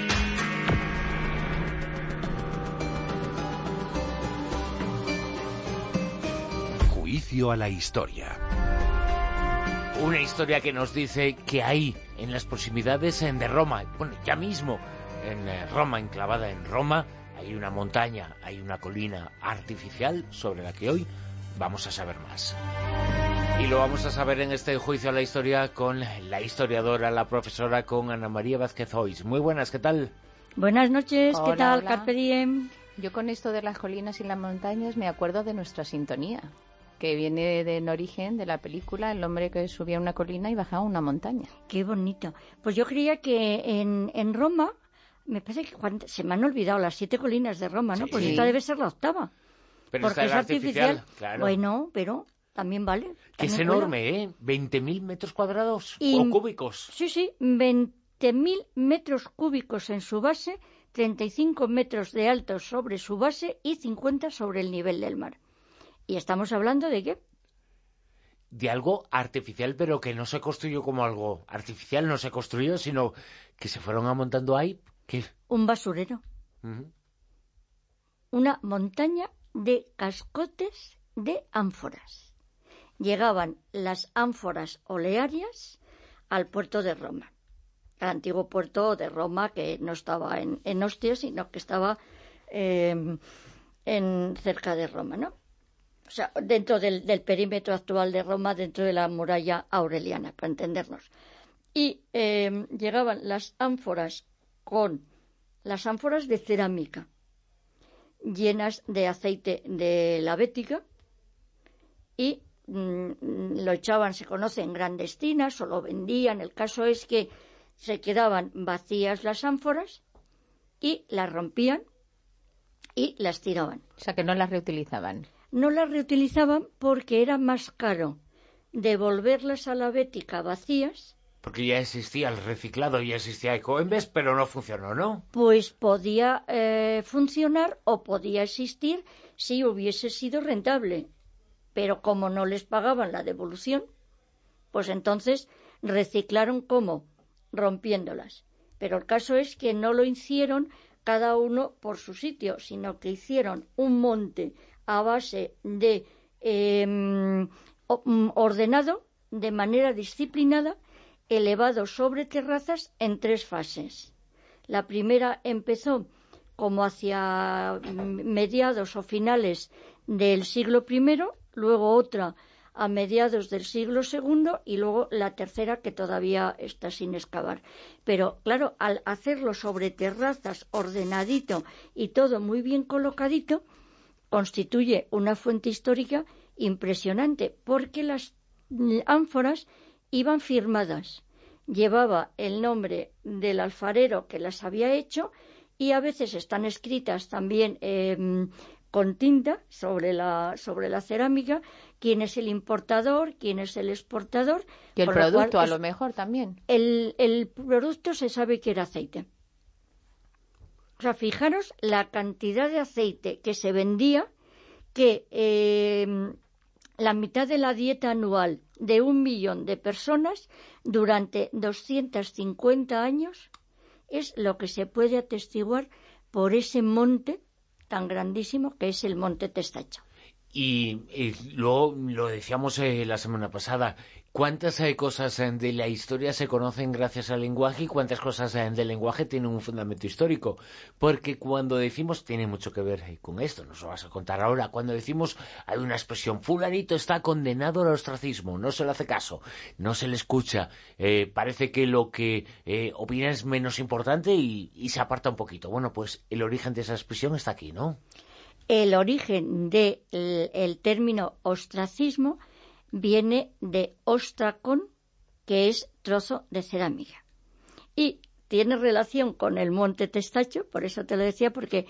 Juicio a la historia. Una historia que nos dice que hay en las proximidades de Roma, bueno, ya mismo en Roma, enclavada en Roma, hay una montaña, hay una colina artificial sobre la que hoy vamos a saber más. Y lo vamos a saber en este Juicio a la Historia con la historiadora, la profesora, con Ana María Vázquez Ois. Muy buenas, ¿qué tal? Buenas noches, Hola, ¿qué tal? hola. Carpe diem. Yo con esto de las colinas y las montañas me acuerdo de nuestra sintonía, que viene en origen de la película El hombre que subía una colina y bajaba una montaña. Qué bonito. Pues yo creía que en Roma, me parece que se me han olvidado las 7 colinas de Roma, ¿no? Sí. Pues esta debe ser la 8ª. Pero Porque esta es era artificial. claro. Bueno, pero también vale. Que es también enorme, cuela. ¿eh? 20.000 metros cuadrados Y- o cúbicos. Sí, 20.000 metros cúbicos en su base, 35 metros de alto sobre su base y 50 sobre el nivel del mar. ¿Y estamos hablando de qué? De algo artificial, pero que no se construyó como algo artificial, no se construyó, sino que se fueron amontando ahí. ¿Qué? Un basurero. Ujú. Una montaña de cascotes de ánforas. Llegaban las ánforas olearias al puerto de Roma, al antiguo puerto de Roma, que no estaba en Ostia, sino que estaba cerca de Roma, ¿no? O sea, dentro del perímetro actual de Roma, dentro de la muralla aureliana, para entendernos. Y llegaban las ánforas de cerámica, llenas de aceite de la Bética, y lo echaban, se conoce, en grandes tinas, o lo vendían. El caso es que se quedaban vacías las ánforas y las rompían y las tiraban. O sea, que no las reutilizaban. No las reutilizaban porque era más caro devolverlas a la Bética vacías. Porque ya existía el reciclado, ya existía Ecoembes, pero no funcionó, ¿no? Pues podía funcionar o podía existir si hubiese sido rentable. Pero como no les pagaban la devolución, pues entonces reciclaron ¿cómo? Rompiéndolas. Pero el caso es que no lo hicieron cada uno por su sitio, sino que hicieron un monte a base de ordenado, de manera disciplinada, elevado sobre terrazas en 3 fases. La primera empezó como hacia mediados o finales del siglo I, luego otra a mediados del siglo II y luego la tercera, que todavía está sin excavar. Pero claro, al hacerlo sobre terrazas, ordenadito y todo muy bien colocadito, constituye una fuente histórica impresionante, porque las ánforas iban firmadas. Llevaba el nombre del alfarero que las había hecho, y a veces están escritas también con tinta sobre la cerámica, quién es el importador, quién es el exportador. Y el producto, a lo mejor, también. El producto se sabe que era aceite. O sea, fijaros la cantidad de aceite que se vendía, que la mitad de la dieta anual de 1 millón de personas durante 250 años es lo que se puede atestiguar por ese monte tan grandísimo que es el Monte Testacho. Y luego lo decíamos la semana pasada, ¿cuántas cosas de la historia se conocen gracias al lenguaje y cuántas cosas del lenguaje tienen un fundamento histórico? Porque cuando decimos, tiene mucho que ver con esto, nos lo vas a contar ahora, cuando decimos hay una expresión, fulanito está condenado al ostracismo, no se le hace caso, no se le escucha, parece que lo que opina es menos importante y se aparta un poquito. Bueno, pues el origen de esa expresión está aquí, ¿no? El origen del término ostracismo viene de ostracón, que es trozo de cerámica. Y tiene relación con el Monte Testacho, por eso te lo decía, porque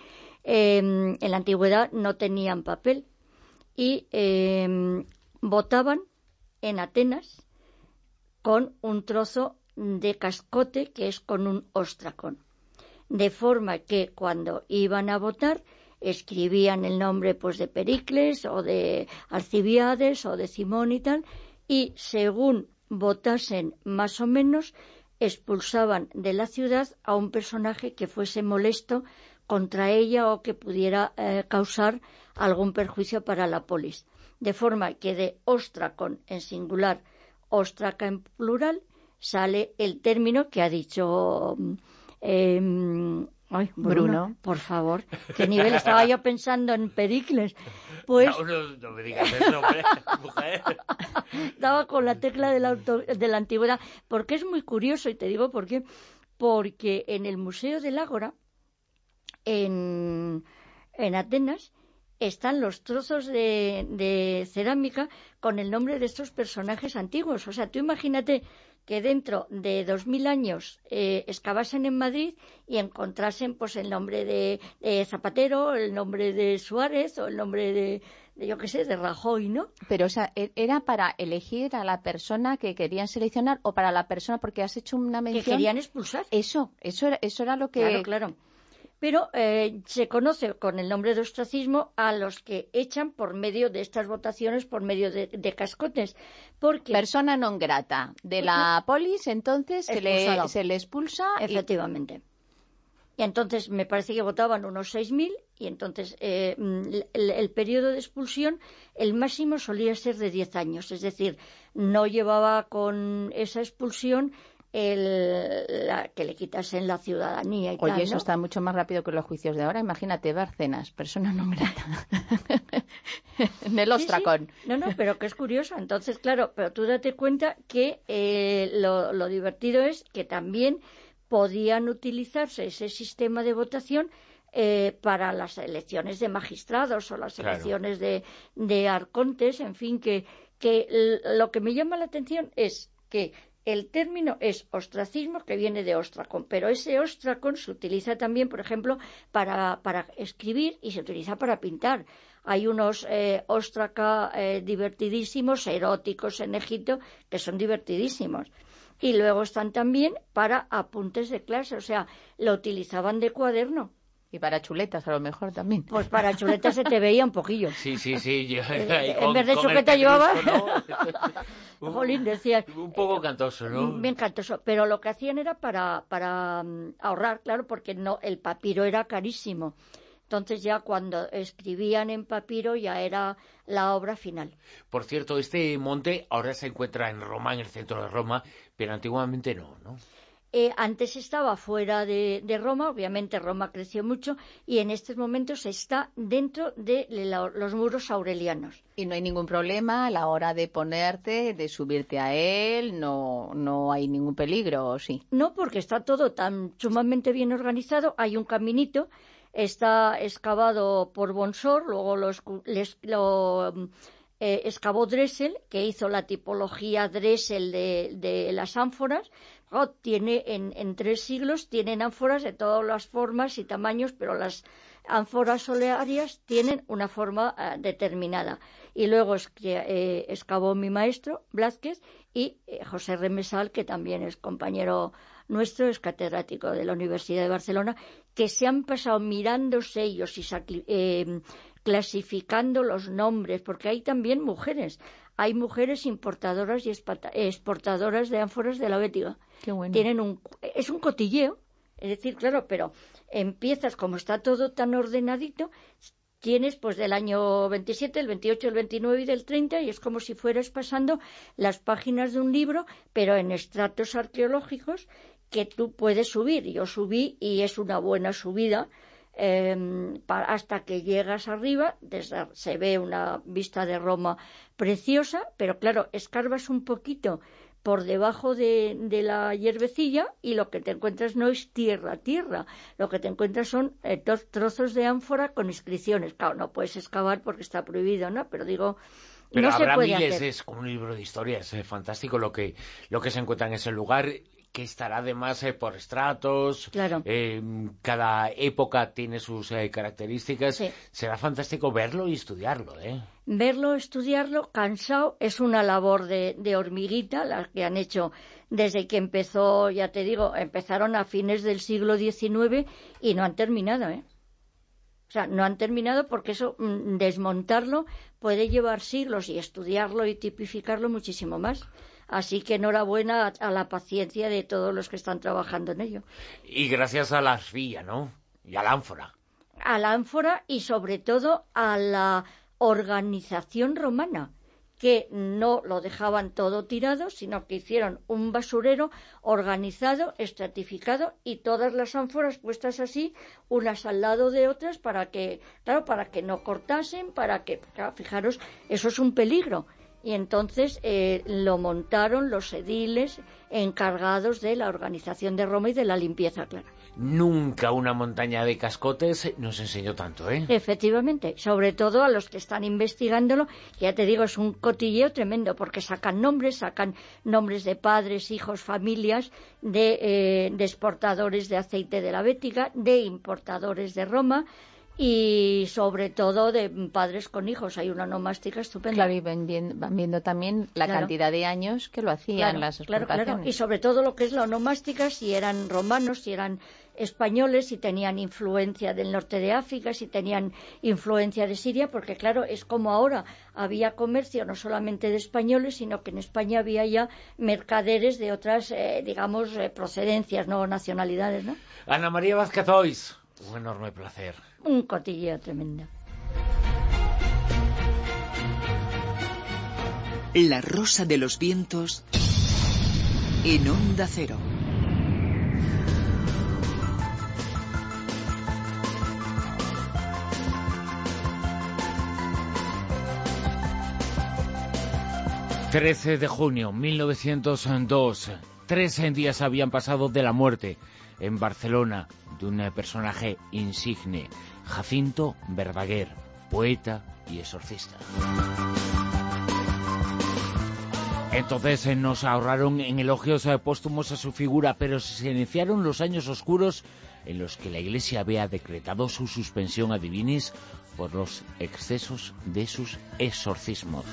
en la antigüedad no tenían papel y votaban en Atenas con un trozo de cascote que es con un ostracón. De forma que cuando iban a votar escribían el nombre pues de Pericles o de Alcibiades o de Simón y tal, y según votasen más o menos expulsaban de la ciudad a un personaje que fuese molesto contra ella o que pudiera causar algún perjuicio para la polis. De forma que de ostracón en singular, ostraca en plural, sale el término que ha dicho Bruno, por favor, ¿qué nivel? Estaba yo pensando en Pericles. Pues no me digas eso, hombre, mujer. Estaba con la tecla de la antigüedad, porque es muy curioso, y te digo por qué. Porque en el Museo del Ágora, en Atenas, están los trozos de cerámica con el nombre de estos personajes antiguos. O sea, tú imagínate que dentro de 2000 años excavasen en Madrid y encontrasen pues el nombre de Zapatero, el nombre de Suárez o el nombre de yo qué sé, de Rajoy, ¿no? Pero, o sea, ¿era para elegir a la persona que querían seleccionar o para la persona, porque has hecho una mención? Que querían expulsar. Eso era lo que... Claro. Pero se conoce con el nombre de ostracismo a los que echan por medio de estas votaciones, por medio de cascotes. Porque persona non grata de la polis, entonces se le expulsa. Efectivamente. Y entonces me parece que votaban unos 6.000 y entonces el periodo de expulsión, el máximo solía ser de 10 años. Es decir, no llevaba con esa expulsión que le quitasen la ciudadanía y Oye, tal, ¿no? Eso está mucho más rápido que los juicios de ahora. Imagínate, Bárcenas, persona non grata. En el ostracón. Sí. No, pero que es curioso. Entonces, claro, pero tú date cuenta que lo divertido es que también podían utilizarse ese sistema de votación para las elecciones de magistrados o las elecciones de arcontes, en fin, que lo que me llama la atención es que el término es ostracismo, que viene de ostracón, pero ese ostracón se utiliza también, por ejemplo, para escribir y se utiliza para pintar. Hay unos ostraca divertidísimos, eróticos en Egipto, que son divertidísimos. Y luego están también para apuntes de clase, o sea, lo utilizaban de cuaderno. Y para chuletas, a lo mejor también. Pues para chuletas se te veía un poquillo. Sí. En vez de chupeta llevaba... Jolín, decía... Un poco cantoso, ¿no? Bien cantoso. Pero lo que hacían era para ahorrar, claro, porque no, el papiro era carísimo. Entonces ya cuando escribían en papiro ya era la obra final. Por cierto, este monte ahora se encuentra en Roma, en el centro de Roma, pero antiguamente no, ¿no? Antes estaba fuera de Roma, obviamente Roma creció mucho, y en estos momentos está dentro de los muros aurelianos. Y no hay ningún problema a la hora de ponerte, de subirte a él, no hay ningún peligro, ¿o sí? No, porque está todo tan sumamente bien organizado, hay un caminito, está excavado por Bonsor, luego lo excavó Dressel, que hizo la tipología Dressel de las ánforas. Tiene en 3 siglos, tienen ánforas de todas las formas y tamaños, pero las ánforas solearias tienen una forma determinada. Y luego excavó mi maestro, Blázquez, y José Remesal, que también es compañero nuestro, es catedrático de la Universidad de Barcelona, que se han pasado mirando sellos y clasificando los nombres, porque hay también mujeres. Hay mujeres importadoras y exportadoras de ánforas de la Bétiga. Qué bueno. Es un cotilleo, es decir, claro, pero empiezas, como está todo tan ordenadito, tienes pues del año 27, el 28, el 29 y del 30, y es como si fueras pasando las páginas de un libro, pero en estratos arqueológicos que tú puedes subir. Yo subí y es una buena subida. Hasta que llegas arriba, se ve una vista de Roma preciosa, pero claro, escarbas un poquito por debajo de la hierbecilla y lo que te encuentras no es tierra, lo que te encuentras son trozos de ánfora con inscripciones. Claro, no puedes excavar porque está prohibido, ¿no? Pero digo... Pero no habrá se puede miles, hacer. Es como un libro de historias, es fantástico lo que se encuentra en ese lugar. que estará además por estratos. Claro. Cada época tiene sus características. Sí. Será fantástico verlo y estudiarlo, Verlo, estudiarlo, cansado, es una labor de hormiguita, la que han hecho desde que empezó, ya te digo, empezaron a fines del siglo XIX y no han terminado, O sea, no han terminado porque eso, desmontarlo, puede llevar siglos y estudiarlo y tipificarlo muchísimo más. Así que enhorabuena a la paciencia de todos los que están trabajando en ello. Y gracias a la arcilla, ¿no? Y a la ánfora. A la ánfora y sobre todo a la organización romana, que no lo dejaban todo tirado, sino que hicieron un basurero organizado, estratificado y todas las ánforas puestas así, unas al lado de otras, para que no cortasen, fijaros, eso es un peligro. Y entonces lo montaron los ediles encargados de la organización de Roma y de la limpieza, claro. Nunca una montaña de cascotes nos enseñó tanto, Efectivamente, sobre todo a los que están investigándolo, que ya te digo, es un cotilleo tremendo, porque sacan nombres de padres, hijos, familias, de exportadores de aceite de la Bética, de importadores de Roma, y sobre todo de padres con hijos. Hay una nomástica estupenda. Claro, y van viendo también la cantidad de años que lo hacían las exportaciones. Claro. Y sobre todo lo que es la onomástica, si eran romanos, si eran españoles, si tenían influencia del norte de África, si tenían influencia de Siria, porque claro, es como ahora, había comercio no solamente de españoles, sino que en España había ya mercaderes de otras, procedencias, no nacionalidades, ¿no? Ana María Vázquez Ois, un enorme placer. Un cotilleo tremendo. La Rosa de los Vientos en Onda Cero. ...13 de junio 1902... 3 días habían pasado de la muerte... en Barcelona... de un personaje insigne... Jacinto Verdaguer... poeta y exorcista. Entonces nos ahorraron en elogios póstumos a su figura... pero se iniciaron los años oscuros... en los que la Iglesia había decretado su suspensión ad divinis... por los excesos de sus exorcismos.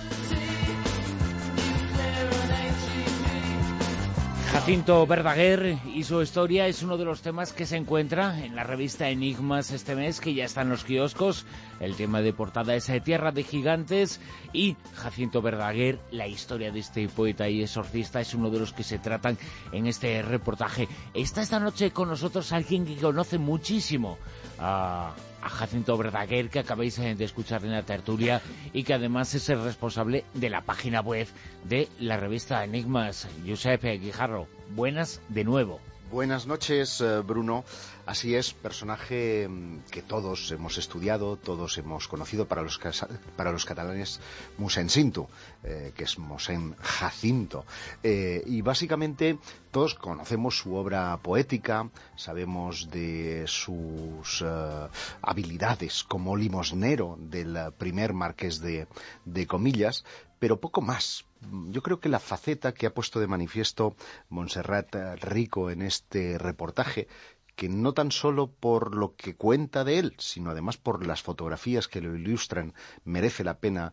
Jacinto Verdaguer y su historia es uno de los temas que se encuentra en la revista Enigmas este mes, que ya está en los kioscos. El tema de portada es Tierra de Gigantes, y Jacinto Verdaguer, la historia de este poeta y exorcista, es uno de los que se tratan en este reportaje. Está esta noche con nosotros alguien que conoce muchísimo a Jacinto Verdaguer, que acabáis de escuchar en la tertulia, y que además es el responsable de la página web de la revista Enigmas. Josep Guijarro, buenas de nuevo. Buenas noches, Bruno. Así es, personaje que todos hemos estudiado, todos hemos conocido, para los catalanes, Mossèn Cinto, que es Mossèn Jacinto. Y básicamente todos conocemos su obra poética, sabemos de sus habilidades como limosnero del primer marqués de Comillas, pero poco más. Yo creo que la faceta que ha puesto de manifiesto Montserrat Rico en este reportaje, que no tan solo por lo que cuenta de él, sino además por las fotografías que lo ilustran, merece la pena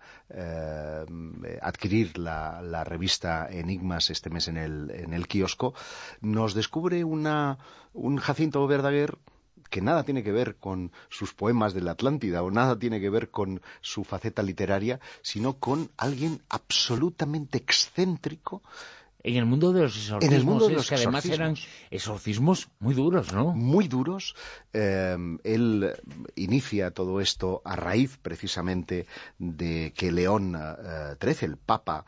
adquirir la revista Enigmas este mes en el kiosco, nos descubre un Jacinto Verdaguer que nada tiene que ver con sus poemas de la Atlántida o nada tiene que ver con su faceta literaria, sino con alguien absolutamente excéntrico. En el mundo de los exorcismos, que además eran exorcismos muy duros, ¿no? Muy duros. Él inicia todo esto a raíz precisamente de que León XIII, el Papa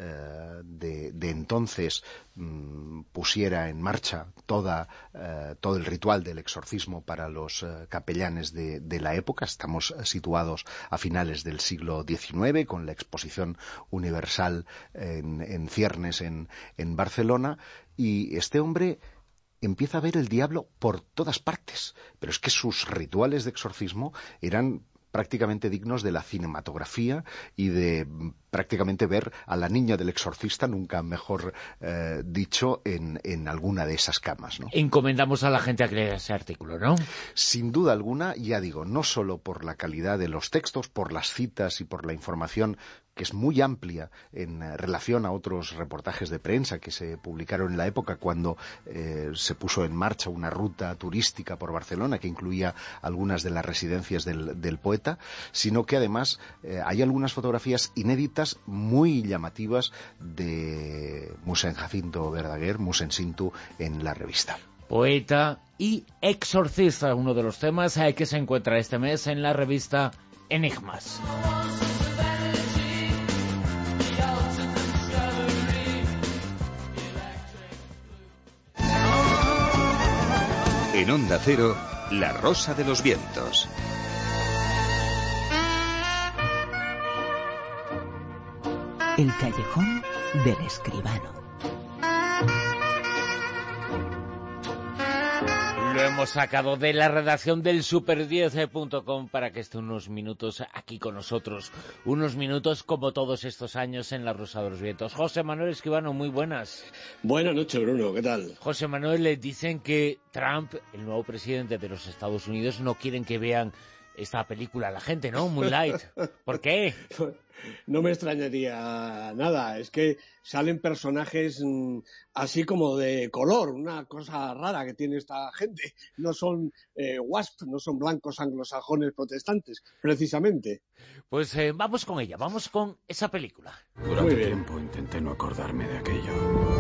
de entonces, pusiera en marcha todo el ritual del exorcismo para los capellanes de la época. Estamos situados a finales del siglo XIX, con la Exposición Universal en ciernes en Barcelona, y este hombre empieza a ver el diablo por todas partes, pero es que sus rituales de exorcismo eran prácticamente dignos de la cinematografía y de prácticamente ver a la niña del exorcista, nunca mejor dicho, en alguna de esas camas, ¿no? Encomendamos a la gente a que lea ese artículo, ¿no? Sin duda alguna, ya digo, no solo por la calidad de los textos, por las citas y por la información que es muy amplia en relación a otros reportajes de prensa que se publicaron en la época cuando se puso en marcha una ruta turística por Barcelona que incluía algunas de las residencias del poeta, sino que además hay algunas fotografías inéditas muy llamativas de Mossèn Jacinto Verdaguer, Mossèn Cinto, en la revista. Poeta y exorcista, uno de los temas que se encuentra este mes en la revista Enigmas. En Onda Cero, La Rosa de los Vientos. El callejón del escribano. Lo hemos sacado de la redacción del super10.com para que esté unos minutos aquí con nosotros. Unos minutos como todos estos años en La Rosa de los Vientos. José Manuel Escribano, muy buenas. Buenas noches, Bruno, ¿qué tal? José Manuel, le dicen que Trump, el nuevo presidente de los Estados Unidos, no quieren que vean esta película la gente, ¿no? Moonlight. ¿Por qué? No me extrañaría nada. Es que salen personajes así como de color, una cosa rara que tiene esta gente. No son WASP, no son blancos anglosajones protestantes, precisamente. Pues vamos con ella, vamos con esa película. Durante tiempo intenté no acordarme de aquello,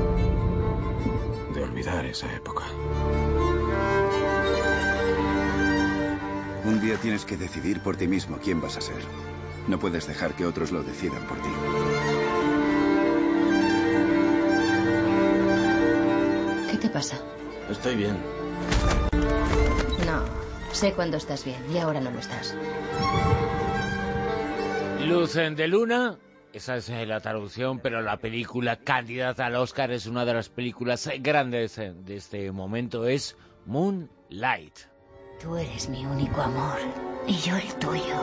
de olvidar esa época. Un día tienes que decidir por ti mismo quién vas a ser. No puedes dejar que otros lo decidan por ti. ¿Qué te pasa? Estoy bien. No, sé cuándo estás bien y ahora no lo estás. Luz de Luna, esa es la traducción, pero la película candidata al Oscar es una de las películas grandes de este momento, es Moonlight. Tú eres mi único amor y yo el tuyo.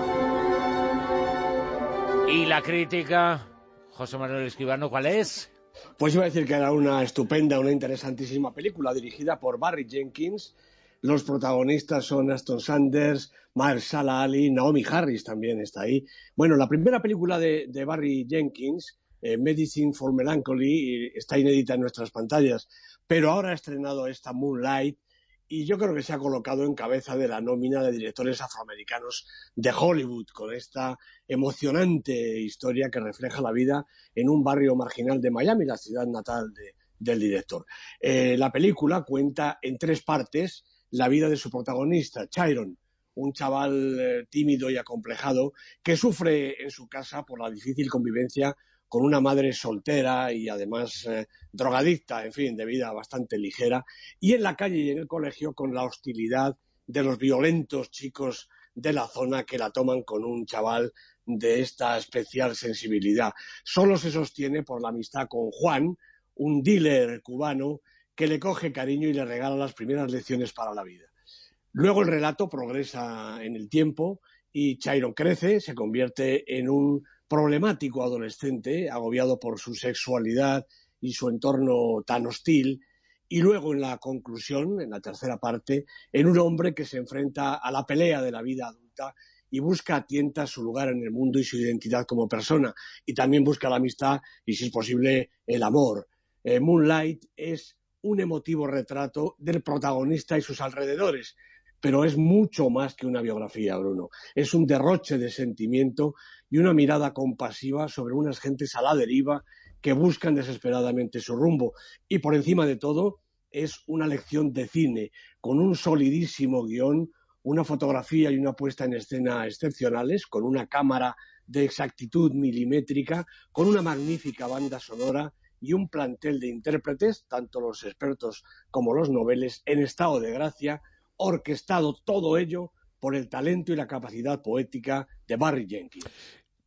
¿Y la crítica, José Manuel Escribano, cuál es? Pues iba a decir que era una estupenda, una interesantísima película dirigida por Barry Jenkins. Los protagonistas son Aston Sanders, Mahershala Ali, Naomi Harris también está ahí. Bueno, la primera película de Barry Jenkins, Medicine for Melancholy, está inédita en nuestras pantallas, pero ahora ha estrenado esta Moonlight, y yo creo que se ha colocado en cabeza de la nómina de directores afroamericanos de Hollywood, con esta emocionante historia que refleja la vida en un barrio marginal de Miami, la ciudad natal del director. La película cuenta en 3 partes la vida de su protagonista, Chiron, un chaval tímido y acomplejado que sufre en su casa por la difícil convivencia con una madre soltera y además drogadicta, en fin, de vida bastante ligera, y en la calle y en el colegio con la hostilidad de los violentos chicos de la zona que la toman con un chaval de esta especial sensibilidad. Solo se sostiene por la amistad con Juan, un dealer cubano que le coge cariño y le regala las primeras lecciones para la vida. Luego el relato progresa en el tiempo y Chiron crece, se convierte en un problemático adolescente, agobiado por su sexualidad y su entorno tan hostil, y luego en la conclusión, en la tercera parte, en un hombre que se enfrenta a la pelea de la vida adulta y busca a tientas su lugar en el mundo y su identidad como persona, y también busca la amistad y, si es posible, el amor. Moonlight es un emotivo retrato del protagonista y sus alrededores, pero es mucho más que una biografía, Bruno. Es un derroche de sentimiento y una mirada compasiva sobre unas gentes a la deriva que buscan desesperadamente su rumbo. Y por encima de todo, es una lección de cine, con un solidísimo guión, una fotografía y una puesta en escena excepcionales, con una cámara de exactitud milimétrica, con una magnífica banda sonora y un plantel de intérpretes, tanto los expertos como los noveles, en estado de gracia, orquestado todo ello por el talento y la capacidad poética de Barry Jenkins.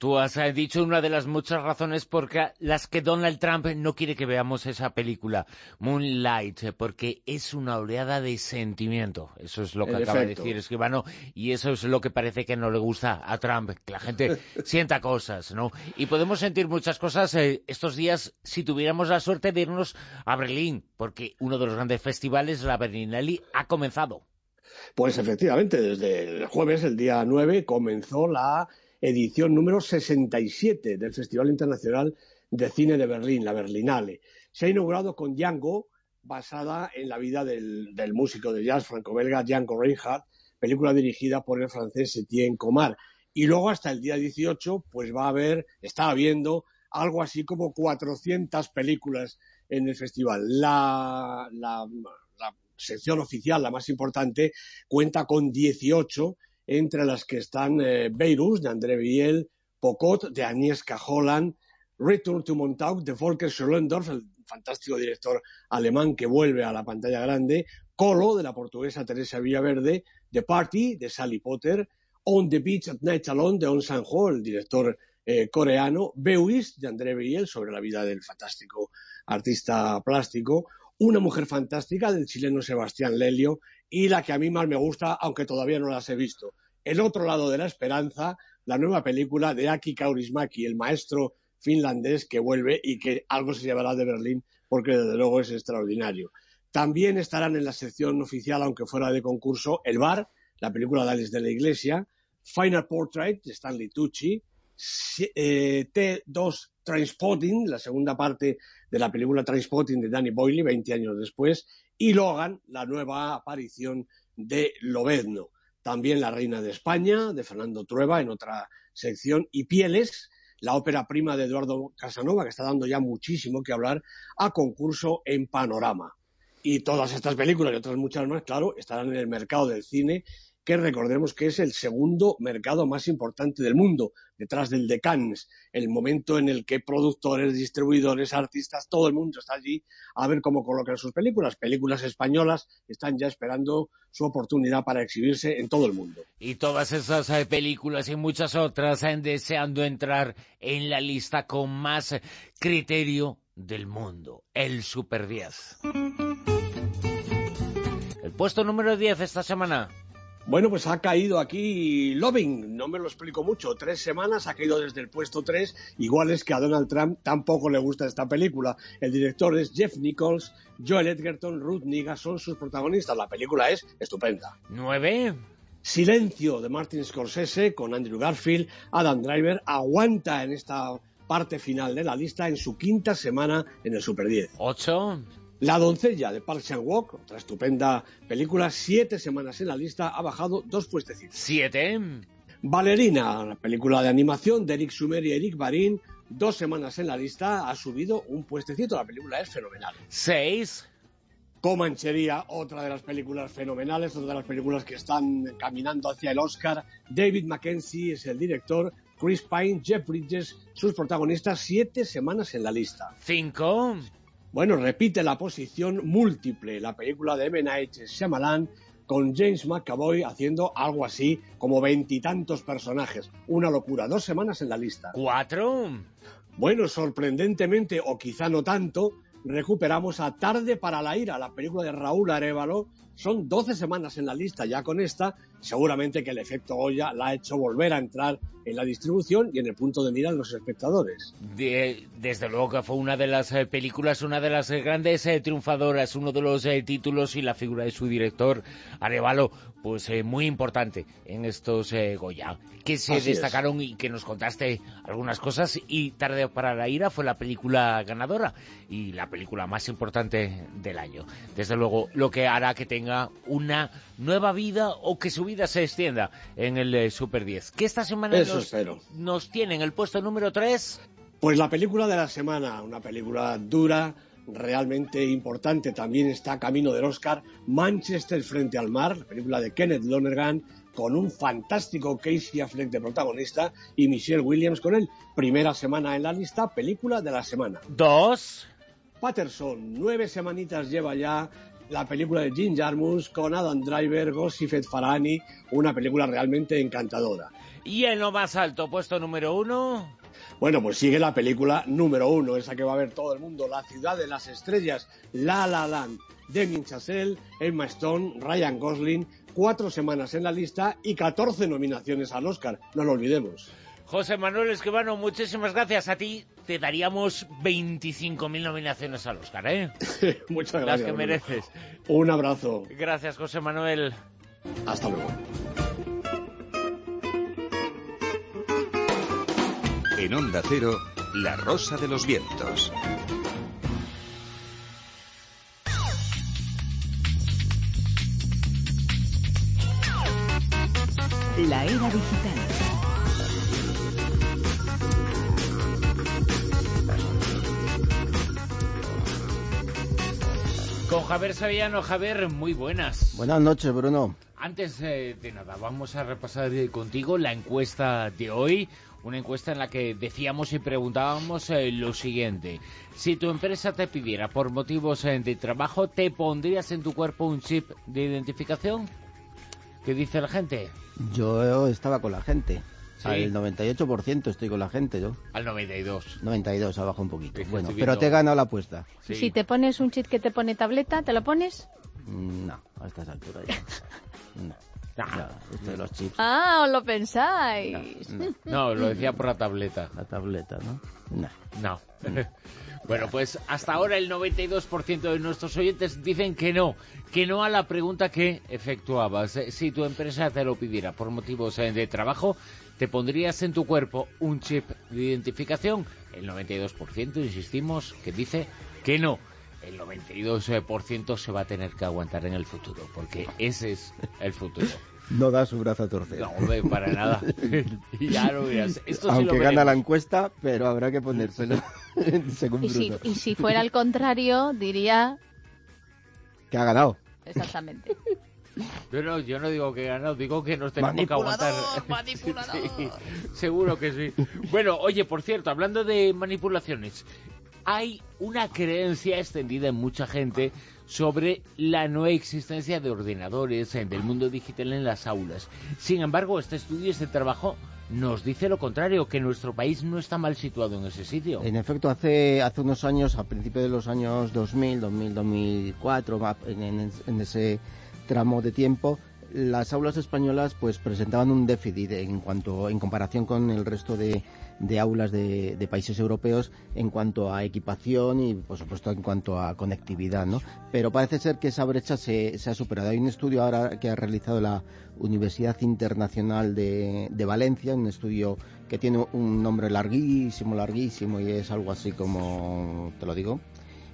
Tú has dicho una de las muchas razones por las que Donald Trump no quiere que veamos esa película, Moonlight, porque es una oleada de sentimiento. Eso es lo que acaba de decir Escribano, y eso es lo que parece que no le gusta a Trump, que la gente sienta cosas, ¿no? Y podemos sentir muchas cosas estos días si tuviéramos la suerte de irnos a Berlín, porque uno de los grandes festivales, la Berlinale, ha comenzado. Pues efectivamente, desde el jueves, el día 9, comenzó la edición número 67 del Festival Internacional de Cine de Berlín, la Berlinale. Se ha inaugurado con Django, basada en la vida del músico de jazz franco-belga Django Reinhardt, película dirigida por el francés Etienne Comar. Y luego hasta el día 18, pues está habiendo algo así como 400 películas en el festival. La sección oficial, la más importante, cuenta con 18, entre las que están Beirut, de André Biel, Pocot, de Agnieszka Holland, Return to Montauk, de Volker Schlöndorff, el fantástico director alemán que vuelve a la pantalla grande, Colo, de la portuguesa Teresa Villaverde, The Party, de Sally Potter, On the Beach at Night Alone, de On Sang-ho, el director coreano, Beoist, de André Biel, sobre la vida del fantástico artista plástico, Una mujer fantástica, del chileno Sebastián Lelio, y la que a mí más me gusta, aunque todavía no las he visto, El otro lado de la esperanza, la nueva película de Aki Kaurismäki, el maestro finlandés que vuelve y que algo se llevará de Berlín, porque desde luego es extraordinario. También estarán en la sección oficial, aunque fuera de concurso, El bar, la película de Alex de la Iglesia, Final Portrait, de Stanley Tucci, T2 Trainspotting, la segunda parte de la película Trainspotting de Danny Boyle, 20 años después, y Logan, la nueva aparición de Lobezno. También La reina de España, de Fernando Trueba, en otra sección, y Pieles, la ópera prima de Eduardo Casanova, que está dando ya muchísimo que hablar, a concurso en Panorama. Y todas estas películas y otras muchas más, claro, estarán en el mercado del cine, que recordemos que es el segundo mercado más importante del mundo, detrás del de Cannes, el momento en el que productores, distribuidores, artistas, todo el mundo está allí a ver cómo colocan sus películas. Películas españolas están ya esperando su oportunidad para exhibirse en todo el mundo. Y todas esas películas y muchas otras deseando entrar en la lista con más criterio del mundo, el Super 10. El puesto número 10 esta semana. Bueno, pues ha caído aquí Loving, no me lo explico mucho, 3 semanas, ha caído desde el puesto 3, igual es que a Donald Trump tampoco le gusta esta película. El director es Jeff Nichols, Joel Edgerton, Ruth Negga son sus protagonistas, la película es estupenda. 9. Silencio, de Martin Scorsese, con Andrew Garfield, Adam Driver, aguanta en esta parte final de la lista en su 5ª semana en el Super 10. 8. La doncella, de Park Chan-wook, otra estupenda película, 7 semanas en la lista, ha bajado 2 puestecitos. 7. Ballerina, la película de animación de Eric Sumer y Eric Barin, 2 semanas en la lista, ha subido un puestecito, la película es fenomenal. 6. Comanchería, otra de las películas fenomenales, otra de las películas que están caminando hacia el Oscar. David Mackenzie es el director, Chris Pine, Jeff Bridges, sus protagonistas, 7 semanas en la lista. 5. Bueno, repite la posición Múltiple, la película de M. Night Shyamalan, con James McAvoy haciendo algo así como 20 y tantos personajes. Una locura, 2 semanas en la lista. 4. Bueno, sorprendentemente, o quizá no tanto, recuperamos a Tarde para la ira, la película de Raúl Arévalo. Son 12 semanas en la lista ya con esta. Seguramente que el efecto Goya la ha hecho volver a entrar en la distribución y en el punto de mira de los espectadores. Desde luego que fue una de las películas, una de las grandes triunfadoras, uno de los títulos y la figura de su director, Arévalo, pues muy importante en estos Goya, que se Así destacaron y que nos contaste algunas cosas. Y Tarde para la ira fue la película ganadora y la película más importante del año. Desde luego, lo que hará que tenga una nueva vida o que su vida se extienda en el Super 10. Que esta semana nos tiene en el puesto número 3. Pues la película de la semana, una película dura, realmente importante, también está camino del Oscar, Manchester frente al mar, la película de Kenneth Lonergan, con un fantástico Casey Affleck de protagonista y Michelle Williams con él. Primera semana en la lista, película de la semana. 2. Patterson, 9 semanitas lleva ya la película de Jim Jarmusch con Adam Driver, Gossifet Farahani, una película realmente encantadora. Y en lo más alto, puesto número 1... Bueno, pues sigue la película número 1, esa que va a ver todo el mundo, La ciudad de las estrellas, La La Land. Damien Chazelle, Emma Stone, Ryan Gosling, 4 semanas en la lista y 14 nominaciones al Oscar, no lo olvidemos. José Manuel Escribano, muchísimas gracias. A ti te daríamos 25.000 nominaciones al Oscar, ¿eh? Muchas gracias. Las que mereces. Un abrazo. Gracias, José Manuel. Hasta luego. En Onda Cero, La Rosa de los Vientos. La era digital. Con Javier Sevillano. Javier, muy buenas. Buenas noches, Bruno. Antes de nada, vamos a repasar contigo la encuesta de hoy. Una encuesta en la que decíamos y preguntábamos lo siguiente. Si tu empresa te pidiera por motivos de trabajo, ¿te pondrías en tu cuerpo un chip de identificación? ¿Qué dice la gente? Yo estaba con la gente. ¿Sí? Al 98% estoy con la gente, yo. Al 92. 92, abajo un poquito. Bueno, viendo... pero te he ganado la apuesta. Sí. Si te pones un chip que te pone tableta, ¿te lo pones? No, a estas alturas ya. No. Esto de los chips. Ah, ¿os lo pensáis? No, lo decía por la tableta. La tableta, ¿no? No. Bueno, pues hasta ahora el 92% de nuestros oyentes dicen que no a la pregunta que efectuabas. Si tu empresa te lo pidiera por motivos de trabajo, ¿te pondrías en tu cuerpo un chip de identificación? El 92%, insistimos, que dice que no. El 92% se va a tener que aguantar en el futuro, porque ese es el futuro. No da su brazo a torcer. No, hombre, para nada. Ya lo verás. Esto sí aunque lo gana la encuesta, pero habrá que ponérselo según Bruno. Y si fuera al contrario, diría... Que ha ganado. Exactamente. Pero yo no digo que he ganado, digo que nos tenemos que aguantar. ¡Manipulador! Sí, seguro que sí. Bueno, oye, por cierto, hablando de manipulaciones, hay una creencia extendida en mucha gente sobre la no existencia de ordenadores del mundo digital en las aulas. Sin embargo, este estudio, este trabajo, nos dice lo contrario, que nuestro país no está mal situado en ese sitio. En efecto, hace unos años, a principios de los años 2004, en ese tramo de tiempo, las aulas españolas pues presentaban un déficit en comparación con el resto de aulas de países europeos en cuanto a equipación y por supuesto en cuanto a conectividad, ¿no? Pero parece ser que esa brecha se ha superado. Hay un estudio ahora que ha realizado la Universidad Internacional de Valencia, un estudio que tiene un nombre larguísimo y es algo así como, te lo digo,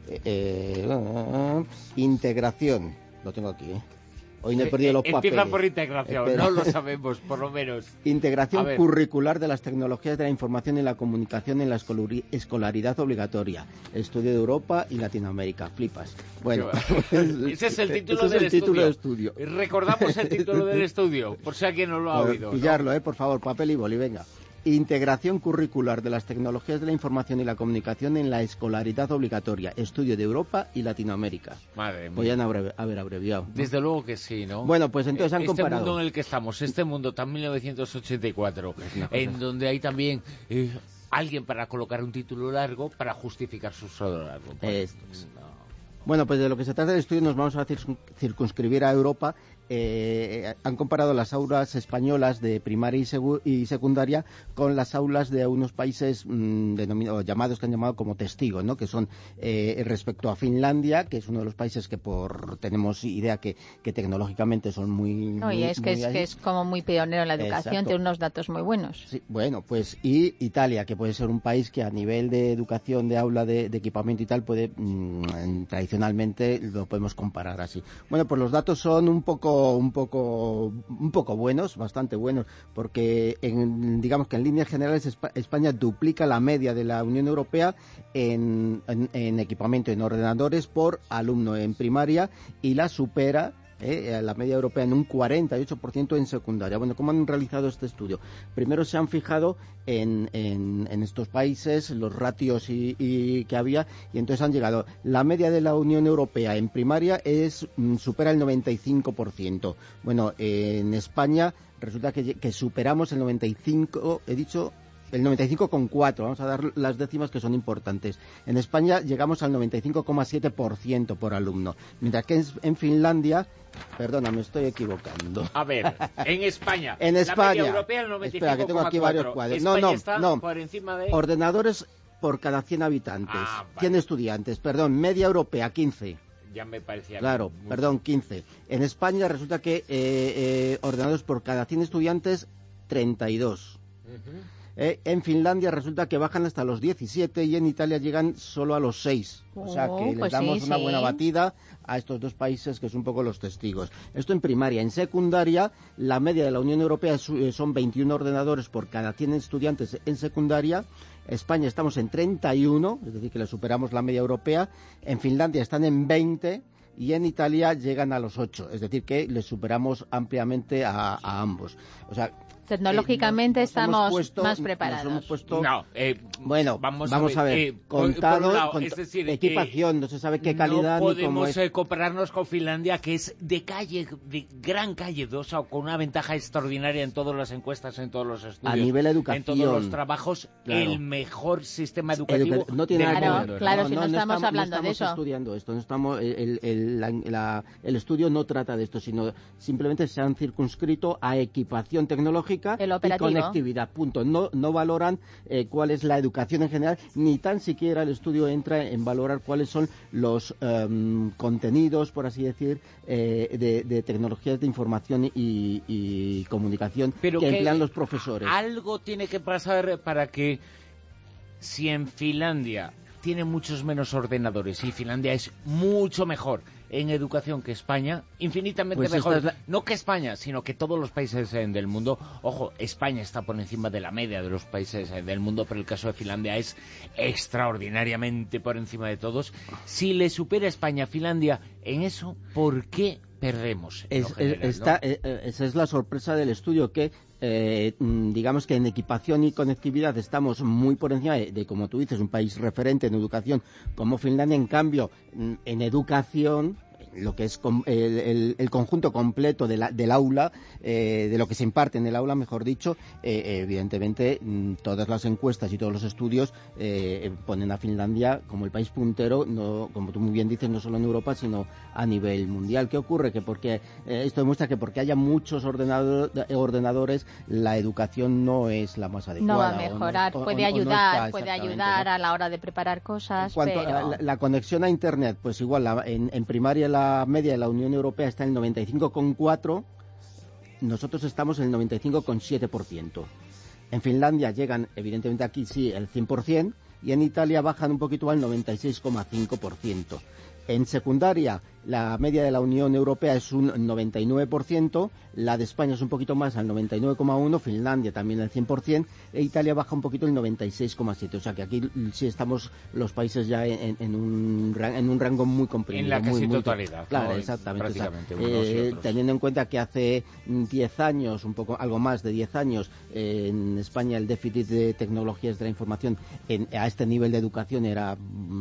integración, lo tengo aquí, Hoy no he perdido los papeles. Empieza por integración, no lo sabemos, por lo menos. Integración curricular de las tecnologías de la información y la comunicación en la escolaridad obligatoria. Estudio de Europa y Latinoamérica. Flipas. Bueno, ese es el título del estudio. Recordamos el título del estudio, por si alguien no lo ha oído. Pillarlo, por favor, papel y boli, venga. Integración curricular de las tecnologías de la información y la comunicación en la escolaridad obligatoria. Estudio de Europa y Latinoamérica. Madre mía. Podrían haber abreviado, ¿no? Desde luego que sí, ¿no? Bueno, pues entonces han comparado. Este mundo en el que estamos, este mundo tan 1984, en donde hay también alguien para colocar un título largo para justificar su solo largo. Bueno, pues de lo que se trata del estudio nos vamos a circunscribir a Europa. Han comparado las aulas españolas de primaria y secundaria con las aulas de unos países llamados, que han llamado como testigos, ¿no? Que son respecto a Finlandia, que es uno de los países que tenemos idea que tecnológicamente son muy... que es como muy pionero en la educación. Exacto. Tiene unos datos muy buenos. Sí, bueno, pues y Italia, que puede ser un país que a nivel de educación, de aula, de equipamiento y tal, puede tradicionalmente lo podemos comparar así. Bueno, pues los datos son un poco buenos, bastante buenos, porque digamos que en líneas generales España duplica la media de la Unión Europea en equipamiento, en ordenadores por alumno en primaria, y la supera la media europea en un 48% en secundaria. Bueno, ¿cómo han realizado este estudio? Primero se han fijado en estos países, los ratios y que había, y entonces han llegado. La media de la Unión Europea en primaria supera el 95%. Bueno, en España resulta que superamos el 95, he dicho el 95,4, vamos a dar las décimas que son importantes. En España llegamos al 95,7% por alumno, mientras que en Finlandia, perdona, me estoy equivocando. A ver, en España, en la España, media europea el 95,4. Espera, que tengo aquí varios cuadros. España está por encima de... Ordenadores por cada 100 habitantes, 100 estudiantes, perdón, media europea 15. Ya me parecía. Claro, perdón, 15. En España resulta que ordenadores por cada 100 estudiantes, 32. En Finlandia resulta que bajan hasta los 17 y en Italia llegan solo a los 6. O sea que les damos una buena batida a estos dos países que son un poco los testigos. Esto en primaria. En secundaria, la media de la Unión Europea son 21 ordenadores por cada 100 estudiantes en secundaria. España estamos en 31, es decir, que le superamos la media europea. En Finlandia están en 20 y en Italia llegan a los 8, es decir, que les superamos ampliamente a ambos. O sea, tecnológicamente estamos más preparados. Bueno, vamos a ver, contado, es decir, equipación, no se sabe qué calidad no podemos ni cómo es. compararnos con Finlandia, que es de gran calle, o sea, con una ventaja extraordinaria en todas las encuestas, en todos los estudios, a nivel educación, en todos los trabajos, claro. El mejor sistema educativo. No tiene nada que ver. Claro, si no estamos hablando de eso. No estamos estudiando esto, no estamos, el estudio no trata de esto, sino simplemente se han circunscrito a equipación tecnológica y conectividad, punto. No valoran cuál es la educación en general, ni tan siquiera el estudio entra en valorar cuáles son los contenidos, por así decir, de tecnologías de información y comunicación que emplean los profesores. Algo tiene que pasar para que, si en Finlandia tiene muchos menos ordenadores y Finlandia es mucho mejor en educación que España, infinitamente mejor, no que España, sino que todos los países del mundo. Ojo, España está por encima de la media de los países del mundo, pero el caso de Finlandia es extraordinariamente por encima de todos. Si le supera España a Finlandia en eso, ¿por qué perdemos? Esa es la sorpresa del estudio, que digamos que en equipación y conectividad estamos muy por encima de, como tú dices, un país referente en educación como Finlandia. En cambio, en educación, lo que es el conjunto completo del aula, de lo que se imparte en el aula, mejor dicho, evidentemente todas las encuestas y todos los estudios ponen a Finlandia como el país puntero, no, como tú muy bien dices, no solo en Europa, sino a nivel mundial. ¿Qué ocurre? Que porque esto demuestra que porque haya muchos ordenadores, la educación no es la más adecuada. No va a mejorar, puede ayudar a la hora de preparar cosas. En cuanto a la conexión a Internet, pues igual, en primaria la media de la Unión Europea está en el 95,4%, nosotros estamos en el 95,7%. En Finlandia llegan, evidentemente aquí sí, el 100%, y en Italia bajan un poquito al 96,5%. En secundaria, la media de la Unión Europea es un 99%, la de España es un poquito más, al 99,1%, Finlandia también al 100%, e Italia baja un poquito el 96,7%. O sea que aquí sí estamos los países ya en un rango muy comprimido. En la casi totalidad. Claro, ¿no? Exactamente. Prácticamente, teniendo en cuenta que hace 10 años, algo más de 10 años, en España el déficit de tecnologías de la información a este nivel de educación era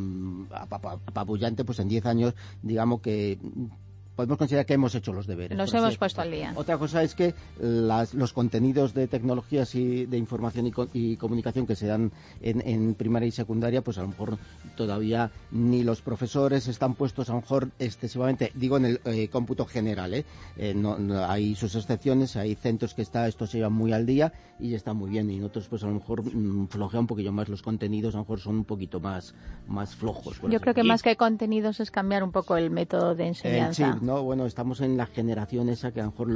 apabullante, pues en 10 años, digamos que podemos considerar que hemos hecho los deberes. Nos hemos puesto al día. Otra cosa es que los contenidos de tecnologías y de información y comunicación que se dan en primaria y secundaria, pues a lo mejor todavía ni los profesores están puestos, a lo mejor excesivamente, digo en el cómputo general, no, hay sus excepciones, hay centros que esto se lleva muy al día y está muy bien, y en otros pues a lo mejor flojea un poquillo más los contenidos, a lo mejor son un poquito más flojos. Yo creo que más que contenidos es cambiar un poco el método de enseñanza. Sí, no, bueno, estamos en la generación esa que a lo mejor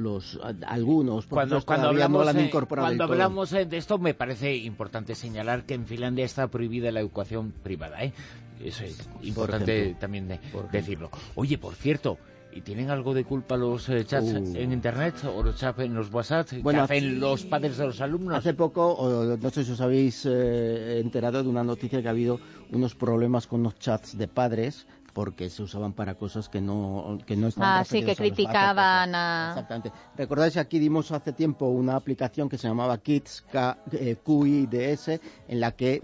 algunos cuando no la han incorporado. Cuando hablamos de esto, me parece importante señalar que en Finlandia está prohibida la educación privada, Eso es importante también decirlo. Oye, por cierto, ¿y tienen algo de culpa los chats en Internet o los chats en los WhatsApp que hacen los padres de los alumnos? Hace poco, no sé si os habéis enterado de una noticia, que ha habido unos problemas con los chats de padres porque se usaban para cosas que no estaban sí, que criticaban a... Exactamente. Recordáis que aquí dimos hace tiempo una aplicación que se llamaba Kids, QIDS, en la que,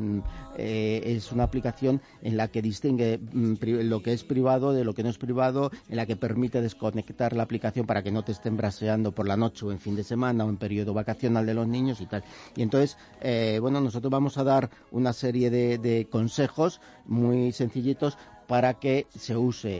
es una aplicación en la que distingue lo que es privado de lo que no es privado, en la que permite desconectar la aplicación para que no te estén braseando por la noche o en fin de semana o en periodo vacacional de los niños y tal. Y entonces, nosotros vamos a dar una serie de consejos muy sencillitos para que se use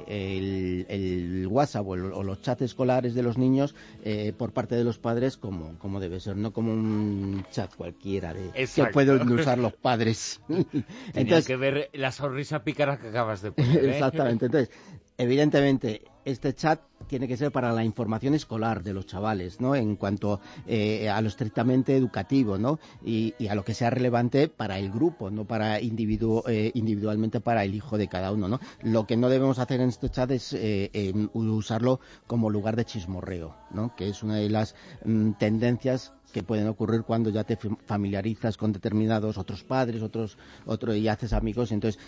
el WhatsApp o los chats escolares de los niños por parte de los padres como debe ser, no como un chat cualquiera que pueden usar los padres. Tenía que ver la sonrisa pícara que acabas de poner, ¿eh? Exactamente. Entonces, evidentemente, este chat tiene que ser para la información escolar de los chavales, ¿no? En cuanto a lo estrictamente educativo, ¿no? Y a lo que sea relevante para el grupo, no para individualmente para el hijo de cada uno, ¿no? Lo que no debemos hacer en este chat es usarlo como lugar de chismorreo, ¿no? Que es una de las tendencias que pueden ocurrir cuando ya te familiarizas con determinados otros padres, y haces amigos, entonces,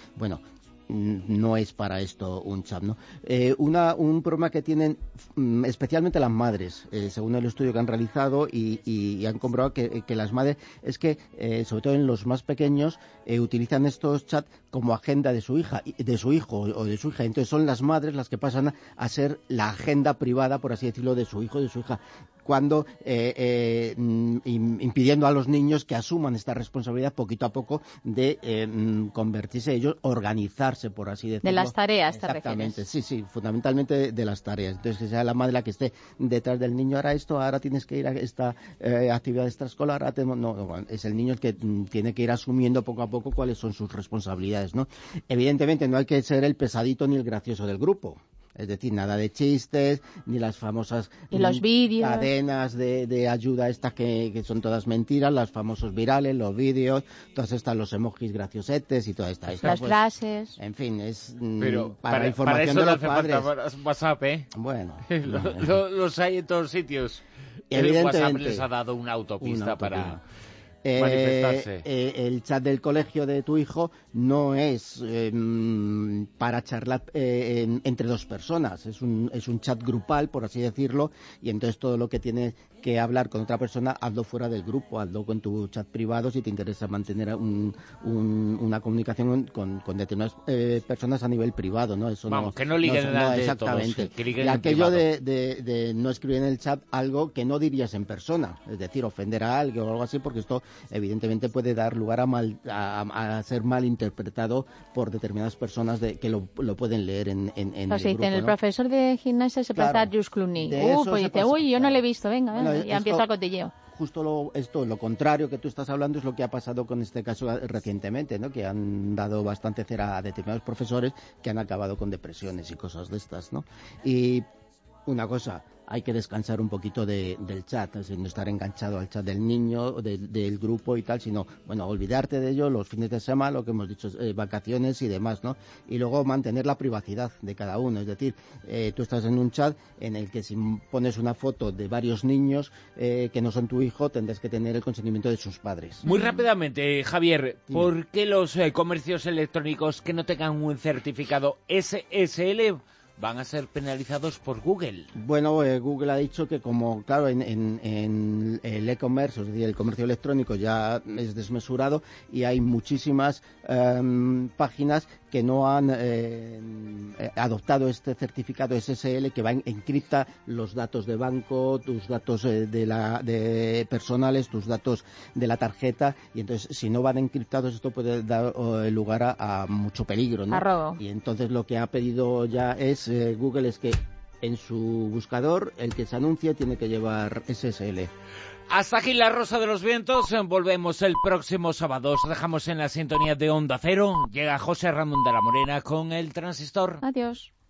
no es para esto un chat, ¿no? Un problema que tienen especialmente las madres, según el estudio que han realizado y han comprobado que las madres es que, sobre todo en los más pequeños, utilizan estos chats como agenda de su hija, de su hijo o de su hija. Entonces son las madres las que pasan a ser la agenda privada, por así decirlo, de su hijo o de su hija, cuando impidiendo a los niños que asuman esta responsabilidad poquito a poco de convertirse ellos, organizarse, por así decirlo. De las tareas, exactamente, sí, fundamentalmente de las tareas. Entonces, que sea la madre la que esté detrás del niño, ahora esto, ahora tienes que ir a esta actividad extraescolar, es el niño el que tiene que ir asumiendo poco a poco cuáles son sus responsabilidades, ¿no? Evidentemente no hay que ser el pesadito ni el gracioso del grupo. Es decir, nada de chistes, ni las famosas los vídeos, cadenas de ayuda estas que son todas mentiras, los famosos virales, los vídeos, todas estas, los emojis graciosetes y toda esta. Las frases. En fin, es pero para la información para eso de los padres. No hace falta WhatsApp, ¿eh? Bueno. Los hay en todos sitios. El WhatsApp les ha dado una autopista para... manifestarse. El chat del colegio de tu hijo no es para charlar entre dos personas, es un chat grupal, por así decirlo, y entonces todo lo que tienes que hablar con otra persona, hazlo fuera del grupo, hazlo con tu chat privado si te interesa mantener una comunicación con determinadas personas a nivel privado, ¿no? Eso que no liguen de exactamente. Todos, que liguen y aquello en de no escribir en el chat algo que no dirías en persona, es decir, ofender a alguien o algo así, porque esto evidentemente puede dar lugar a ser mal interpretado por determinadas personas que lo pueden leer en el grupo, el profesor de gimnasia se parece a George Clooney. Pues dice, yo no lo he visto, venga, ya empieza el cotilleo. Justo lo contrario que tú estás hablando es lo que ha pasado con este caso recientemente, ¿no? Que han dado bastante cera a determinados profesores que han acabado con depresiones y cosas de estas, ¿no? Y una cosa, hay que descansar un poquito del chat, es decir, no estar enganchado al chat del niño, del grupo y tal, sino, olvidarte de ello los fines de semana, lo que hemos dicho, vacaciones y demás, ¿no? Y luego mantener la privacidad de cada uno, es decir, tú estás en un chat en el que si pones una foto de varios niños que no son tu hijo, tendrás que tener el consentimiento de sus padres. Muy rápidamente, Javier, ¿por qué los comercios electrónicos que no tengan un certificado SSL van a ser penalizados por Google? Bueno, Google ha dicho que como, claro, en el e-commerce, es decir, el comercio electrónico ya es desmesurado y hay muchísimas páginas que no han adoptado este certificado SSL que encripta los datos de banco, tus datos de personales, tus datos de la tarjeta, y entonces si no van encriptados esto puede dar lugar a mucho peligro, ¿no? A robo. Y entonces lo que ha pedido ya es Google es que en su buscador el que se anuncie tiene que llevar SSL. Hasta aquí la Rosa de los Vientos. Volvemos el próximo sábado. Os dejamos en la sintonía de Onda Cero. Llega José Ramón de la Morena con el Transistor. Adiós.